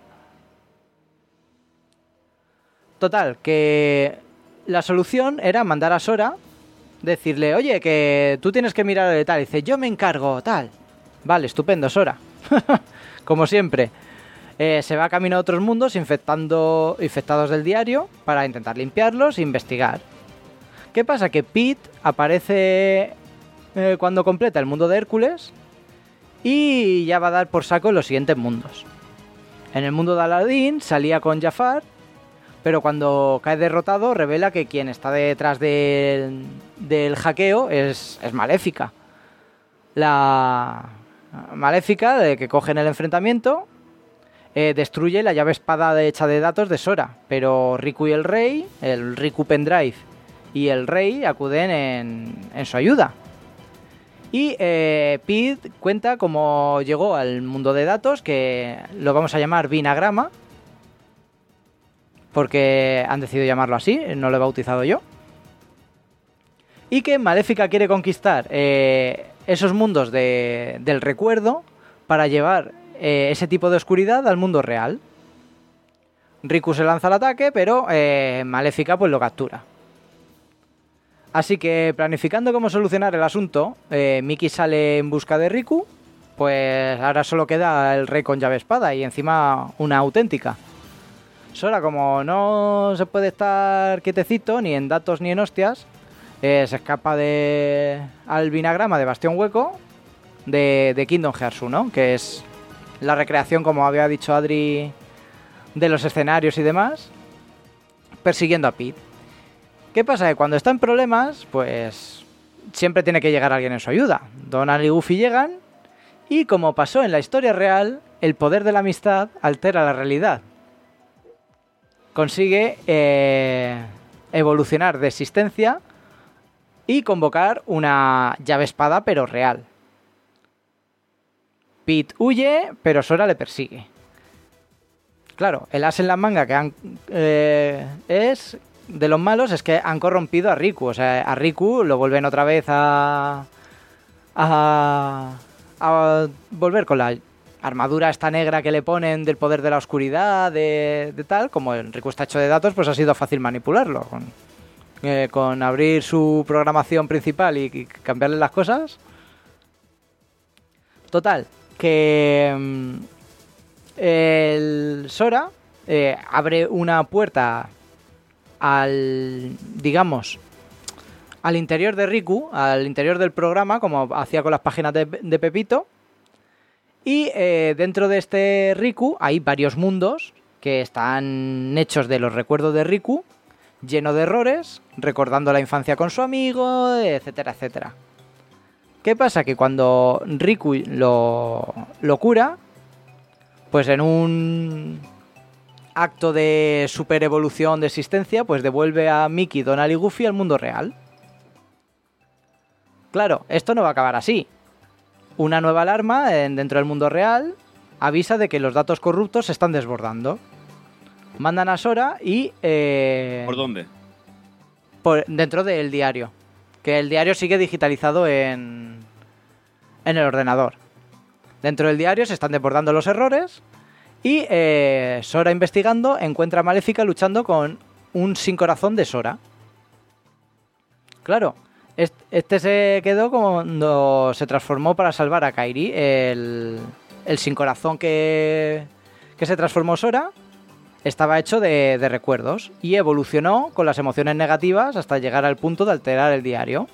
Total, que la solución era mandar a Sora, decirle, oye, que tú tienes que mirar de tal. Y dice, yo me encargo, tal. Vale, estupendo, Sora. Como siempre. Eh, se va camino a otros mundos infectando infectados del diario para intentar limpiarlos e investigar. ¿Qué pasa? Que Pete aparece eh, cuando completa el mundo de Hércules y ya va a dar por saco en los siguientes mundos. En el mundo de Aladdin salía con Jafar, pero cuando cae derrotado revela que quien está detrás del, del hackeo es, es Maléfica. La Maléfica, de que coge en el enfrentamiento, eh, destruye la llave espada hecha de datos de Sora, pero Riku y el Rey, el Riku Pendrive y el Rey acuden en, en su ayuda. Y eh, Pete cuenta cómo llegó al mundo de datos, que lo vamos a llamar Vinagrama, porque han decidido llamarlo así, no lo he bautizado yo. Y que Maléfica quiere conquistar eh, esos mundos de, del recuerdo para llevar eh, ese tipo de oscuridad al mundo real. Riku se lanza al ataque, pero eh, Maléfica pues lo captura. Así que planificando cómo solucionar el asunto, eh, Mickey sale en busca de Riku, pues ahora solo queda el rey con llave espada y encima una auténtica. Sora, como no se puede estar quietecito, ni en datos ni en hostias, eh, se escapa de al Vinagrama de Bastión Hueco de, de Kingdom Hearts uno, que es la recreación, como había dicho Adri, de los escenarios y demás, persiguiendo a Pete. ¿Qué pasa? Que cuando está en problemas, pues siempre tiene que llegar alguien en su ayuda. Donald y Goofy llegan y, como pasó en la historia real, el poder de la amistad altera la realidad. Consigue eh, evolucionar de existencia y convocar una llave espada, pero real. Pete huye, pero Sora le persigue. Claro, el as en la manga que han, eh, es de los malos es que han corrompido a Riku. O sea, a Riku lo vuelven otra vez a, a, a volver con la armadura esta negra que le ponen del poder de la oscuridad, de, de tal. Como el Riku está hecho de datos, pues ha sido fácil manipularlo. Con, eh, con abrir su programación principal y, y cambiarle las cosas. Total, que mm, el Sora eh, abre una puerta al, digamos, al interior de Riku, al interior del programa, como hacía con las páginas de, de Pepito. Y eh, dentro de este Riku hay varios mundos que están hechos de los recuerdos de Riku, lleno de errores, recordando la infancia con su amigo, etcétera, etcétera. ¿Qué pasa? Que cuando Riku lo, lo cura, pues en un acto de super evolución de existencia, pues devuelve a Mickey, Donald y Goofy al mundo real. Claro, esto no va a acabar así. Una nueva alarma en, dentro del mundo real avisa de que los datos corruptos se están desbordando. Mandan a Sora y... Eh, ¿Por dónde? Por, dentro del diario. Que el diario sigue digitalizado en, en el ordenador. Dentro del diario se están desbordando los errores y eh, Sora, investigando, encuentra a Maléfica luchando con un sin corazón de Sora. Claro, este se quedó cuando se transformó para salvar a Kairi, el, el sin corazón que, que se transformó Sora. Estaba hecho de, de recuerdos y evolucionó con las emociones negativas hasta llegar al punto de alterar el diario.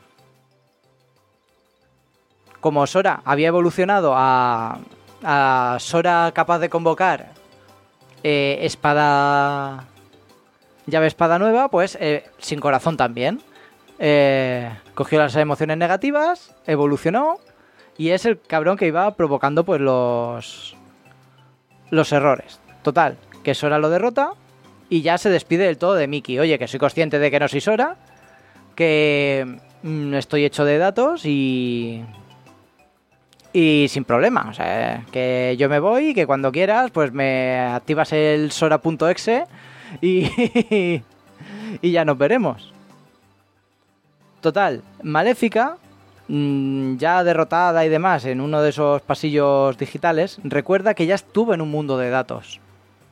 Como Sora había evolucionado a, a Sora capaz de convocar eh, espada, llave espada nueva, pues eh, sin corazón también. Eh, cogió las emociones negativas, evolucionó y es el cabrón que iba provocando pues los, los errores. Total, que Sora lo derrota y ya se despide del todo de Mickey. Oye, que soy consciente de que no soy Sora, que mmm, estoy hecho de datos y... y sin problema. O sea, que yo me voy y que cuando quieras pues me activas el Sora.exe y... y ya nos veremos. Total, Maléfica, mmm, ya derrotada y demás en uno de esos pasillos digitales, recuerda que ya estuvo en un mundo de datos.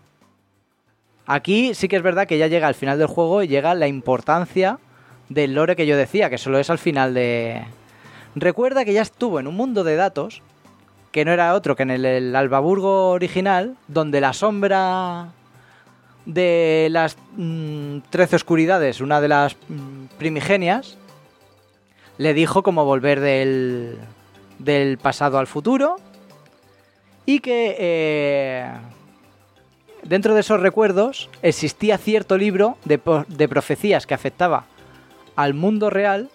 Aquí sí que es verdad que ya llega al final del juego y llega la importancia del lore que yo decía, que solo es al final de... Recuerda que ya estuvo en un mundo de datos, que no era otro que en el, el Albaburgo original, donde la sombra de las mmm, trece oscuridades, una de las mmm, primigenias, le dijo cómo volver del, del pasado al futuro y que... Eh, dentro de esos recuerdos existía cierto libro de, de profecías que afectaba al mundo real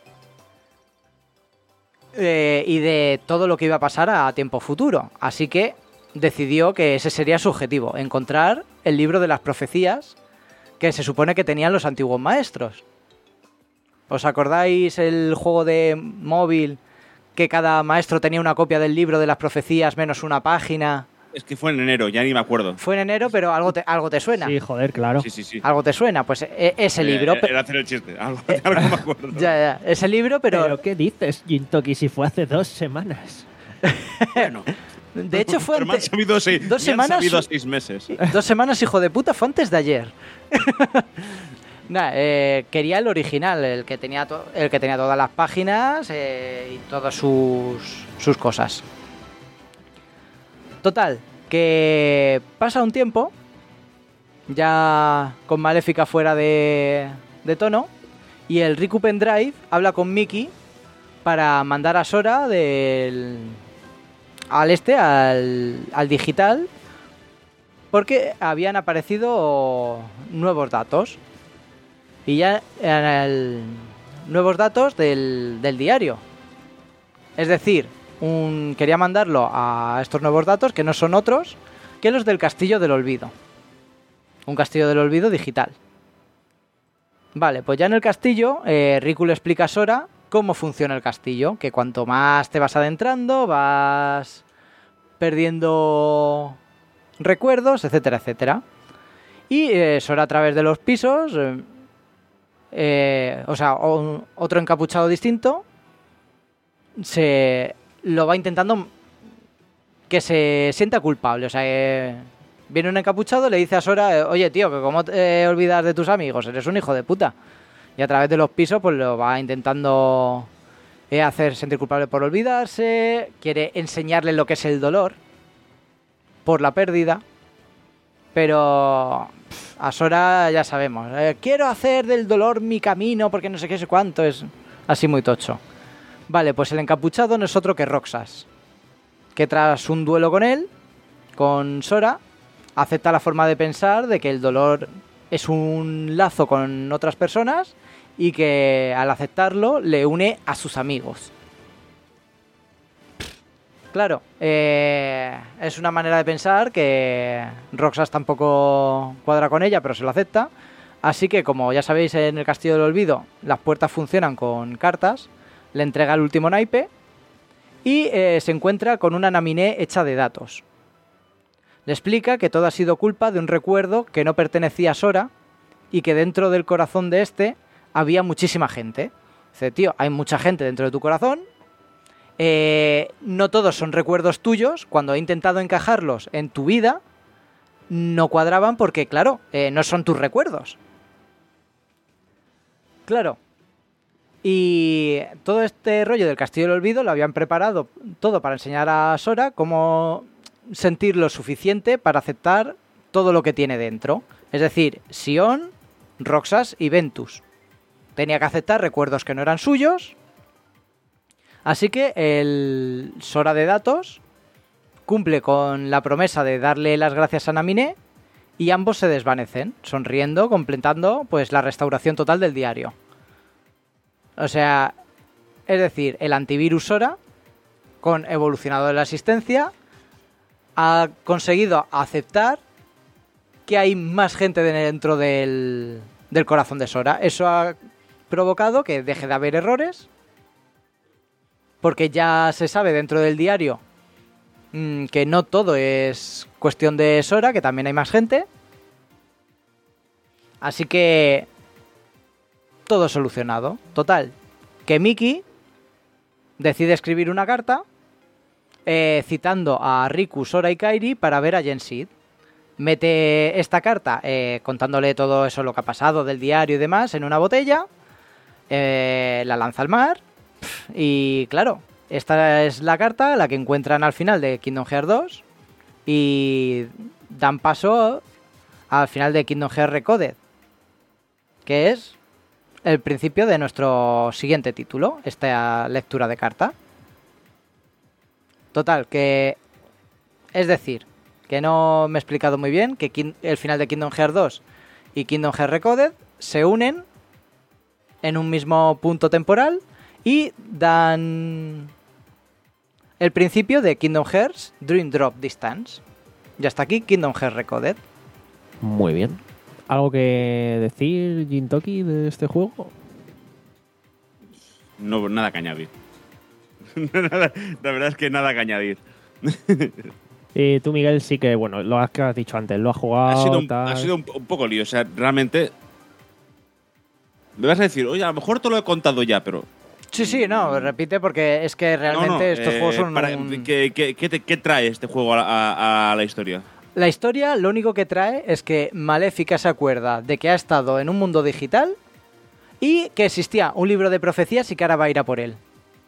eh, y de todo lo que iba a pasar a tiempo futuro. Así que decidió que ese sería su objetivo, encontrar el libro de las profecías que se supone que tenían los antiguos maestros. ¿Os acordáis el juego de móvil que cada maestro tenía una copia del libro de las profecías menos una página? Es que fue en enero, ya ni me acuerdo. Fue en enero, pero algo te, algo te suena. Sí, joder, claro. Sí, sí, sí. Algo te suena, pues e, ese Eh, libro... Era hacer el chiste, algo, algo me acuerdo. Ya, ya, ese libro, pero... ¿Pero qué dices, Jintoki, si fue hace dos semanas? Bueno, de hecho fue pero me han antes... sabido seis, dos me han semanas- sabido seis meses. Dos semanas, hijo de puta, fue antes de ayer. Nah, eh, quería el original, el que tenía, to- el que tenía todas las páginas eh, y todas sus, sus cosas. Total, que pasa un tiempo, ya con Maléfica fuera de, de tono, y el Riku Pendrive habla con Mickey para mandar a Sora del, al este, al, al digital, porque habían aparecido nuevos datos. Y ya en el, nuevos datos del, del diario. Es decir, un, quería mandarlo a estos nuevos datos, que no son otros que los del Castillo del Olvido. Un Castillo del Olvido digital. Vale, pues ya en el castillo, eh, Riku le explica a Sora cómo funciona el castillo. Que cuanto más te vas adentrando, vas perdiendo recuerdos, etcétera, etcétera. Y eh, Sora, a través de los pisos... Eh, Eh, o sea, o, otro encapuchado distinto se lo va intentando que se sienta culpable. O sea, eh, viene un encapuchado, le dice a Sora, eh, oye tío, que cómo te olvidas de tus amigos, eres un hijo de puta. Y a través de los pisos pues lo va intentando eh, hacer sentir culpable por olvidarse, quiere enseñarle lo que es el dolor por la pérdida, pero a Sora ya sabemos. Eh, quiero hacer del dolor mi camino porque no sé qué sé cuánto. Es así muy tocho. Vale, pues el encapuchado no es otro que Roxas, que tras un duelo con él, con Sora, acepta la forma de pensar de que el dolor es un lazo con otras personas y que al aceptarlo le une a sus amigos. Claro, eh, es una manera de pensar que Roxas tampoco cuadra con ella, pero se lo acepta. Así que, como ya sabéis, en el Castillo del Olvido las puertas funcionan con cartas. Le entrega el último naipe y eh, se encuentra con una Naminé hecha de datos. Le explica que todo ha sido culpa de un recuerdo que no pertenecía a Sora y que dentro del corazón de este había muchísima gente. Dice, tío, hay mucha gente dentro de tu corazón. Eh, no todos son recuerdos tuyos. Cuando he intentado encajarlos en tu vida, no cuadraban porque, claro, eh, no son tus recuerdos. Claro. Y todo este rollo del Castillo del Olvido lo habían preparado todo para enseñar a Sora cómo sentir lo suficiente para aceptar todo lo que tiene dentro. Es decir, Sion, Roxas y Ventus. Tenía que aceptar recuerdos que no eran suyos. Así que el Sora de datos cumple con la promesa de darle las gracias a Naminé y ambos se desvanecen, sonriendo, completando pues la restauración total del diario. O sea, es decir, el antivirus Sora, con evolucionado de la asistencia, ha conseguido aceptar que hay más gente dentro del, del corazón de Sora. Eso ha provocado que deje de haber errores, porque ya se sabe dentro del diario mmm, que no todo es cuestión de Sora, que también hay más gente. Así que todo solucionado. Total, que Mickey decide escribir una carta eh, citando a Riku, Sora y Kairi para ver a Gensid. Mete esta carta eh, contándole todo eso, lo que ha pasado del diario y demás, en una botella, eh, la lanza al mar y claro, esta es la carta, la que encuentran al final de Kingdom Hearts dos y dan paso al final de Kingdom Hearts Recoded, que es el principio de nuestro siguiente título, esta lectura de carta. Total, que es decir, que no me he explicado muy bien, que el final de Kingdom Hearts dos y Kingdom Hearts Recoded se unen en un mismo punto temporal y dan el principio de Kingdom Hearts Dream Drop Distance. Ya está aquí Kingdom Hearts Recoded. Muy bien. ¿Algo que decir, Jintoki, de este juego? No, nada que añadir. La verdad es que nada que añadir. Y tú, Miguel, sí que, bueno, lo que has dicho antes, lo has jugado. Ha sido un, tal. ha sido un, un poco lío. O sea, realmente. Me vas a decir, oye, a lo mejor te lo he contado ya, pero. Sí, sí, no, repite porque es que realmente no, no, estos eh, juegos son. Para, un... ¿qué, qué, qué, te, ¿Qué trae este juego a, a, a la historia? La historia lo único que trae es que Maléfica se acuerda de que ha estado en un mundo digital y que existía un libro de profecías y que ahora va a ir a por él.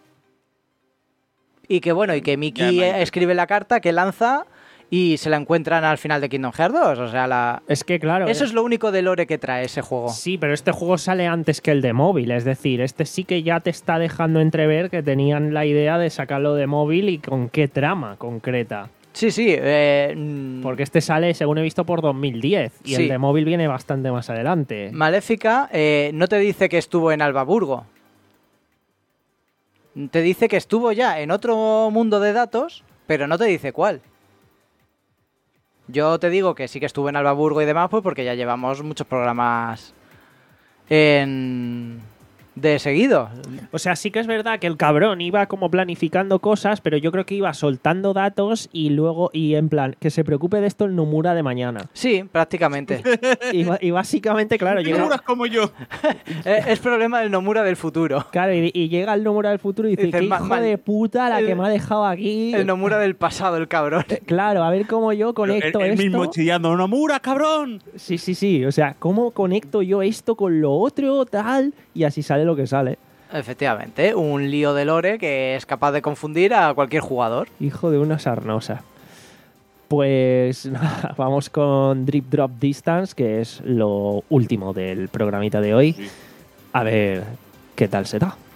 Y que bueno, y que Mickey escribe la carta que lanza y se la encuentran al final de Kingdom Hearts dos. O sea, la... Es que claro. Eso eh. es lo único de lore que trae ese juego. Sí, pero este juego sale antes que el de móvil. Es decir, este sí que ya te está dejando entrever que tenían la idea de sacarlo de móvil y con qué trama concreta. Sí, sí. Eh, Porque este sale, según he visto, por dos mil diez. Y sí. El de móvil viene bastante más adelante. Maléfica eh, no te dice que estuvo en Albaburgo. Te dice que estuvo ya en otro mundo de datos, pero no te dice cuál. Yo te digo que sí que estuve en Albaburgo y demás, pues porque ya llevamos muchos programas en... de seguido. O sea, sí que es verdad que el cabrón iba como planificando cosas, pero yo creo que iba soltando datos y luego, y en plan, que se preocupe de esto el Nomura de mañana. Sí, prácticamente. Y, y básicamente, claro, llega... Nomuras como yo. Es problema del Nomura del futuro. Claro, y, y llega el Nomura del futuro y dice, Dice, qué "Ma- hijo mal- de puta la el- que me ha dejado aquí". El Nomura del pasado, el cabrón. Claro, a ver cómo yo conecto el, el esto. mismo chillando, ¡Nomura, cabrón! Sí, sí, sí. O sea, ¿cómo conecto yo esto con lo otro, tal? Y así sale lo que sale. Efectivamente, un lío de lore que es capaz de confundir a cualquier jugador. Hijo de una sarnosa. Pues nada, vamos con Drip Drop Distance, que es lo último del programita de hoy. Sí. A ver qué tal se da.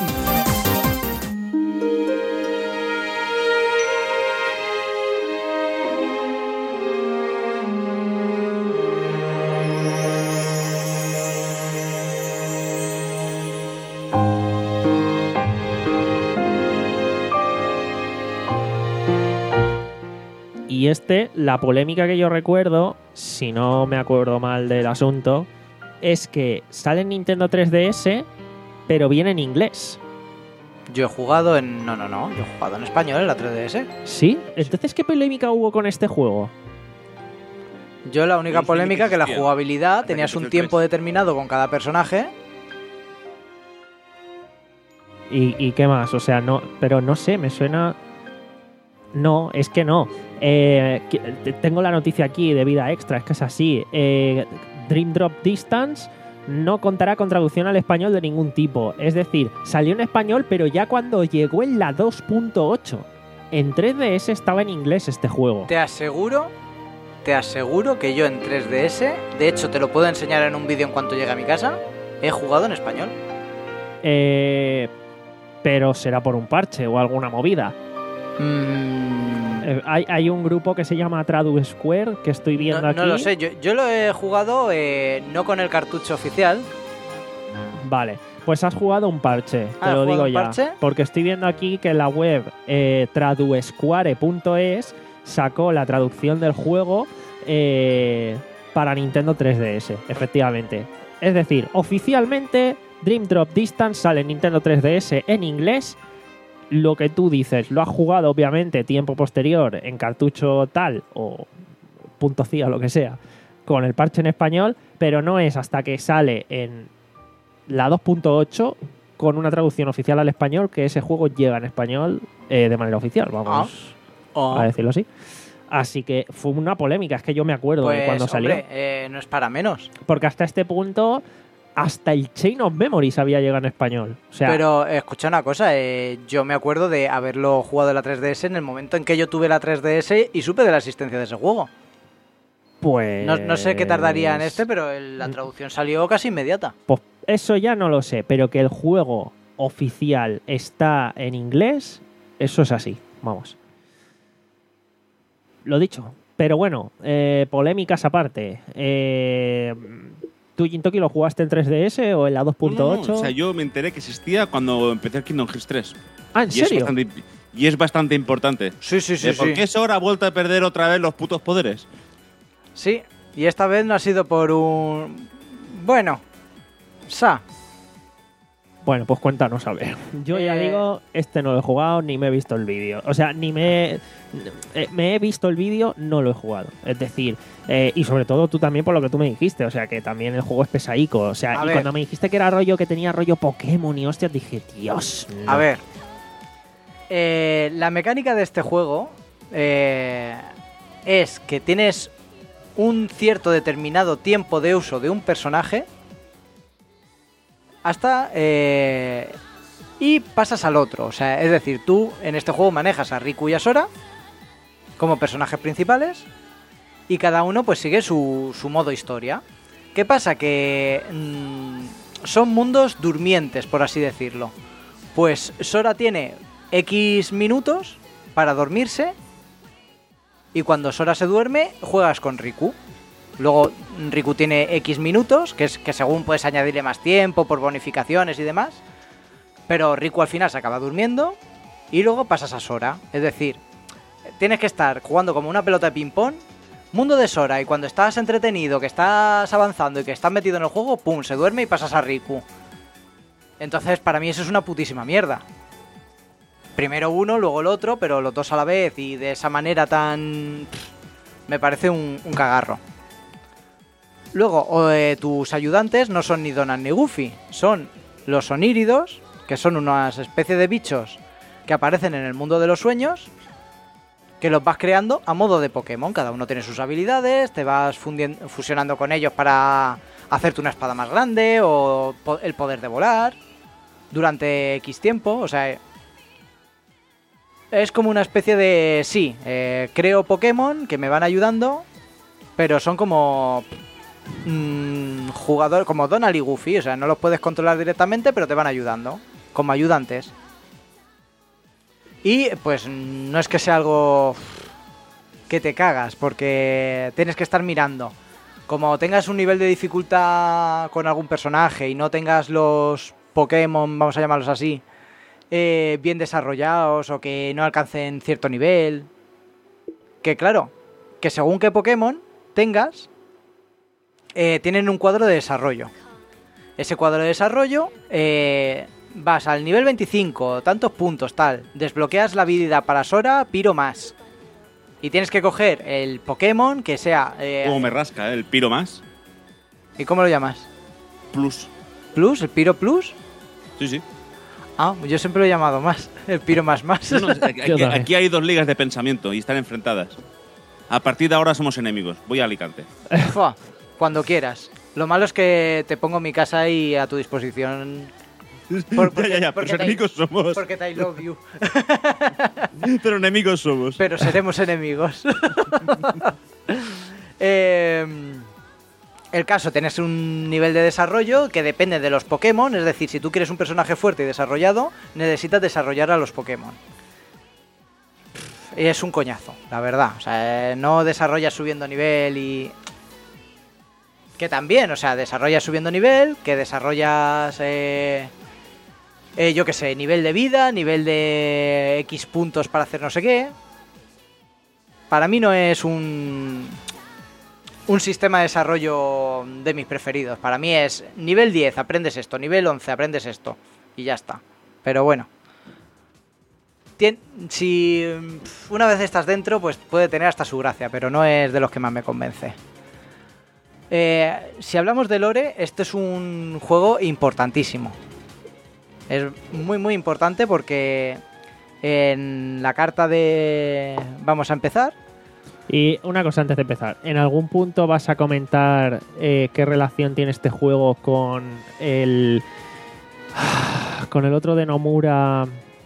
Y este, la polémica que yo recuerdo, si no me acuerdo mal del asunto, es que sale en Nintendo tres D S, pero viene en inglés. Yo he jugado en... No, no, no. Yo he jugado en español en la tres D S. ¿Sí? Entonces, ¿qué polémica hubo con este juego? Yo la única No sabía polémica que que la existía. jugabilidad, Hasta que tenías empezó un el tiempo tres. determinado con cada personaje. ¿Y, y qué más? O sea, no... Pero no sé, me suena... No, es que no. Eh, que- te- tengo la noticia aquí de vida extra, es que es así. Eh, Dream Drop Distance no contará con traducción al español de ningún tipo. Es decir, salió en español, pero ya cuando llegó en la dos punto ocho. En tres D S estaba en inglés este juego. Te aseguro, te aseguro que yo en tres D S, de hecho te lo puedo enseñar en un vídeo en cuanto llegue a mi casa, he jugado en español. Eh, pero será por un parche o alguna movida. Mm, Eh, hay, hay un grupo que se llama Tradu Square que estoy viendo no, aquí. no lo sé, yo, yo lo he jugado eh, no con el cartucho oficial. Vale, pues has jugado un parche, Ah, te ¿he lo jugado digo un ya. parche? Porque estoy viendo aquí que la web eh, tradusquare punto es sacó la traducción del juego eh, para Nintendo tres D S, efectivamente. Es decir, oficialmente Dream Drop Distance sale en Nintendo tres D S en inglés. Lo que tú dices, lo has jugado obviamente tiempo posterior en cartucho tal o punto C I A o lo que sea, con el parche en español, pero no es hasta que sale en la dos punto ocho con una traducción oficial al español que ese juego llega en español eh, de manera oficial, vamos Oh, a decirlo así. Así que fue una polémica, es que yo me acuerdo pues, de cuando salió. hombre, eh, no es para menos. Porque hasta este punto, hasta el Chain of Memories había llegado en español. O sea, Pero eh, escucha una cosa, eh, yo me acuerdo de haberlo jugado en la tres D S en el momento en que yo tuve la tres D S y supe de la existencia de ese juego. pues... No, no sé qué tardaría en este, pero el- la traducción salió casi inmediata. Pues eso ya no lo sé, pero que el juego oficial está en inglés, eso es así, vamos. Lo dicho. Pero bueno, eh, polémicas aparte. Eh, ¿Tú, Jintoki, lo jugaste en tres D S o en la dos punto No, no, ocho? o sea, yo me enteré que existía cuando empecé el Kingdom Hearts tres. Ah, ¿en Y es, serio? bastante, y es bastante importante. Sí, sí, sí, Eh, ¿Por sí. qué Sora ha vuelto a perder otra vez los putos poderes? Sí, y esta vez no ha sido por un... Bueno, sa. Bueno, pues cuéntanos a ver. Yo ya Eh, digo, este no lo he jugado ni me he visto el vídeo. O sea, ni me he, eh, me he visto el vídeo, no lo he jugado. Es decir, eh, y sobre todo tú también por lo que tú me dijiste. O sea, que también el juego es pesaico. O sea, A y ver. cuando me dijiste que era rollo, que tenía rollo Pokémon y hostias, dije, Dios. no. A ver. Eh, la mecánica de este juego eh, es que tienes un cierto determinado tiempo de uso de un personaje hasta... eh, y pasas al otro. O sea, es decir, tú en este juego manejas a Riku y a Sora como personajes principales y cada uno pues sigue su, su modo historia. ¿Qué pasa? Que mm, son mundos durmientes, por así decirlo. Pues Sora tiene X minutos para dormirse y cuando Sora se duerme juegas con Riku. Luego Riku tiene X minutos, que es que según puedes añadirle más tiempo por bonificaciones y demás. Pero Riku al final se acaba durmiendo y luego pasas a Sora. Es decir, tienes que estar jugando como una pelota de ping-pong, mundo de Sora, y cuando estás entretenido, que estás avanzando y que estás metido en el juego, pum, se duerme y pasas a Riku. Entonces para mí eso es una putísima mierda. Primero uno, luego el otro, pero los dos a la vez y de esa manera tan... me parece un, un cagarro. Luego, o, eh, tus ayudantes no son ni Donald ni Goofy, son los oníridos, que son unas especies de bichos que aparecen en el mundo de los sueños, que los vas creando a modo de Pokémon. Cada uno tiene sus habilidades, te vas fundien- fusionando con ellos para hacerte una espada más grande o po- el poder de volar durante X tiempo. O sea, es como una especie de... Sí, eh, creo Pokémon que me van ayudando, pero son como... Mmm, jugador, como Donald y Goofy, o sea, no los puedes controlar directamente, pero te van ayudando, como ayudantes. Y pues no es que sea algo que te cagas, porque tienes que estar mirando. Como tengas un nivel de dificultad con algún personaje y no tengas los Pokémon, vamos a llamarlos así, eh, bien desarrollados o que no alcancen cierto nivel, que claro, que según qué Pokémon tengas, eh, tienen un cuadro de desarrollo. Ese cuadro de desarrollo, eh, vas al nivel veinticinco, tantos puntos, tal, desbloqueas la habilidad para Sora, Piro más. Y tienes que coger el Pokémon que sea... Eh, Como me rasca, ¿eh? El Piro más. ¿Y cómo lo llamas? Plus. ¿Plus? ¿El Piro Plus? Sí, sí. Ah, yo siempre lo he llamado más. El Piro más más. No, no, aquí, aquí- aquí hay dos ligas de pensamiento y están enfrentadas. A partir de ahora somos enemigos. Voy a Alicante. Fua, cuando quieras. Lo malo es que te pongo mi casa ahí a tu disposición. Por- ya, ya, ya. porque Pero te- enemigos somos. Porque te I love you. Pero enemigos somos. Pero seremos enemigos. eh, el caso, tienes un nivel de desarrollo que depende de los Pokémon. Es decir, si tú quieres un personaje fuerte y desarrollado, necesitas desarrollar a los Pokémon. Y es un coñazo, la verdad. O sea, no desarrollas subiendo nivel y... Que también, o sea, desarrollas subiendo nivel, que desarrollas... Eh... Eh, yo qué sé, nivel de vida, nivel de X puntos para hacer no sé qué. Para mí no es un, un sistema de desarrollo de mis preferidos. Para mí es nivel diez, aprendes esto, nivel once, aprendes esto. Y ya está. Pero bueno. Tien, si una vez estás dentro, pues puede tener hasta su gracia, pero no es de los que más me convence. Eh, si hablamos de lore, este es un juego importantísimo. Es muy muy importante porque en la carta de... Vamos a empezar. Y una cosa antes de empezar. ¿En algún punto vas a comentar eh, qué relación tiene este juego con el... con el otro de Nomura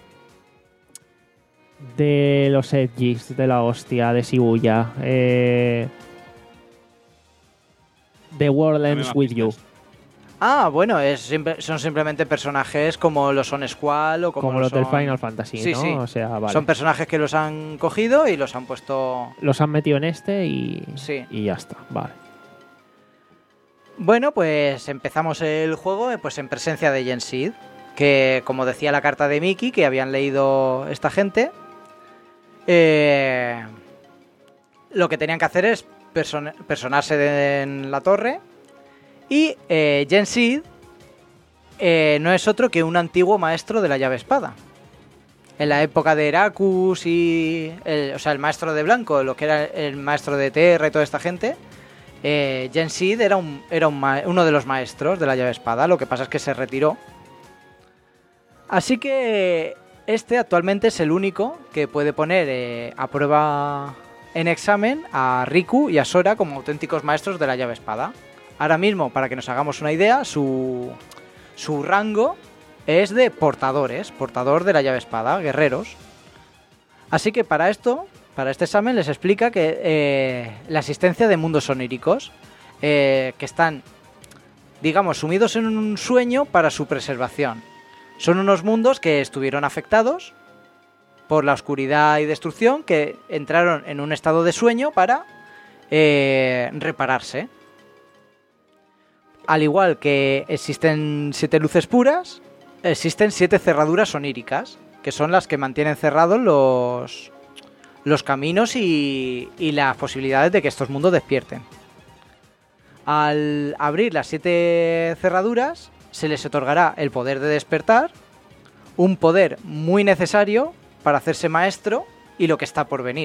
de los Edges, de la hostia, de Shibuya? Eh, The World Dame Ends más With pistas. You. Ah, bueno, es simple- son simplemente personajes como lo son Squall o como, Como lo los del son- Final Fantasy, Sí, ¿no? sí. O sea, vale. Son personajes que los han cogido y los han puesto... Los han metido en este y, Sí. y ya está, vale. Bueno, pues empezamos el juego eh, pues en presencia de Gensid, que como decía la carta de Mickey, que habían leído esta gente, eh, lo que tenían que hacer es person- personarse de- en la torre y eh, Gensid eh, no es otro que un antiguo maestro de la llave espada. En la época de Heracus y... el- o sea, el maestro de Blanco, lo que era el maestro de Terra y toda esta gente... Eh, Gensid era, un, era un ma- uno de los maestros de la llave espada, lo que pasa es que se retiró. Así que este actualmente es el único que puede poner eh, a prueba en examen a Riku y a Sora como auténticos maestros de la llave espada. Ahora mismo, para que nos hagamos una idea, su, su rango es de portadores, portador de la llave espada, guerreros. Así que para esto... Para este examen les explica que eh, la existencia de mundos oníricos eh, que están, digamos, sumidos en un sueño para su preservación. Son unos mundos que estuvieron afectados por la oscuridad y destrucción, que entraron en un estado de sueño para eh, repararse. Al igual que existen siete luces puras, existen siete cerraduras oníricas, que son las que mantienen cerrados los... los caminos y, y las posibilidades de que estos mundos despierten. Al abrir las siete cerraduras, se les otorgará el poder de despertar, un poder muy necesario para hacerse maestro y lo que está por venir.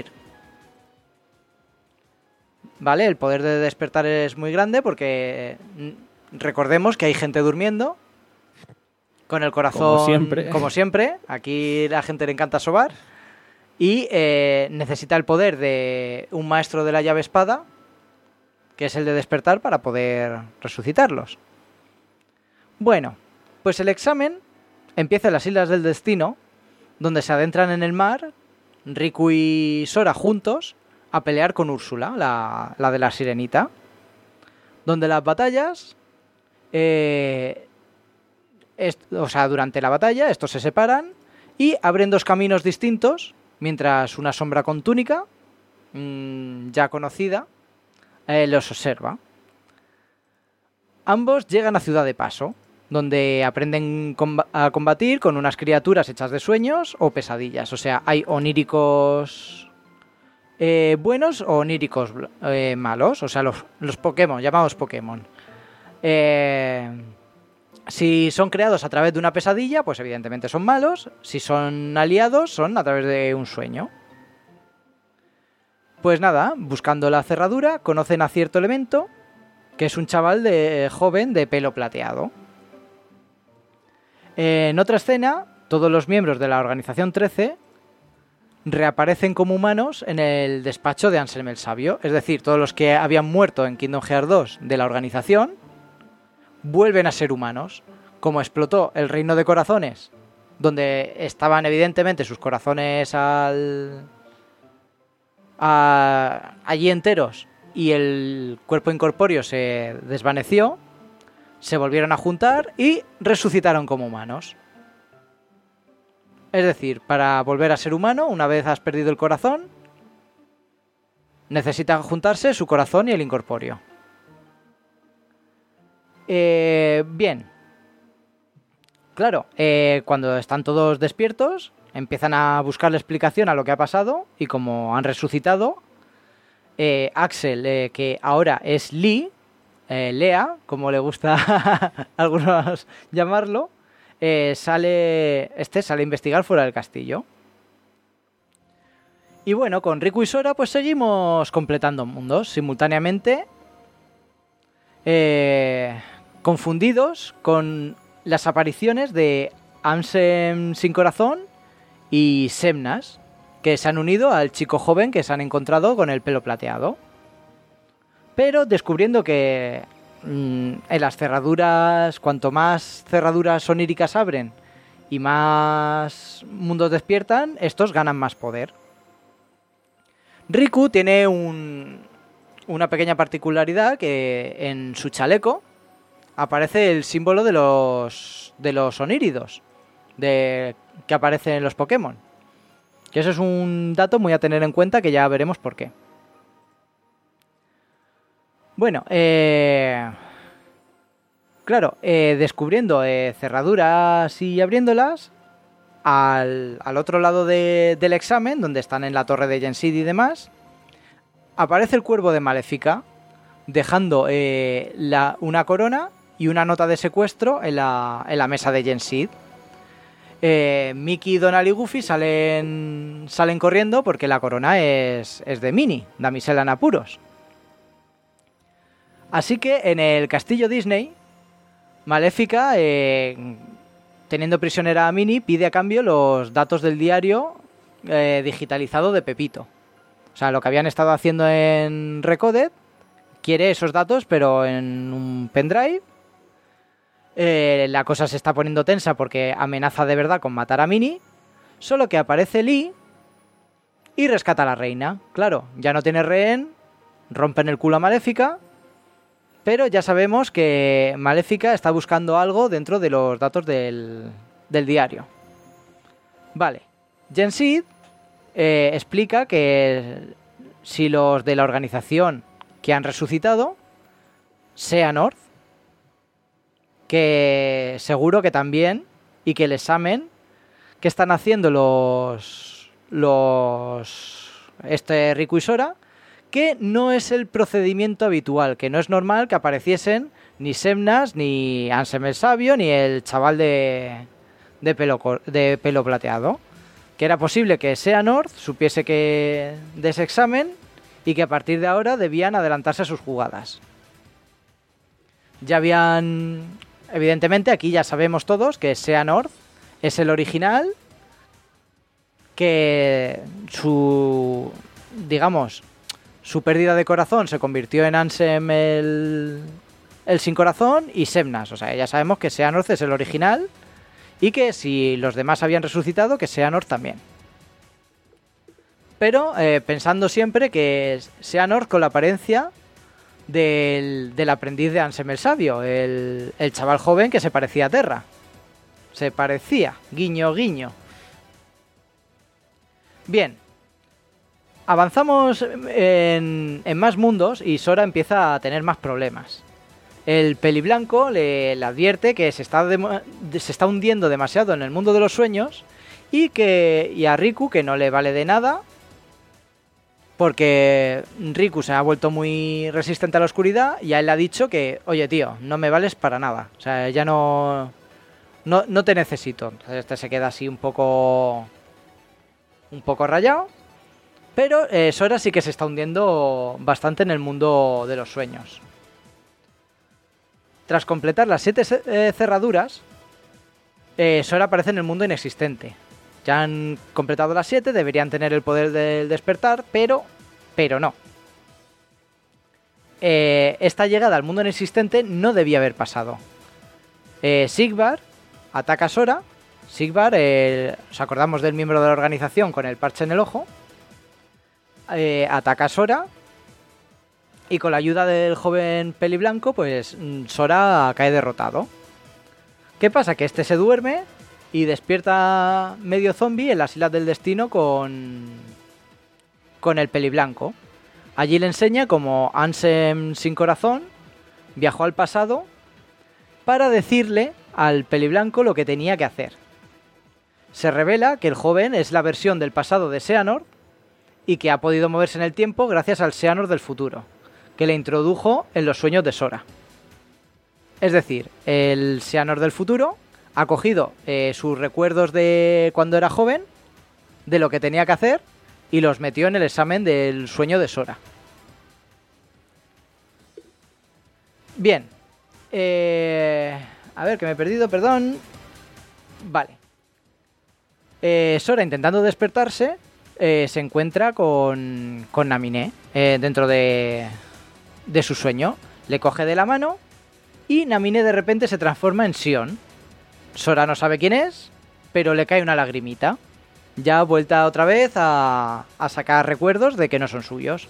¿Vale? El poder de despertar es muy grande porque mm, recordemos que hay gente durmiendo con el corazón Como siempre. como siempre. Aquí la gente le encanta sobar. Y eh, necesita el poder de un maestro de la llave espada, que es el de despertar, para poder resucitarlos. Bueno, pues el examen empieza en las Islas del Destino, donde se adentran en el mar Riku y Sora juntos a pelear con Úrsula, la, la de la sirenita, donde las batallas, eh, est- o sea, durante la batalla estos se separan y abren dos caminos distintos, mientras una sombra con túnica, mmm, ya conocida, eh, los observa. Ambos llegan a Ciudad de Paso, donde aprenden comba- a combatir con unas criaturas hechas de sueños o pesadillas. O sea, hay oníricos eh, buenos o oníricos eh, malos. O sea, los, los Pokémon, llamados Pokémon. Eh, si son creados a través de una pesadilla, pues evidentemente son malos. Si son aliados, son a través de un sueño. Pues nada, buscando la cerradura, conocen a cierto elemento, que es un chaval de, joven de pelo plateado. En otra escena, todos los miembros de la Organización trece reaparecen como humanos en el despacho de Anselm el Sabio. Es decir, todos los que habían muerto en Kingdom Hearts dos de la organización vuelven a ser humanos. Como explotó el Reino de Corazones, donde estaban evidentemente sus corazones al... a... allí enteros, y el cuerpo incorpóreo se desvaneció, se volvieron a juntar y resucitaron como humanos. Es decir, para volver a ser humano, una vez has perdido el corazón, necesitan juntarse su corazón y el incorpóreo. Eh, bien. Claro, eh, cuando están todos despiertos, empiezan a buscar la explicación a lo que ha pasado, y como han resucitado, eh, Axel, eh, que ahora es Lee, Eh, Lea, como le gusta a algunos llamarlo, eh, sale, este sale a investigar fuera del castillo. Y bueno, con Riku y Sora pues seguimos completando mundos simultáneamente, eh, confundidos con las apariciones de Ansem sin corazón y Semnas, que se han unido al chico joven que se han encontrado con el pelo plateado. Pero descubriendo que mmm, en las cerraduras, cuanto más cerraduras oníricas abren y más mundos despiertan, estos ganan más poder. Riku tiene un, una pequeña particularidad, que en su chaleco aparece el símbolo de los, de los oníridos de, que aparecen en los Pokémon. Que eso es un dato muy a tener en cuenta, que ya veremos por qué. Bueno, eh, claro, eh, descubriendo eh, cerraduras y abriéndolas, al, al otro lado de, del examen, donde están en la torre de Gensid y demás, aparece el cuervo de Maléfica, dejando eh, la, una corona y una nota de secuestro en la, en la mesa de Gensid. Eh, Mickey, Donald y Goofy salen, salen corriendo porque la corona es, es de Minnie, damisela en apuros. Así que en el castillo Disney, Maléfica, eh, teniendo prisionera a Minnie, pide a cambio los datos del diario eh, digitalizado de Pepito. O sea, lo que habían estado haciendo en Recoded, quiere esos datos, pero en un pendrive. Eh, la cosa se está poniendo tensa porque amenaza de verdad con matar a Minnie. Solo que aparece Lee y rescata a la reina. Claro, ya no tiene rehén, rompen el culo a Maléfica. Pero ya sabemos que Maléfica está buscando algo dentro de los datos del, del diario. Vale. Gensid eh, explica que si los de la organización que han resucitado, Xehanort, que seguro que también, y que el examen que están haciendo los, los este Riku y Sora, que no es el procedimiento habitual, que no es normal que apareciesen ni Semnas, ni Ansem el Sabio, ni el chaval de, de, pelo, de pelo plateado. Que era posible que Xehanort supiese que de ese examen y que a partir de ahora debían adelantarse a sus jugadas. Ya habían... Evidentemente aquí ya sabemos todos que Xehanort es el original, que su... digamos... su pérdida de corazón se convirtió en Ansem el, el sin corazón y Semnas. O sea, ya sabemos que Xehanort es el original y que si los demás habían resucitado, que Xehanort también. pero eh, pensando siempre que es Xehanort con la apariencia del, del aprendiz de Ansem el Sabio, el, el chaval joven que se parecía a Terra. Se parecía, guiño, guiño. Bien, avanzamos en, en más mundos y Sora empieza a tener más problemas. El peliblanco le, le advierte que se está, de, se está hundiendo demasiado en el mundo de los sueños y, que, y a Riku que no le vale de nada porque Riku se ha vuelto muy resistente a la oscuridad y a él le ha dicho que, oye tío, no me vales para nada, o sea, ya no, no, no te necesito. Entonces este se queda así un poco, un poco rayado, pero eh, Sora sí que se está hundiendo bastante en el mundo de los sueños. Tras completar las siete eh, cerraduras, eh, Sora aparece en el mundo inexistente. Ya han completado las siete, deberían tener el poder del despertar, pero, pero no. Eh, esta llegada al mundo inexistente no debía haber pasado. Eh, Sigvar ataca a Sora. Sigvar, eh, os acordamos del miembro de la organización con el parche en el ojo. Eh, ataca a Sora. Y con la ayuda del joven peliblanco, pues Sora cae derrotado. ¿Qué pasa? Que este se duerme y despierta medio zombie en las Islas del Destino con, con el peliblanco. Allí le enseña cómo Ansem sin corazón viajó al pasado para decirle al peliblanco lo que tenía que hacer. Se revela que el joven es la versión del pasado de Xehanort y que ha podido moverse en el tiempo gracias al Xehanort del futuro, que le introdujo en los sueños de Sora. Es decir, el Xehanort del futuro ha cogido eh, sus recuerdos de cuando era joven, de lo que tenía que hacer, y los metió en el examen del sueño de Sora. Bien. Eh, a ver, que me he perdido, perdón. Vale. Eh, Sora, intentando despertarse, eh, se encuentra con, con Naminé eh, dentro de... de su sueño. Le coge de la mano y Naminé de repente se transforma en Sion. Sora no sabe quién es, pero le cae una lagrimita. Ya vuelta otra vez a, a sacar recuerdos de que no son suyos.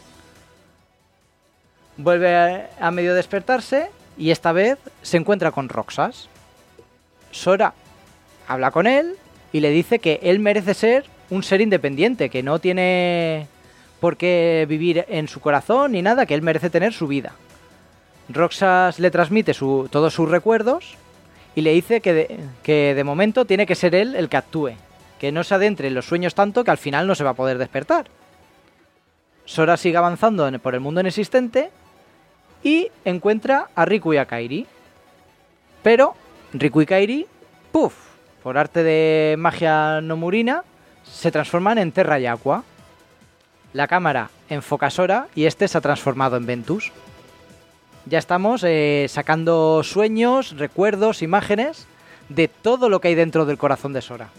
Vuelve a, a medio despertarse y esta vez se encuentra con Roxas. Sora habla con él y le dice que él merece ser un ser independiente, que no tiene por qué vivir en su corazón ni nada, que él merece tener su vida. Roxas le transmite su, todos sus recuerdos y le dice que de, que de momento tiene que ser él el que actúe, que no se adentre en los sueños tanto que al final no se va a poder despertar. Sora sigue avanzando por el mundo inexistente y encuentra a Riku y a Kairi. Pero Riku y Kairi, ¡puf!, por arte de magia nomurina, se transforman en Terra y Aqua. La cámara enfoca a Sora y este se ha transformado en Ventus. Ya estamos eh, sacando sueños, recuerdos, imágenes de todo lo que hay dentro del corazón de Sora.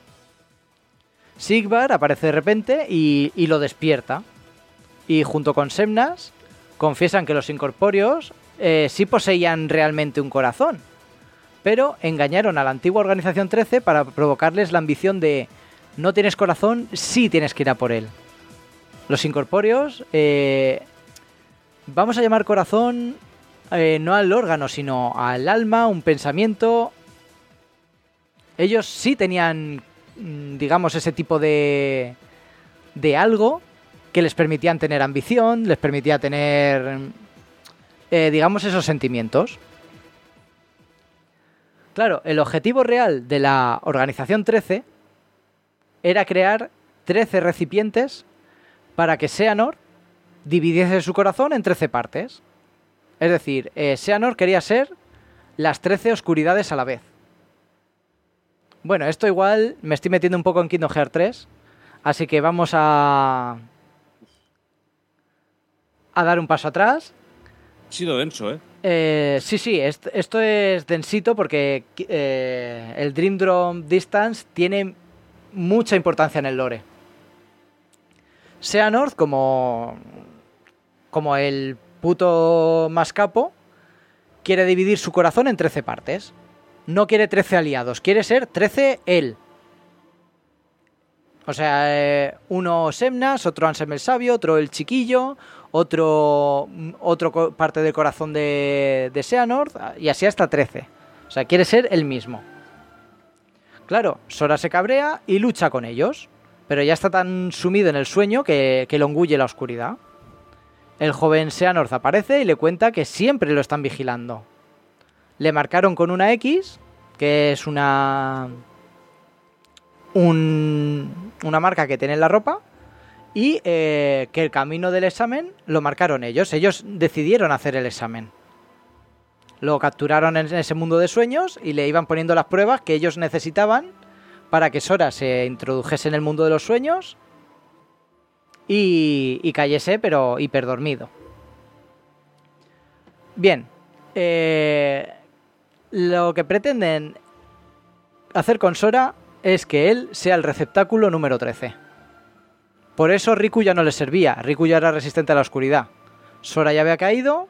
Sigvar aparece de repente y, y lo despierta. Y junto con Xemnas confiesan que los incorpóreos eh, sí poseían realmente un corazón, pero engañaron a la antigua Organización trece para provocarles la ambición de no tienes corazón, sí tienes que ir a por él. Los incorpóreos, eh, vamos a llamar corazón eh, no al órgano, sino al alma, un pensamiento. Ellos sí tenían, digamos, ese tipo de, de algo que les permitían tener ambición, les permitía tener, eh, digamos, esos sentimientos. Claro, el objetivo real de la Organización trece era crear trece recipientes para que Xehanort dividiese su corazón en trece partes. Es decir, eh, Xehanort quería ser las trece oscuridades a la vez. Bueno, esto igual me estoy metiendo un poco en Kingdom Hearts tres, así que vamos a... a dar un paso atrás. Ha sido denso, ¿eh? Eh, sí, sí, est- esto es densito porque eh, el Dream Drop Distance tiene mucha importancia en el lore. Xehanort, como, como el puto más capo, quiere dividir su corazón en trece partes. No quiere trece aliados, quiere ser trece él. O sea, eh, uno Semnas, otro Ansem el Sabio, otro el Chiquillo, otro, otro co- parte del corazón de, de Xehanort, y así hasta trece. O sea, quiere ser el mismo. Claro, Sora se cabrea y lucha con ellos, pero ya está tan sumido en el sueño que, que lo engulle la oscuridad. El joven Xehanort aparece y le cuenta que siempre lo están vigilando. Le marcaron con una X, que es una... Un, una marca que tiene en la ropa, y eh, que el camino del examen lo marcaron ellos. Ellos decidieron hacer el examen. Lo capturaron en ese mundo de sueños y le iban poniendo las pruebas que ellos necesitaban para que Sora se introdujese en el mundo de los sueños y, y cayese, pero hiperdormido. Bien, eh, lo que pretenden hacer con Sora es que él sea el receptáculo número trece. Por eso Riku ya no le servía. Riku ya era resistente a la oscuridad. Sora ya había caído.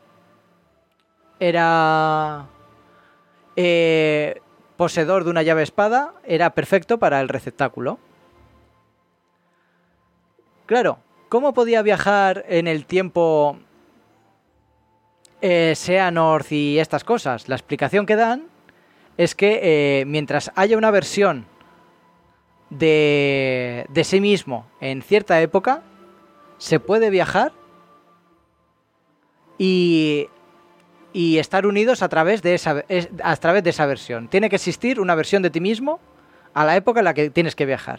Era eh, poseedor de una llave espada. Era perfecto para el receptáculo. Claro, ¿cómo podía viajar en el tiempo eh, Xehanort y estas cosas? La explicación que dan es que eh, mientras haya una versión De, de sí mismo en cierta época, se puede viajar y, y estar unidos a través de esa a través de esa versión. Tiene que existir una versión de ti mismo a la época en la que tienes que viajar.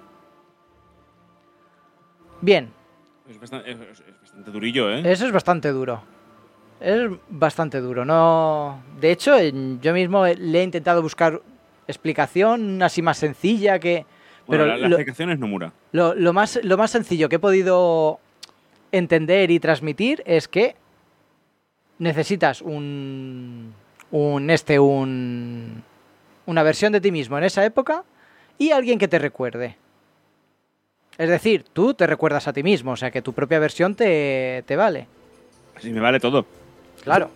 Bien. Es bastante, es, es bastante durillo, ¿eh? Eso es bastante duro. Es bastante duro. No, de hecho, yo mismo le he intentado buscar explicación así más sencilla que... Bueno, pero la, la lo, explicación es Nomura. Lo, lo, más, lo más sencillo que he podido entender y transmitir es que necesitas un, un este un una versión de ti mismo en esa época y alguien que te recuerde. Es decir, tú te recuerdas a ti mismo, o sea que tu propia versión te, te vale. Así me vale todo. Claro.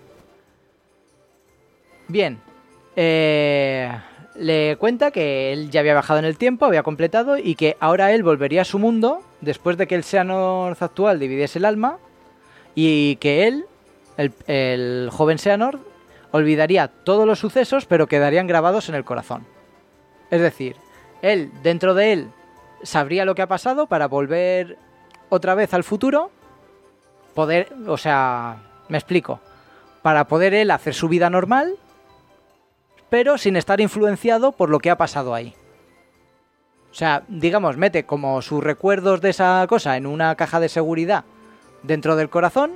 Bien. Eh... Le cuenta que él ya había bajado en el tiempo, había completado y que ahora él volvería a su mundo después de que el Xehanort actual dividiese el alma y que él, el, el joven Xehanort, olvidaría todos los sucesos pero quedarían grabados en el corazón. Es decir, él, dentro de él, sabría lo que ha pasado para volver otra vez al futuro, poder, o sea, me explico, para poder él hacer su vida normal, pero sin estar influenciado por lo que ha pasado ahí. O sea, digamos, mete como sus recuerdos de esa cosa en una caja de seguridad dentro del corazón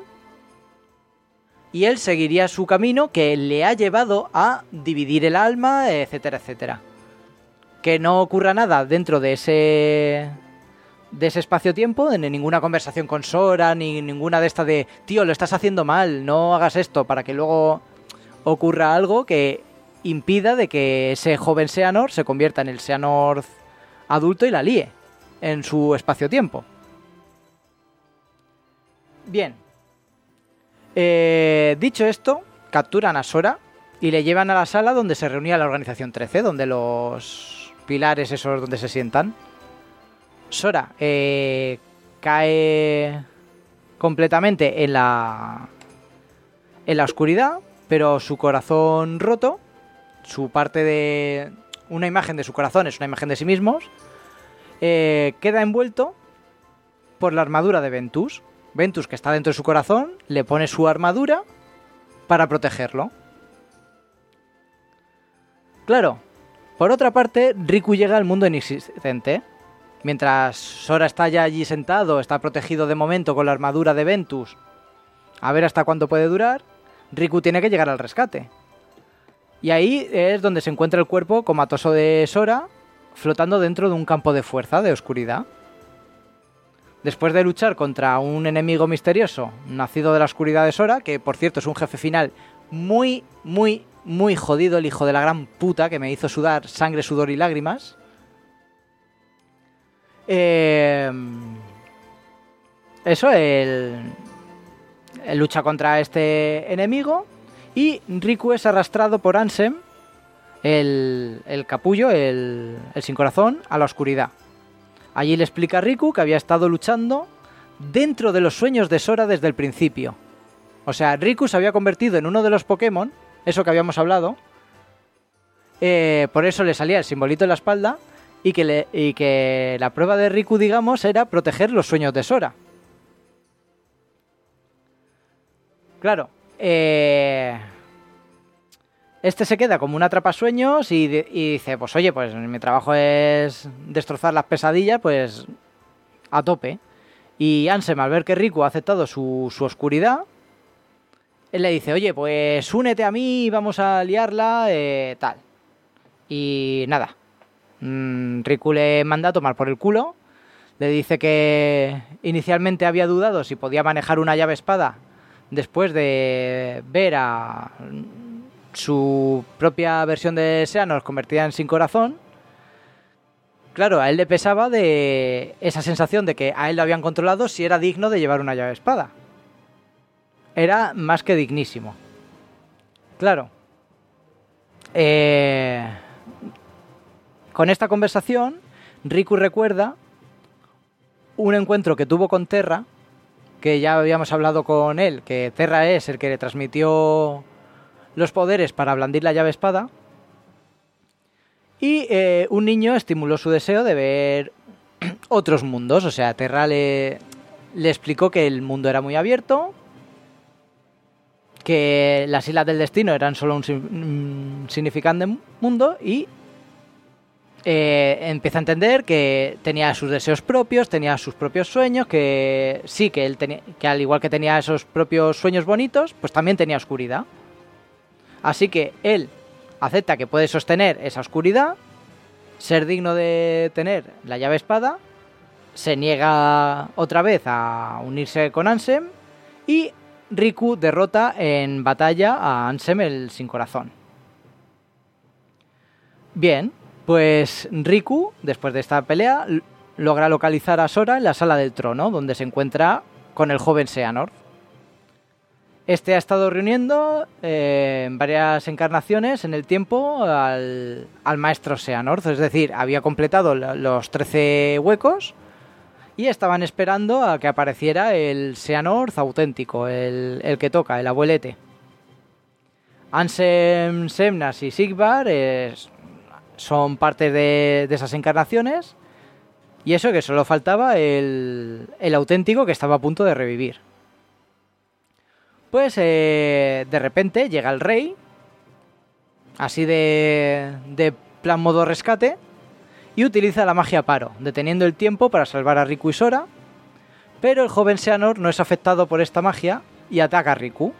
y él seguiría su camino que le ha llevado a dividir el alma, etcétera, etcétera. Que no ocurra nada dentro de ese de ese espacio-tiempo, de ninguna conversación con Sora, ni ninguna de esta de tío, lo estás haciendo mal, no hagas esto, para que luego ocurra algo que impida de que ese joven Xehanort se convierta en el Xehanort adulto y la líe en su espacio-tiempo. Bien. Eh, dicho esto, capturan a Sora y le llevan a la sala donde se reunía la Organización trece, donde los pilares esos donde se sientan. Sora eh, cae completamente en la en la oscuridad, pero su corazón roto, su parte de... una imagen de su corazón es una imagen de sí mismos, eh, queda envuelto por la armadura de Ventus. Ventus, que está dentro de su corazón, le pone su armadura para protegerlo. Claro, por otra parte, Riku llega al mundo inexistente. Mientras Sora está ya allí sentado, está protegido de momento con la armadura de Ventus, a ver hasta cuánto puede durar, Riku tiene que llegar al rescate. Y ahí es donde se encuentra el cuerpo comatoso de Sora, flotando dentro de un campo de fuerza, de oscuridad. Después de luchar contra un enemigo misterioso, nacido de la oscuridad de Sora, que por cierto es un jefe final muy, muy, muy jodido, el hijo de la gran puta, que me hizo sudar sangre, sudor y lágrimas. Eh, eso, él, él lucha contra este enemigo y Riku es arrastrado por Ansem, el, el capullo, el, el sin corazón, a la oscuridad. Allí le explica a Riku que había estado luchando dentro de los sueños de Sora desde el principio. O sea, Riku se había convertido en uno de los Pokémon, eso que habíamos hablado. Eh, por eso le salía el simbolito en la espalda y que, le, y que la prueba de Riku, digamos, era proteger los sueños de Sora. Claro, eh, este se queda como un atrapasueños y, de, y dice, pues oye, pues mi trabajo es destrozar las pesadillas, pues a tope. Y Ansem, al ver que Riku ha aceptado su, su oscuridad, él le dice, oye, pues únete a mí y vamos a liarla, eh, tal. Y nada, mmm, Riku le manda a tomar por el culo, le dice que inicialmente había dudado si podía manejar una llave espada después de ver a su propia versión de Xehanort convertida en Sin Corazón. Claro, a él le pesaba de esa sensación de que a él lo habían controlado si era digno de llevar una llave espada. Era más que dignísimo. Claro. Eh, con esta conversación, Riku recuerda un encuentro que tuvo con Terra, que ya habíamos hablado con él, que Terra es el que le transmitió los poderes para blandir la llave espada. Y eh, un niño estimuló su deseo de ver otros mundos. O sea, Terra le, le explicó que el mundo era muy abierto, que las islas del destino eran solo un, un significante mundo y eh, empieza a entender que tenía sus deseos propios, tenía sus propios sueños, que sí, que él tenía, que al igual que tenía esos propios sueños bonitos, pues también tenía oscuridad. Así que él acepta que puede sostener esa oscuridad, ser digno de tener la llave espada, se niega otra vez a unirse con Ansem y Riku derrota en batalla a Ansem el Sin Corazón. Bien, pues Riku, después de esta pelea, logra localizar a Sora en la sala del trono, donde se encuentra con el joven Xehanort. Este ha estado reuniendo eh, en varias encarnaciones en el tiempo al, al maestro Xehanort, es decir, había completado los trece huecos y estaban esperando a que apareciera el Xehanort auténtico, el, el que toca, el abuelete. Ansem, Xemnas y Sigvar es, son parte de, de esas encarnaciones, y eso que solo faltaba el, el auténtico que estaba a punto de revivir. Pues eh, de repente llega el rey, así de, de plan modo rescate, y utiliza la magia paro, deteniendo el tiempo para salvar a Riku y Sora, pero el joven Xehanort no es afectado por esta magia y ataca a Riku.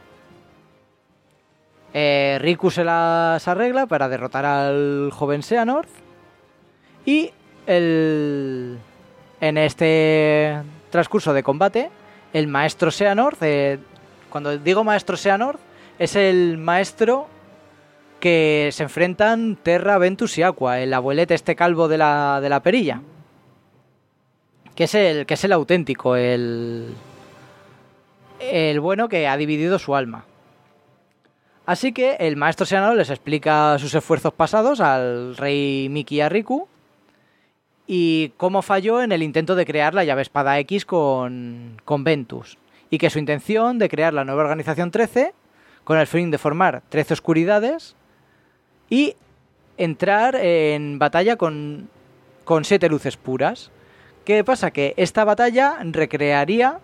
Eh, Riku se las arregla para derrotar al joven Xehanort y el, en este transcurso de combate el maestro Xehanort, eh, cuando digo maestro Xehanort, es el maestro que se enfrentan Terra, Ventus y Aqua, el abuelete este calvo de la, de la perilla, que es el, que es el auténtico, el, el bueno que ha dividido su alma. Así que el maestro Xehanort les explica sus esfuerzos pasados al rey Mickey y a Riku y cómo falló en el intento de crear la llave espada X con, con Ventus, y que su intención de crear la nueva organización trece con el fin de formar trece oscuridades y entrar en batalla con, con siete luces puras. ¿Qué pasa? Que esta batalla recrearía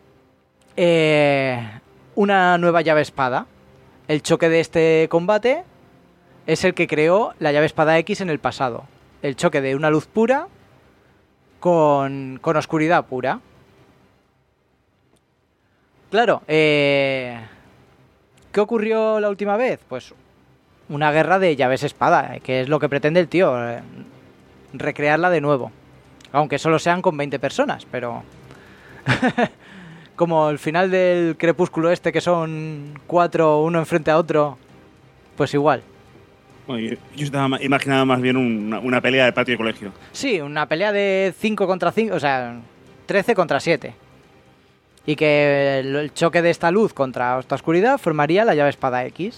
eh, una nueva llave espada. El choque de este combate es el que creó la llave espada X en el pasado. El choque de una luz pura con, con oscuridad pura. Claro, eh, ¿qué ocurrió la última vez? Pues una guerra de llaves espada, que es lo que pretende el tío, eh, recrearla de nuevo. Aunque solo sean con veinte personas, pero como el final del Crepúsculo este, que son cuatro, uno enfrente a otro, pues igual. Bueno, yo, yo estaba imaginando más bien una, una pelea de patio de colegio. Sí, una pelea de cinco contra cinco, o sea, trece contra siete. Y que el choque de esta luz contra esta oscuridad formaría la llave espada X.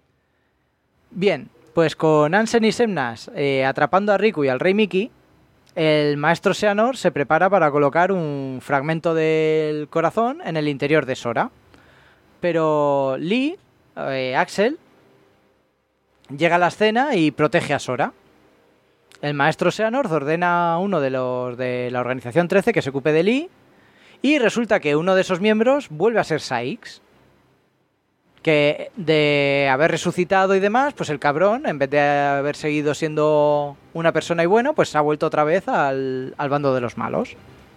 Bien, pues con Ansem y Xemnas eh, atrapando a Riku y al rey Mickey, el maestro Xehanort se prepara para colocar un fragmento del corazón en el interior de Sora. Pero Lee, eh, Axel, llega a la escena y protege a Sora. El maestro Xehanort ordena a uno de los de la Organización trece que se ocupe de Lee, y resulta que uno de esos miembros vuelve a ser Saix. Que de haber resucitado y demás, pues el cabrón, en vez de haber seguido siendo una persona y bueno, pues se ha vuelto otra vez al, al bando de los malos.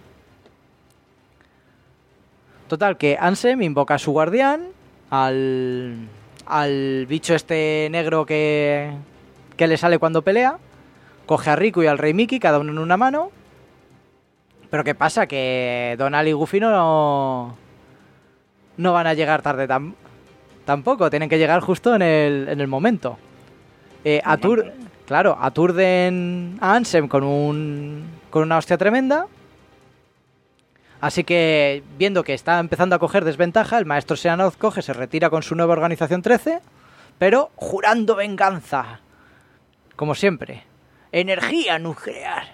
Total, que Ansem invoca a su guardián, al, al bicho este negro que, que le sale cuando pelea, coge a Riku y al Rey Mickey, cada uno en una mano. Pero ¿qué pasa? Que Donald y Goofy no, no van a llegar tarde tan, tampoco, tienen que llegar justo en el, en el momento. Eh, atur, claro, aturden a Ansem con, un, con una hostia tremenda. Así que, viendo que está empezando a coger desventaja, el maestro Xehanort coge, se retira con su nueva Organización trece, pero jurando venganza. Como siempre. Energía nuclear.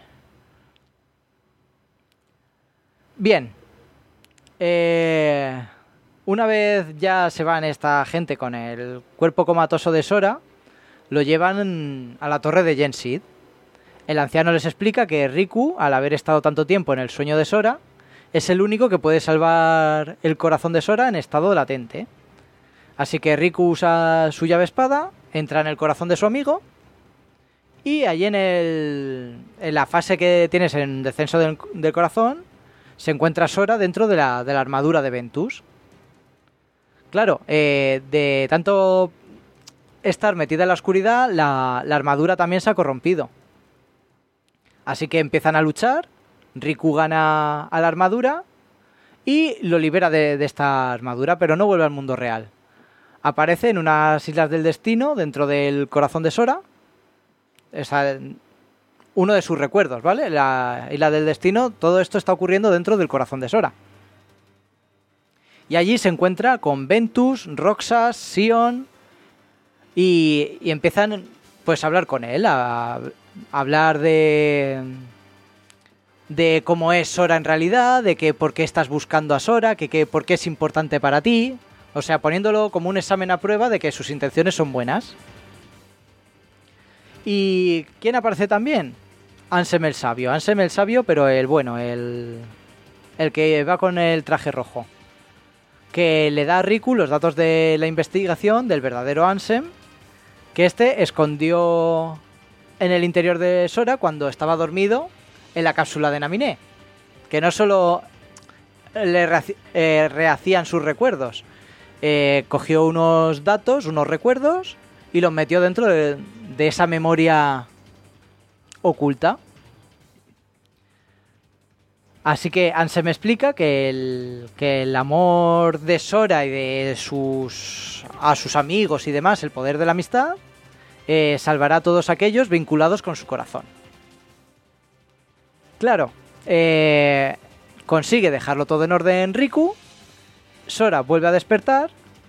Bien. Eh, una vez ya se van esta gente con el cuerpo comatoso de Sora, lo llevan a la torre de Gensid. El anciano les explica que Riku, al haber estado tanto tiempo en el sueño de Sora, es el único que puede salvar el corazón de Sora en estado latente. Así que Riku usa su llave espada, entra en el corazón de su amigo, y allí en, el, en la fase que tienes en descenso del, del corazón, se encuentra Sora dentro de la, de la armadura de Ventus. Claro, eh, de tanto estar metida en la oscuridad, la, la armadura también se ha corrompido. Así que empiezan a luchar. Riku gana a la armadura y lo libera de, de esta armadura, pero no vuelve al mundo real. Aparece en unas islas del destino dentro del corazón de Sora. Es uno de sus recuerdos, ¿vale? La isla del destino, todo esto está ocurriendo dentro del corazón de Sora. Y allí se encuentra con Ventus, Roxas, Sion y, y empiezan pues a hablar con él, a, a hablar de... de cómo es Sora en realidad, de que por qué estás buscando a Sora, que, que por qué es importante para ti. O sea, poniéndolo como un examen a prueba de que sus intenciones son buenas. ¿Y quién aparece también? Ansem el Sabio. Ansem el Sabio, pero el bueno, el, el que va con el traje rojo. Que le da a Riku los datos de la investigación del verdadero Ansem, que este escondió en el interior de Sora cuando estaba dormido en la cápsula de Naminé, que no solo le rehac- eh, rehacían sus recuerdos, eh, cogió unos datos, unos recuerdos y los metió dentro de, de esa memoria oculta. Así que Ansem explica que el, que el amor de Sora y de sus a sus amigos y demás, el poder de la amistad, eh, salvará a todos aquellos vinculados con su corazón. Claro, eh, consigue dejarlo todo en orden Riku, Sora vuelve a despertar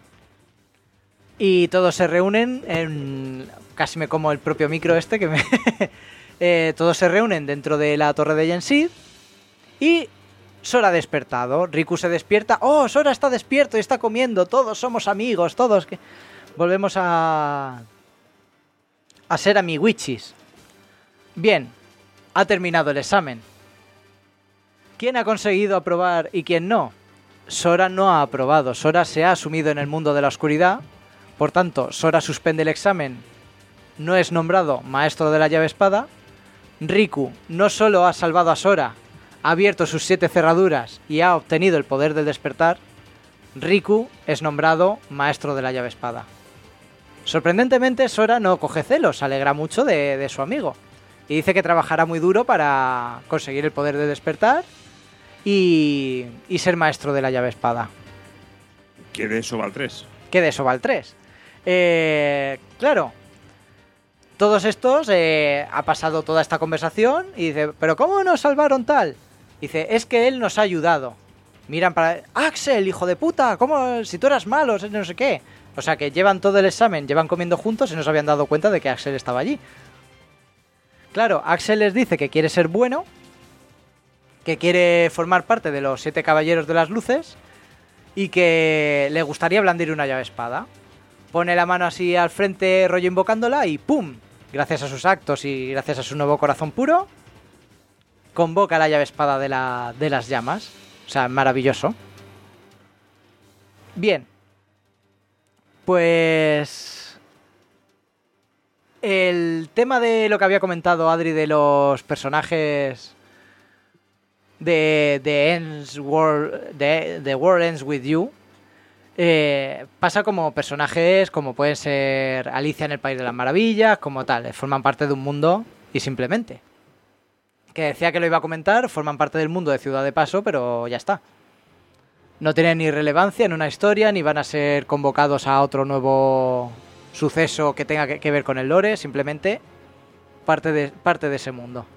y todos se reúnen en... casi me como el propio micro este que me... eh, todos se reúnen dentro de la torre de Gensid y Sora ha despertado. Riku se despierta. ¡Oh, Sora está despierto y está comiendo! Todos somos amigos, todos... que volvemos a... a ser amiguichis. Bien. Ha terminado el examen. ¿Quién ha conseguido aprobar y quién no? Sora no ha aprobado. Sora se ha sumido en el mundo de la oscuridad. Por tanto, Sora suspende el examen. No es nombrado maestro de la llave espada. Riku no solo ha salvado a Sora, ha abierto sus siete cerraduras y ha obtenido el poder del despertar. Riku es nombrado maestro de la llave espada. Sorprendentemente, Sora no coge celos, se alegra mucho de, de su amigo. Y dice que trabajará muy duro para conseguir el poder de despertar y, y ser maestro de la llave espada. Que de eso va el tres. Que de eso va el tres. Eh, claro, todos estos eh, ha pasado toda esta conversación y dice, ¿pero cómo nos salvaron tal? Dice, es que él nos ha ayudado. Miran para... Axel, hijo de puta, ¿cómo? Si tú eras malo, no sé qué. O sea que llevan todo el examen, llevan comiendo juntos y no se habían dado cuenta de que Axel estaba allí. Claro, Axel les dice que quiere ser bueno, que quiere formar parte de los siete caballeros de las luces y que le gustaría blandir una llave espada. Pone la mano así al frente, rollo invocándola y ¡pum! Gracias a sus actos y gracias a su nuevo corazón puro, convoca la llave espada de, la, de las llamas. O sea, maravilloso. Bien. Pues... el tema de lo que había comentado Adri de los personajes de, de Ends World, de, The World Ends With You, eh, pasa como personajes como pueden ser Alicia en el País de las Maravillas, como tal, forman parte de un mundo y simplemente. Que decía que lo iba a comentar, forman parte del mundo de Ciudad de Paso, pero ya está. No tienen ni relevancia en una historia, ni van a ser convocados a otro nuevo suceso que tenga que ver con el lore, simplemente parte de, parte de ese mundo.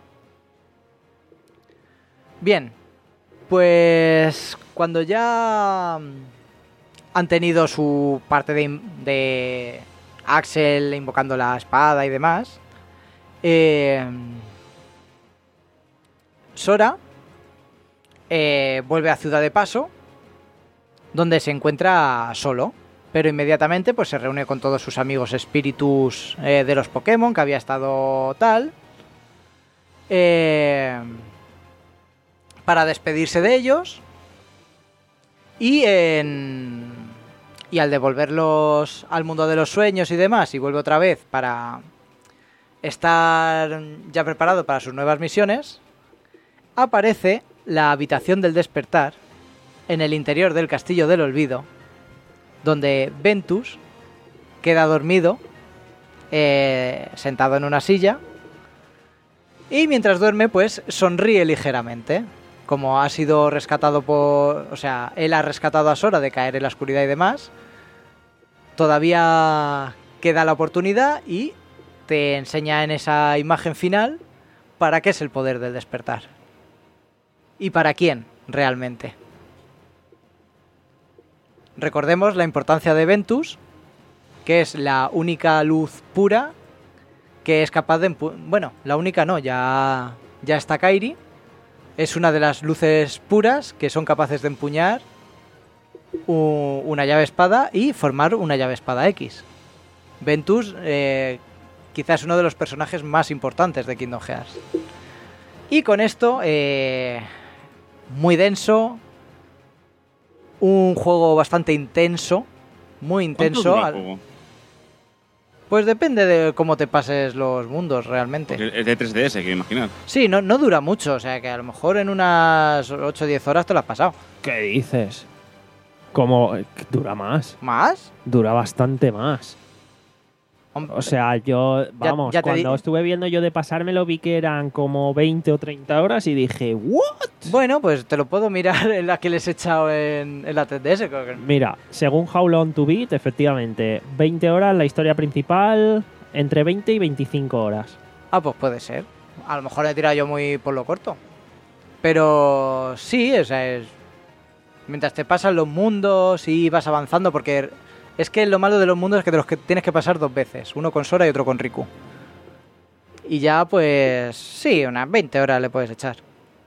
Bien, pues cuando ya han tenido su parte de, de Axel invocando la espada y demás, eh, Sora eh, vuelve a Ciudad de Paso, donde se encuentra solo. Pero inmediatamente pues se reúne con todos sus amigos espíritus eh, de los Pokémon, que había estado tal, eh, para despedirse de ellos. Y, en, y al devolverlos al mundo de los sueños y demás, y vuelve otra vez para estar ya preparado para sus nuevas misiones, aparece la habitación del despertar en el interior del Castillo del Olvido, donde Ventus queda dormido, eh, sentado en una silla, y mientras duerme, pues sonríe ligeramente. Como ha sido rescatado por... O sea, él ha rescatado a Sora de caer en la oscuridad y demás, todavía queda la oportunidad y te enseña en esa imagen final para qué es el poder del despertar. Y para quién, realmente. Recordemos la importancia de Ventus, que es la única luz pura que es capaz de... Bueno, la única no, ya, ya está Kairi. Es una de las luces puras que son capaces de empuñar u, una llave espada y formar una llave espada X. Ventus eh, quizás es uno de los personajes más importantes de Kingdom Hearts. Y con esto, eh, muy denso... Un juego bastante intenso, muy intenso. ¿Cuánto dura el juego? Pues depende de cómo te pases los mundos realmente. Porque es de tres D S, que imaginar. Sí, no, no dura mucho, o sea que a lo mejor en unas ocho o diez horas te lo has pasado. ¿Qué dices? ¿Cómo? Dura más. ¿Más? Dura bastante más. O sea, yo, vamos, ya te cuando di- estuve viendo yo de pasármelo vi que eran como veinte o treinta horas y dije, ¿what? Bueno, pues te lo puedo mirar en la que les he echado en, en la tres D S. creo que- Mira, según How Long to Beat, efectivamente, veinte horas la historia principal, entre veinte y veinticinco horas. Ah, pues puede ser. A lo mejor he tirado yo muy por lo corto. Pero sí, o sea, es... mientras te pasan los mundos y vas avanzando, porque es que lo malo de los mundos es que te los que tienes que pasar dos veces, uno con Sora y otro con Riku. Y ya, pues sí, unas veinte horas le puedes echar.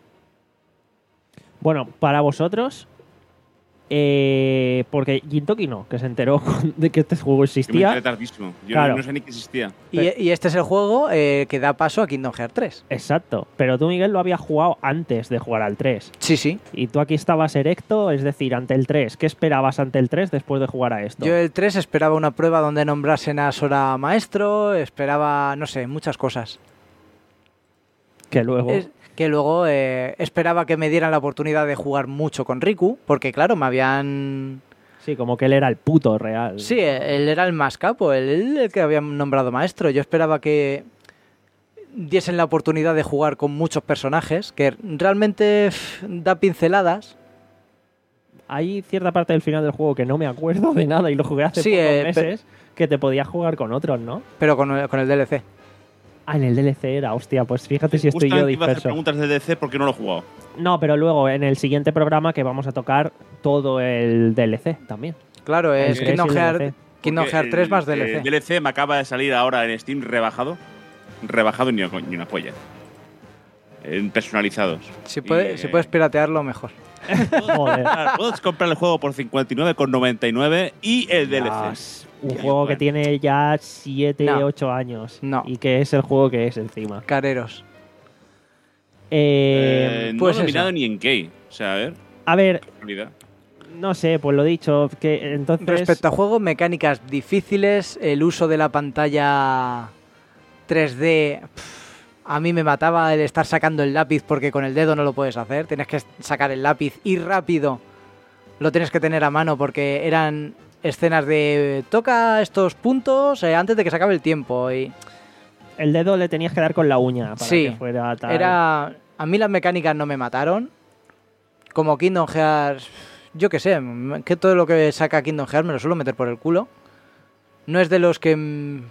Bueno, para vosotros, eh, porque Gintoki no, que se enteró con- de que este juego Que me existía. enteré tardísimo. Yo Claro. no, no sé ni que existía. Y, y este es el juego eh, que da paso a Kingdom Hearts tres. Exacto, pero tú, Miguel, lo habías jugado antes de jugar al tres. Sí, sí. Y tú aquí estabas erecto, es decir, ante el tres. ¿Qué esperabas ante el tres después de jugar a esto? Yo el tres esperaba una prueba donde nombrasen a Sora maestro, esperaba, no sé, muchas cosas. Que luego... Es- que luego eh, esperaba que me dieran la oportunidad de jugar mucho con Riku, porque claro, me habían... Sí, como que él era el puto real. Sí, él era el más capo, él el que habían nombrado maestro. Yo esperaba que diesen la oportunidad de jugar con muchos personajes, que realmente pff, da pinceladas. Hay cierta parte del final del juego que no me acuerdo de nada y lo jugué hace Sí, pocos eh, meses, que te podías jugar con otros, ¿no? Pero con el, con el D L C. Ah, en el D L C era, hostia, pues fíjate si estoy yo Justamente iba a hacer disperso. preguntas de D C porque no lo he jugado. No, pero luego en el siguiente programa que vamos a tocar todo el D L C también. Claro, es El Kingdom tres y el Hearts D L C. Kingdom Porque Hearts tres el- más D L C. El D L C me acaba de salir ahora en Steam rebajado. rebajado ni una, ni una polla. En personalizados. Si, puede, Y, si eh, puedes piratearlo, mejor. Joder. Puedes comprar el juego por cincuenta y nueve con noventa y nueve y el D L C. Dios, un Qué juego que bueno. tiene ya siete, No. ocho años. No. Y que es el juego que es encima. Careros. Eh, Eh, no pues nominado eso. ni en Key. O sea, a ver, a ver, realidad. no sé, pues lo dicho, que entonces... Respecto a juegos, mecánicas difíciles, el uso de la pantalla tres D, pff, a mí me mataba el estar sacando el lápiz porque con el dedo no lo puedes hacer. Tienes que sacar el lápiz y rápido lo tienes que tener a mano porque eran escenas de toca estos puntos eh, antes de que se acabe el tiempo. Y El dedo le tenías que dar con la uña para Sí, que fuera tal. era, a mí las mecánicas no me mataron. Como Kingdom Hearts, yo qué sé, que todo lo que saca Kingdom Hearts me lo suelo meter por el culo. No es de los que mm,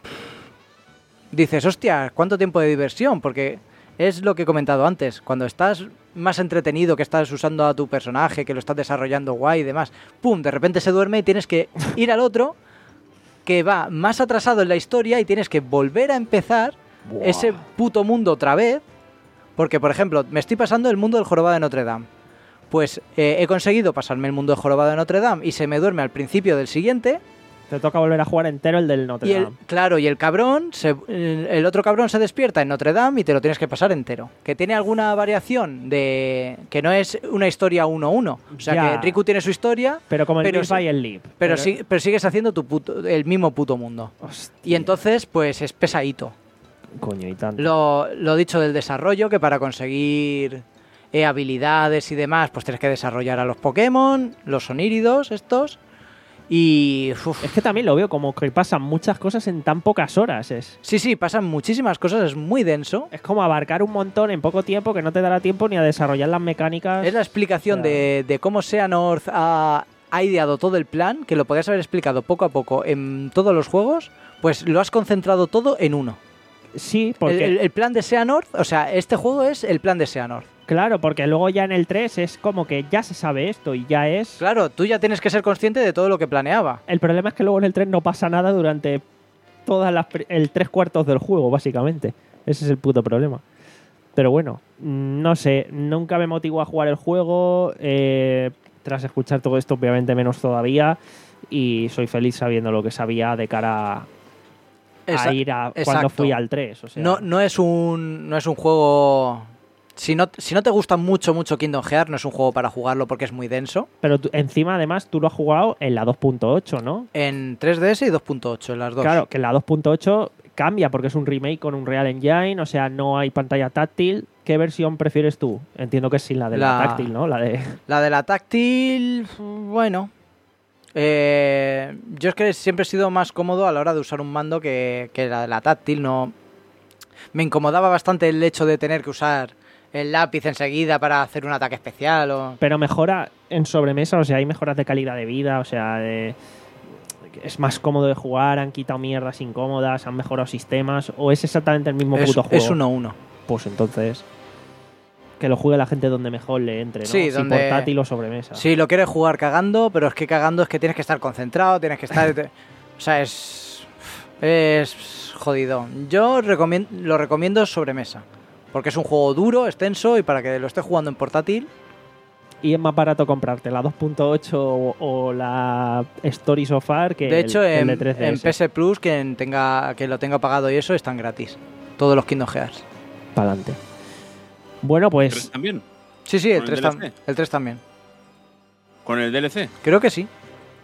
dices, hostia, ¿cuánto tiempo de diversión? Porque es lo que he comentado antes. Cuando estás más entretenido, que estás usando a tu personaje, que lo estás desarrollando guay y demás, pum, de repente se duerme y tienes que ir al otro que va más atrasado en la historia y tienes que volver a empezar Buah. ese puto mundo otra vez. Porque, por ejemplo, me estoy pasando el mundo del jorobado de Notre Dame. Pues eh, he conseguido pasarme el mundo del jorobado de Notre Dame y se me duerme al principio del siguiente. Te toca volver a jugar entero el del Notre Y el, Dame. claro, y el cabrón, se- el el otro cabrón se despierta en Notre Dame y te lo tienes que pasar entero. Que tiene alguna variación de que no es una historia uno a uno. O sea, Ya. que Riku tiene su historia, Pero como el pero Live sí- by el Live. pero, sí- pero sigues haciendo tu puto- el mismo puto mundo. Hostia, Y entonces, pues es pesadito. coño, y tanto. Lo, lo dicho del desarrollo, que para conseguir eh, habilidades y demás, pues tienes que desarrollar a los Pokémon, los oníridos estos. Y... uf, Es que también lo veo como que pasan muchas cosas en tan pocas horas. Es, sí, sí, pasan muchísimas cosas, es muy denso. es como abarcar un montón en poco tiempo que no te dará tiempo ni a desarrollar las mecánicas. Es la explicación O sea, de, de cómo Xehanort ha, ha ideado todo el plan, que lo podías haber explicado poco a poco en todos los juegos, pues lo has concentrado todo en uno. Sí, porque... El, el- el plan de Xehanort, o sea, este juego es el plan de Xehanort. Claro, porque luego ya en el tres es como que ya se sabe esto y ya es... Claro, tú ya tienes que ser consciente de todo lo que planeaba. El problema es que luego en el tres no pasa nada durante todas las pri- el tres cuartos del juego, básicamente. Ese es el puto problema. Pero bueno, mm, no sé, nunca me motivó a jugar el juego. eh, tras escuchar todo esto, obviamente menos todavía. Y soy feliz sabiendo lo que sabía de cara a, Esa- a ir a cuando exacto. fui al tres. O sea, No, no, es un, no es un juego... Si no, si no te gusta mucho, mucho Kingdom Hearts, no es un juego para jugarlo porque es muy denso. Pero tú- encima, además, tú lo has jugado en la dos punto ocho, ¿no? En tres D S y dos punto ocho, en las dos. Claro, que en la dos punto ocho cambia porque es un remake con un Real Engine, o sea, no hay pantalla táctil. ¿Qué versión prefieres tú? Entiendo que es sin la de la, La- táctil, ¿no? La de... La de la táctil, bueno. Eh, yo es que siempre he sido más cómodo a la hora de usar un mando que, que la de la táctil. No, me incomodaba bastante el hecho de tener que usar el lápiz enseguida para hacer un ataque especial. O... Pero mejora en sobremesa, o sea, hay mejoras de calidad de vida, o sea, de- es más cómodo de jugar, han quitado mierdas incómodas, han mejorado sistemas, o es exactamente el mismo Es, puto juego. es uno a uno. Pues entonces, que lo juegue la gente donde mejor le entre, ¿no? Sí, si donde- portátil o sobremesa. Si lo quieres jugar cagando, pero es que cagando es que tienes que estar concentrado, tienes que estar... te- o sea, es... Es jodido. Yo recomien- lo recomiendo sobremesa. Porque es un juego duro, extenso y para que lo estés jugando en portátil. Y es más barato comprarte la dos punto ocho o, o la Story So Far que De hecho, el, el en, de tres D S. en P S Plus, quien tenga, que lo tenga pagado y eso, están gratis. Todos los Kingdom Hearts. Pa'lante. Bueno, ¿Tres pues también? Sí, sí, el ¿Con el tres, D L C? el tres también. ¿Con el D L C? Creo que sí.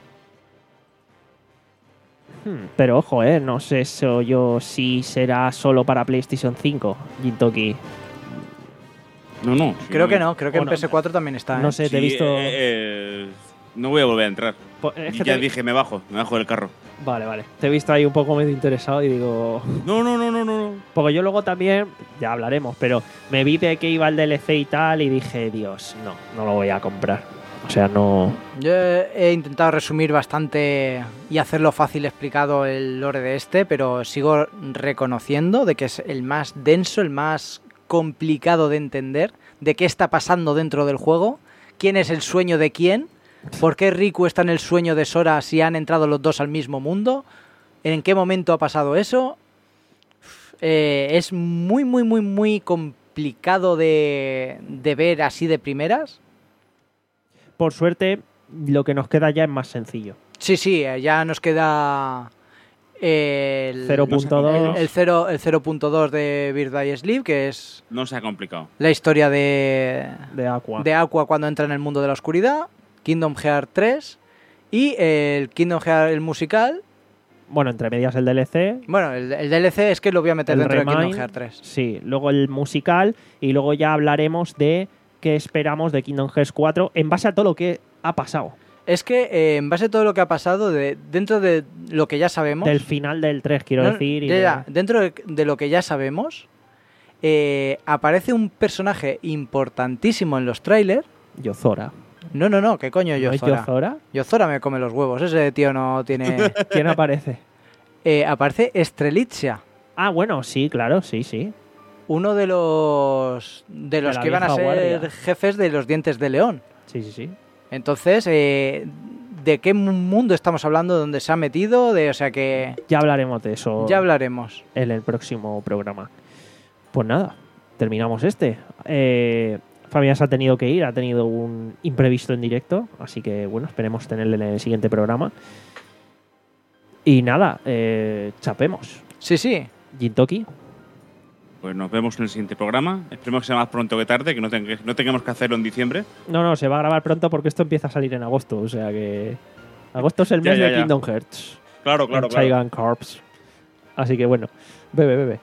hmm, pero ojo, eh, no sé eso yo si será solo para PlayStation cinco, Gintoki. No, no. Creo que no, creo que O en no. P S cuatro también está. No ¿eh? sé, te he Sí, visto... eh, eh, no voy a volver a entrar. po- es Y que ya te- dije, me bajo, me bajo del carro. Vale, vale. Te he visto ahí un poco medio interesado y digo... No, no, no, no, no. no. Porque yo luego también, ya hablaremos, pero me vi de que iba el D L C y tal y dije, Dios, no, no lo voy a comprar. O sea, no... Yo he intentado resumir bastante y hacerlo fácil explicado el lore de este, pero sigo reconociendo de que es el más denso, el más complicado de entender, de qué está pasando dentro del juego, quién es el sueño de quién, por qué Riku está en el sueño de Sora si han entrado los dos al mismo mundo, en qué momento ha pasado eso. Eh, es muy, muy, muy, muy complicado de, de ver así de primeras. Por suerte, lo que nos queda ya es más sencillo. Sí, sí, eh, ya nos queda el cero punto dos. el, el cero- el cero punto dos de Birthday Sleep, que es No se ha complicado. la historia de, De Aqua. de Aqua cuando entra en el mundo de la oscuridad, Kingdom Hearts tres y el Kingdom Hearts el musical. Bueno, entre medias el D L C. Bueno, el, el D L C es que lo voy a meter El dentro de Remind, Kingdom Hearts tres. Sí, luego el musical y luego ya hablaremos de qué esperamos de Kingdom Hearts cuatro en base a todo lo que ha pasado. Es que eh, en base a todo lo que ha pasado, de, dentro de lo que ya sabemos... Del final del tres, quiero No, decir. y ya, de- ya, dentro de, de lo que ya sabemos, eh, aparece un personaje importantísimo en los trailers. Yozora. No, no, no, ¿qué coño ¿No es Yozora? Yozora? Yozora me come los huevos, ese tío no tiene... ¿Quién aparece? Eh, aparece Strelitzia, Ah, bueno, sí, claro, sí, sí. uno de los de los la que iban a vieja ser guardia. jefes de los Dientes de León. Sí, sí, sí. Entonces, eh, ¿de qué mundo estamos hablando? ¿Dónde se ha metido? De, o sea que Ya hablaremos de eso ya hablaremos. en el próximo programa. Pues nada, terminamos este. Eh, Fabián se ha tenido que ir, ha tenido un imprevisto en directo, así que bueno, esperemos tenerle en el siguiente programa. Y nada, eh, chapemos. Sí, sí. Jintoki, Pues nos vemos en el siguiente programa. Esperemos que sea más pronto que tarde, que no, ten- que no tengamos que hacerlo en diciembre. no, no, se va a grabar pronto porque esto empieza a salir en agosto, o sea que agosto es el Ya, mes ya, de ya. Kingdom Hearts. Claro, claro, en claro. Chaigan Corps. Así que bueno, bebe, bebe.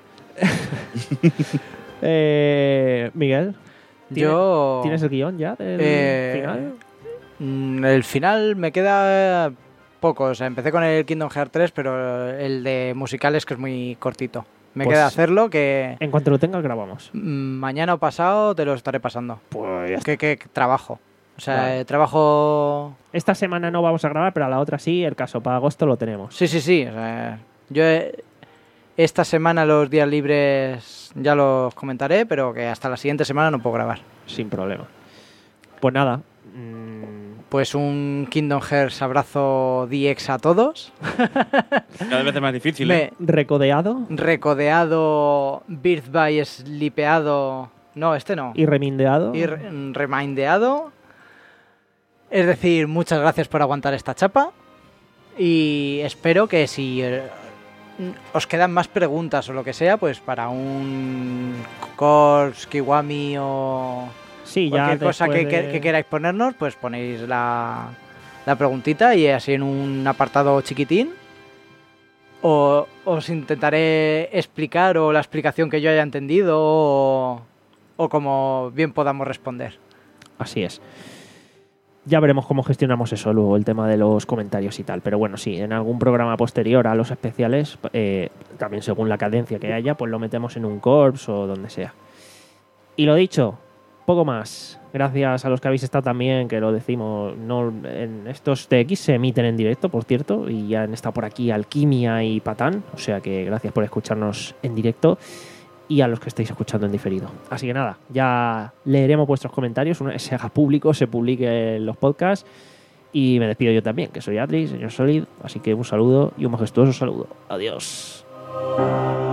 eh, Miguel, ¿Tiene- Yo... ¿tienes el guión ya del Eh, final? Mm, El final me queda poco. O sea, empecé con el Kingdom Hearts tres, pero el de musicales que es muy cortito. Me Pues- queda hacerlo que En cuanto lo tengas, grabamos. mm, mañana o pasado te lo estaré pasando. Pues Que, que trabajo. O sea, Vale. eh, trabajo... esta semana no vamos a grabar, pero a la otra sí. El caso para agosto lo tenemos. Sí, sí, sí. O sea, yo eh, esta semana los días libres ya los comentaré, pero que hasta la siguiente semana no puedo grabar. Sin problema. Pues nada. mm, Pues un Kingdom Hearts abrazo D X a todos. Cada vez es más difícil. ¿eh? Me recodeado recodeado, Birth by Slipeado. No, este no. y remindeado. Y re- remindeado. Es decir, muchas gracias por aguantar esta chapa. Y espero que si eh, os quedan más preguntas o lo que sea, pues para un Corps, Kiwami o sí, ya cualquier cosa que, después que- de- que queráis ponernos, pues ponéis la, la preguntita y así en un apartado chiquitín. O os intentaré explicar o la explicación que yo haya entendido o, o como bien podamos responder. Así es. Ya veremos cómo gestionamos eso luego, el tema de los comentarios y tal. Pero bueno, sí, en algún programa posterior a los especiales, eh, también según la cadencia que haya, pues lo metemos en un corps o donde sea. Y lo dicho, poco más. Gracias a los que habéis estado también, que lo decimos, no, en estos T X se emiten en directo, por cierto, y ya han estado por aquí Alquimia y Patán, o sea que gracias por escucharnos en directo y a los que estáis escuchando en diferido. Así que nada, ya leeremos vuestros comentarios, una vez se haga público, se publique en los podcasts y me despido yo también, que soy Adri, señor Solid, así que un saludo y un majestuoso saludo. Adiós.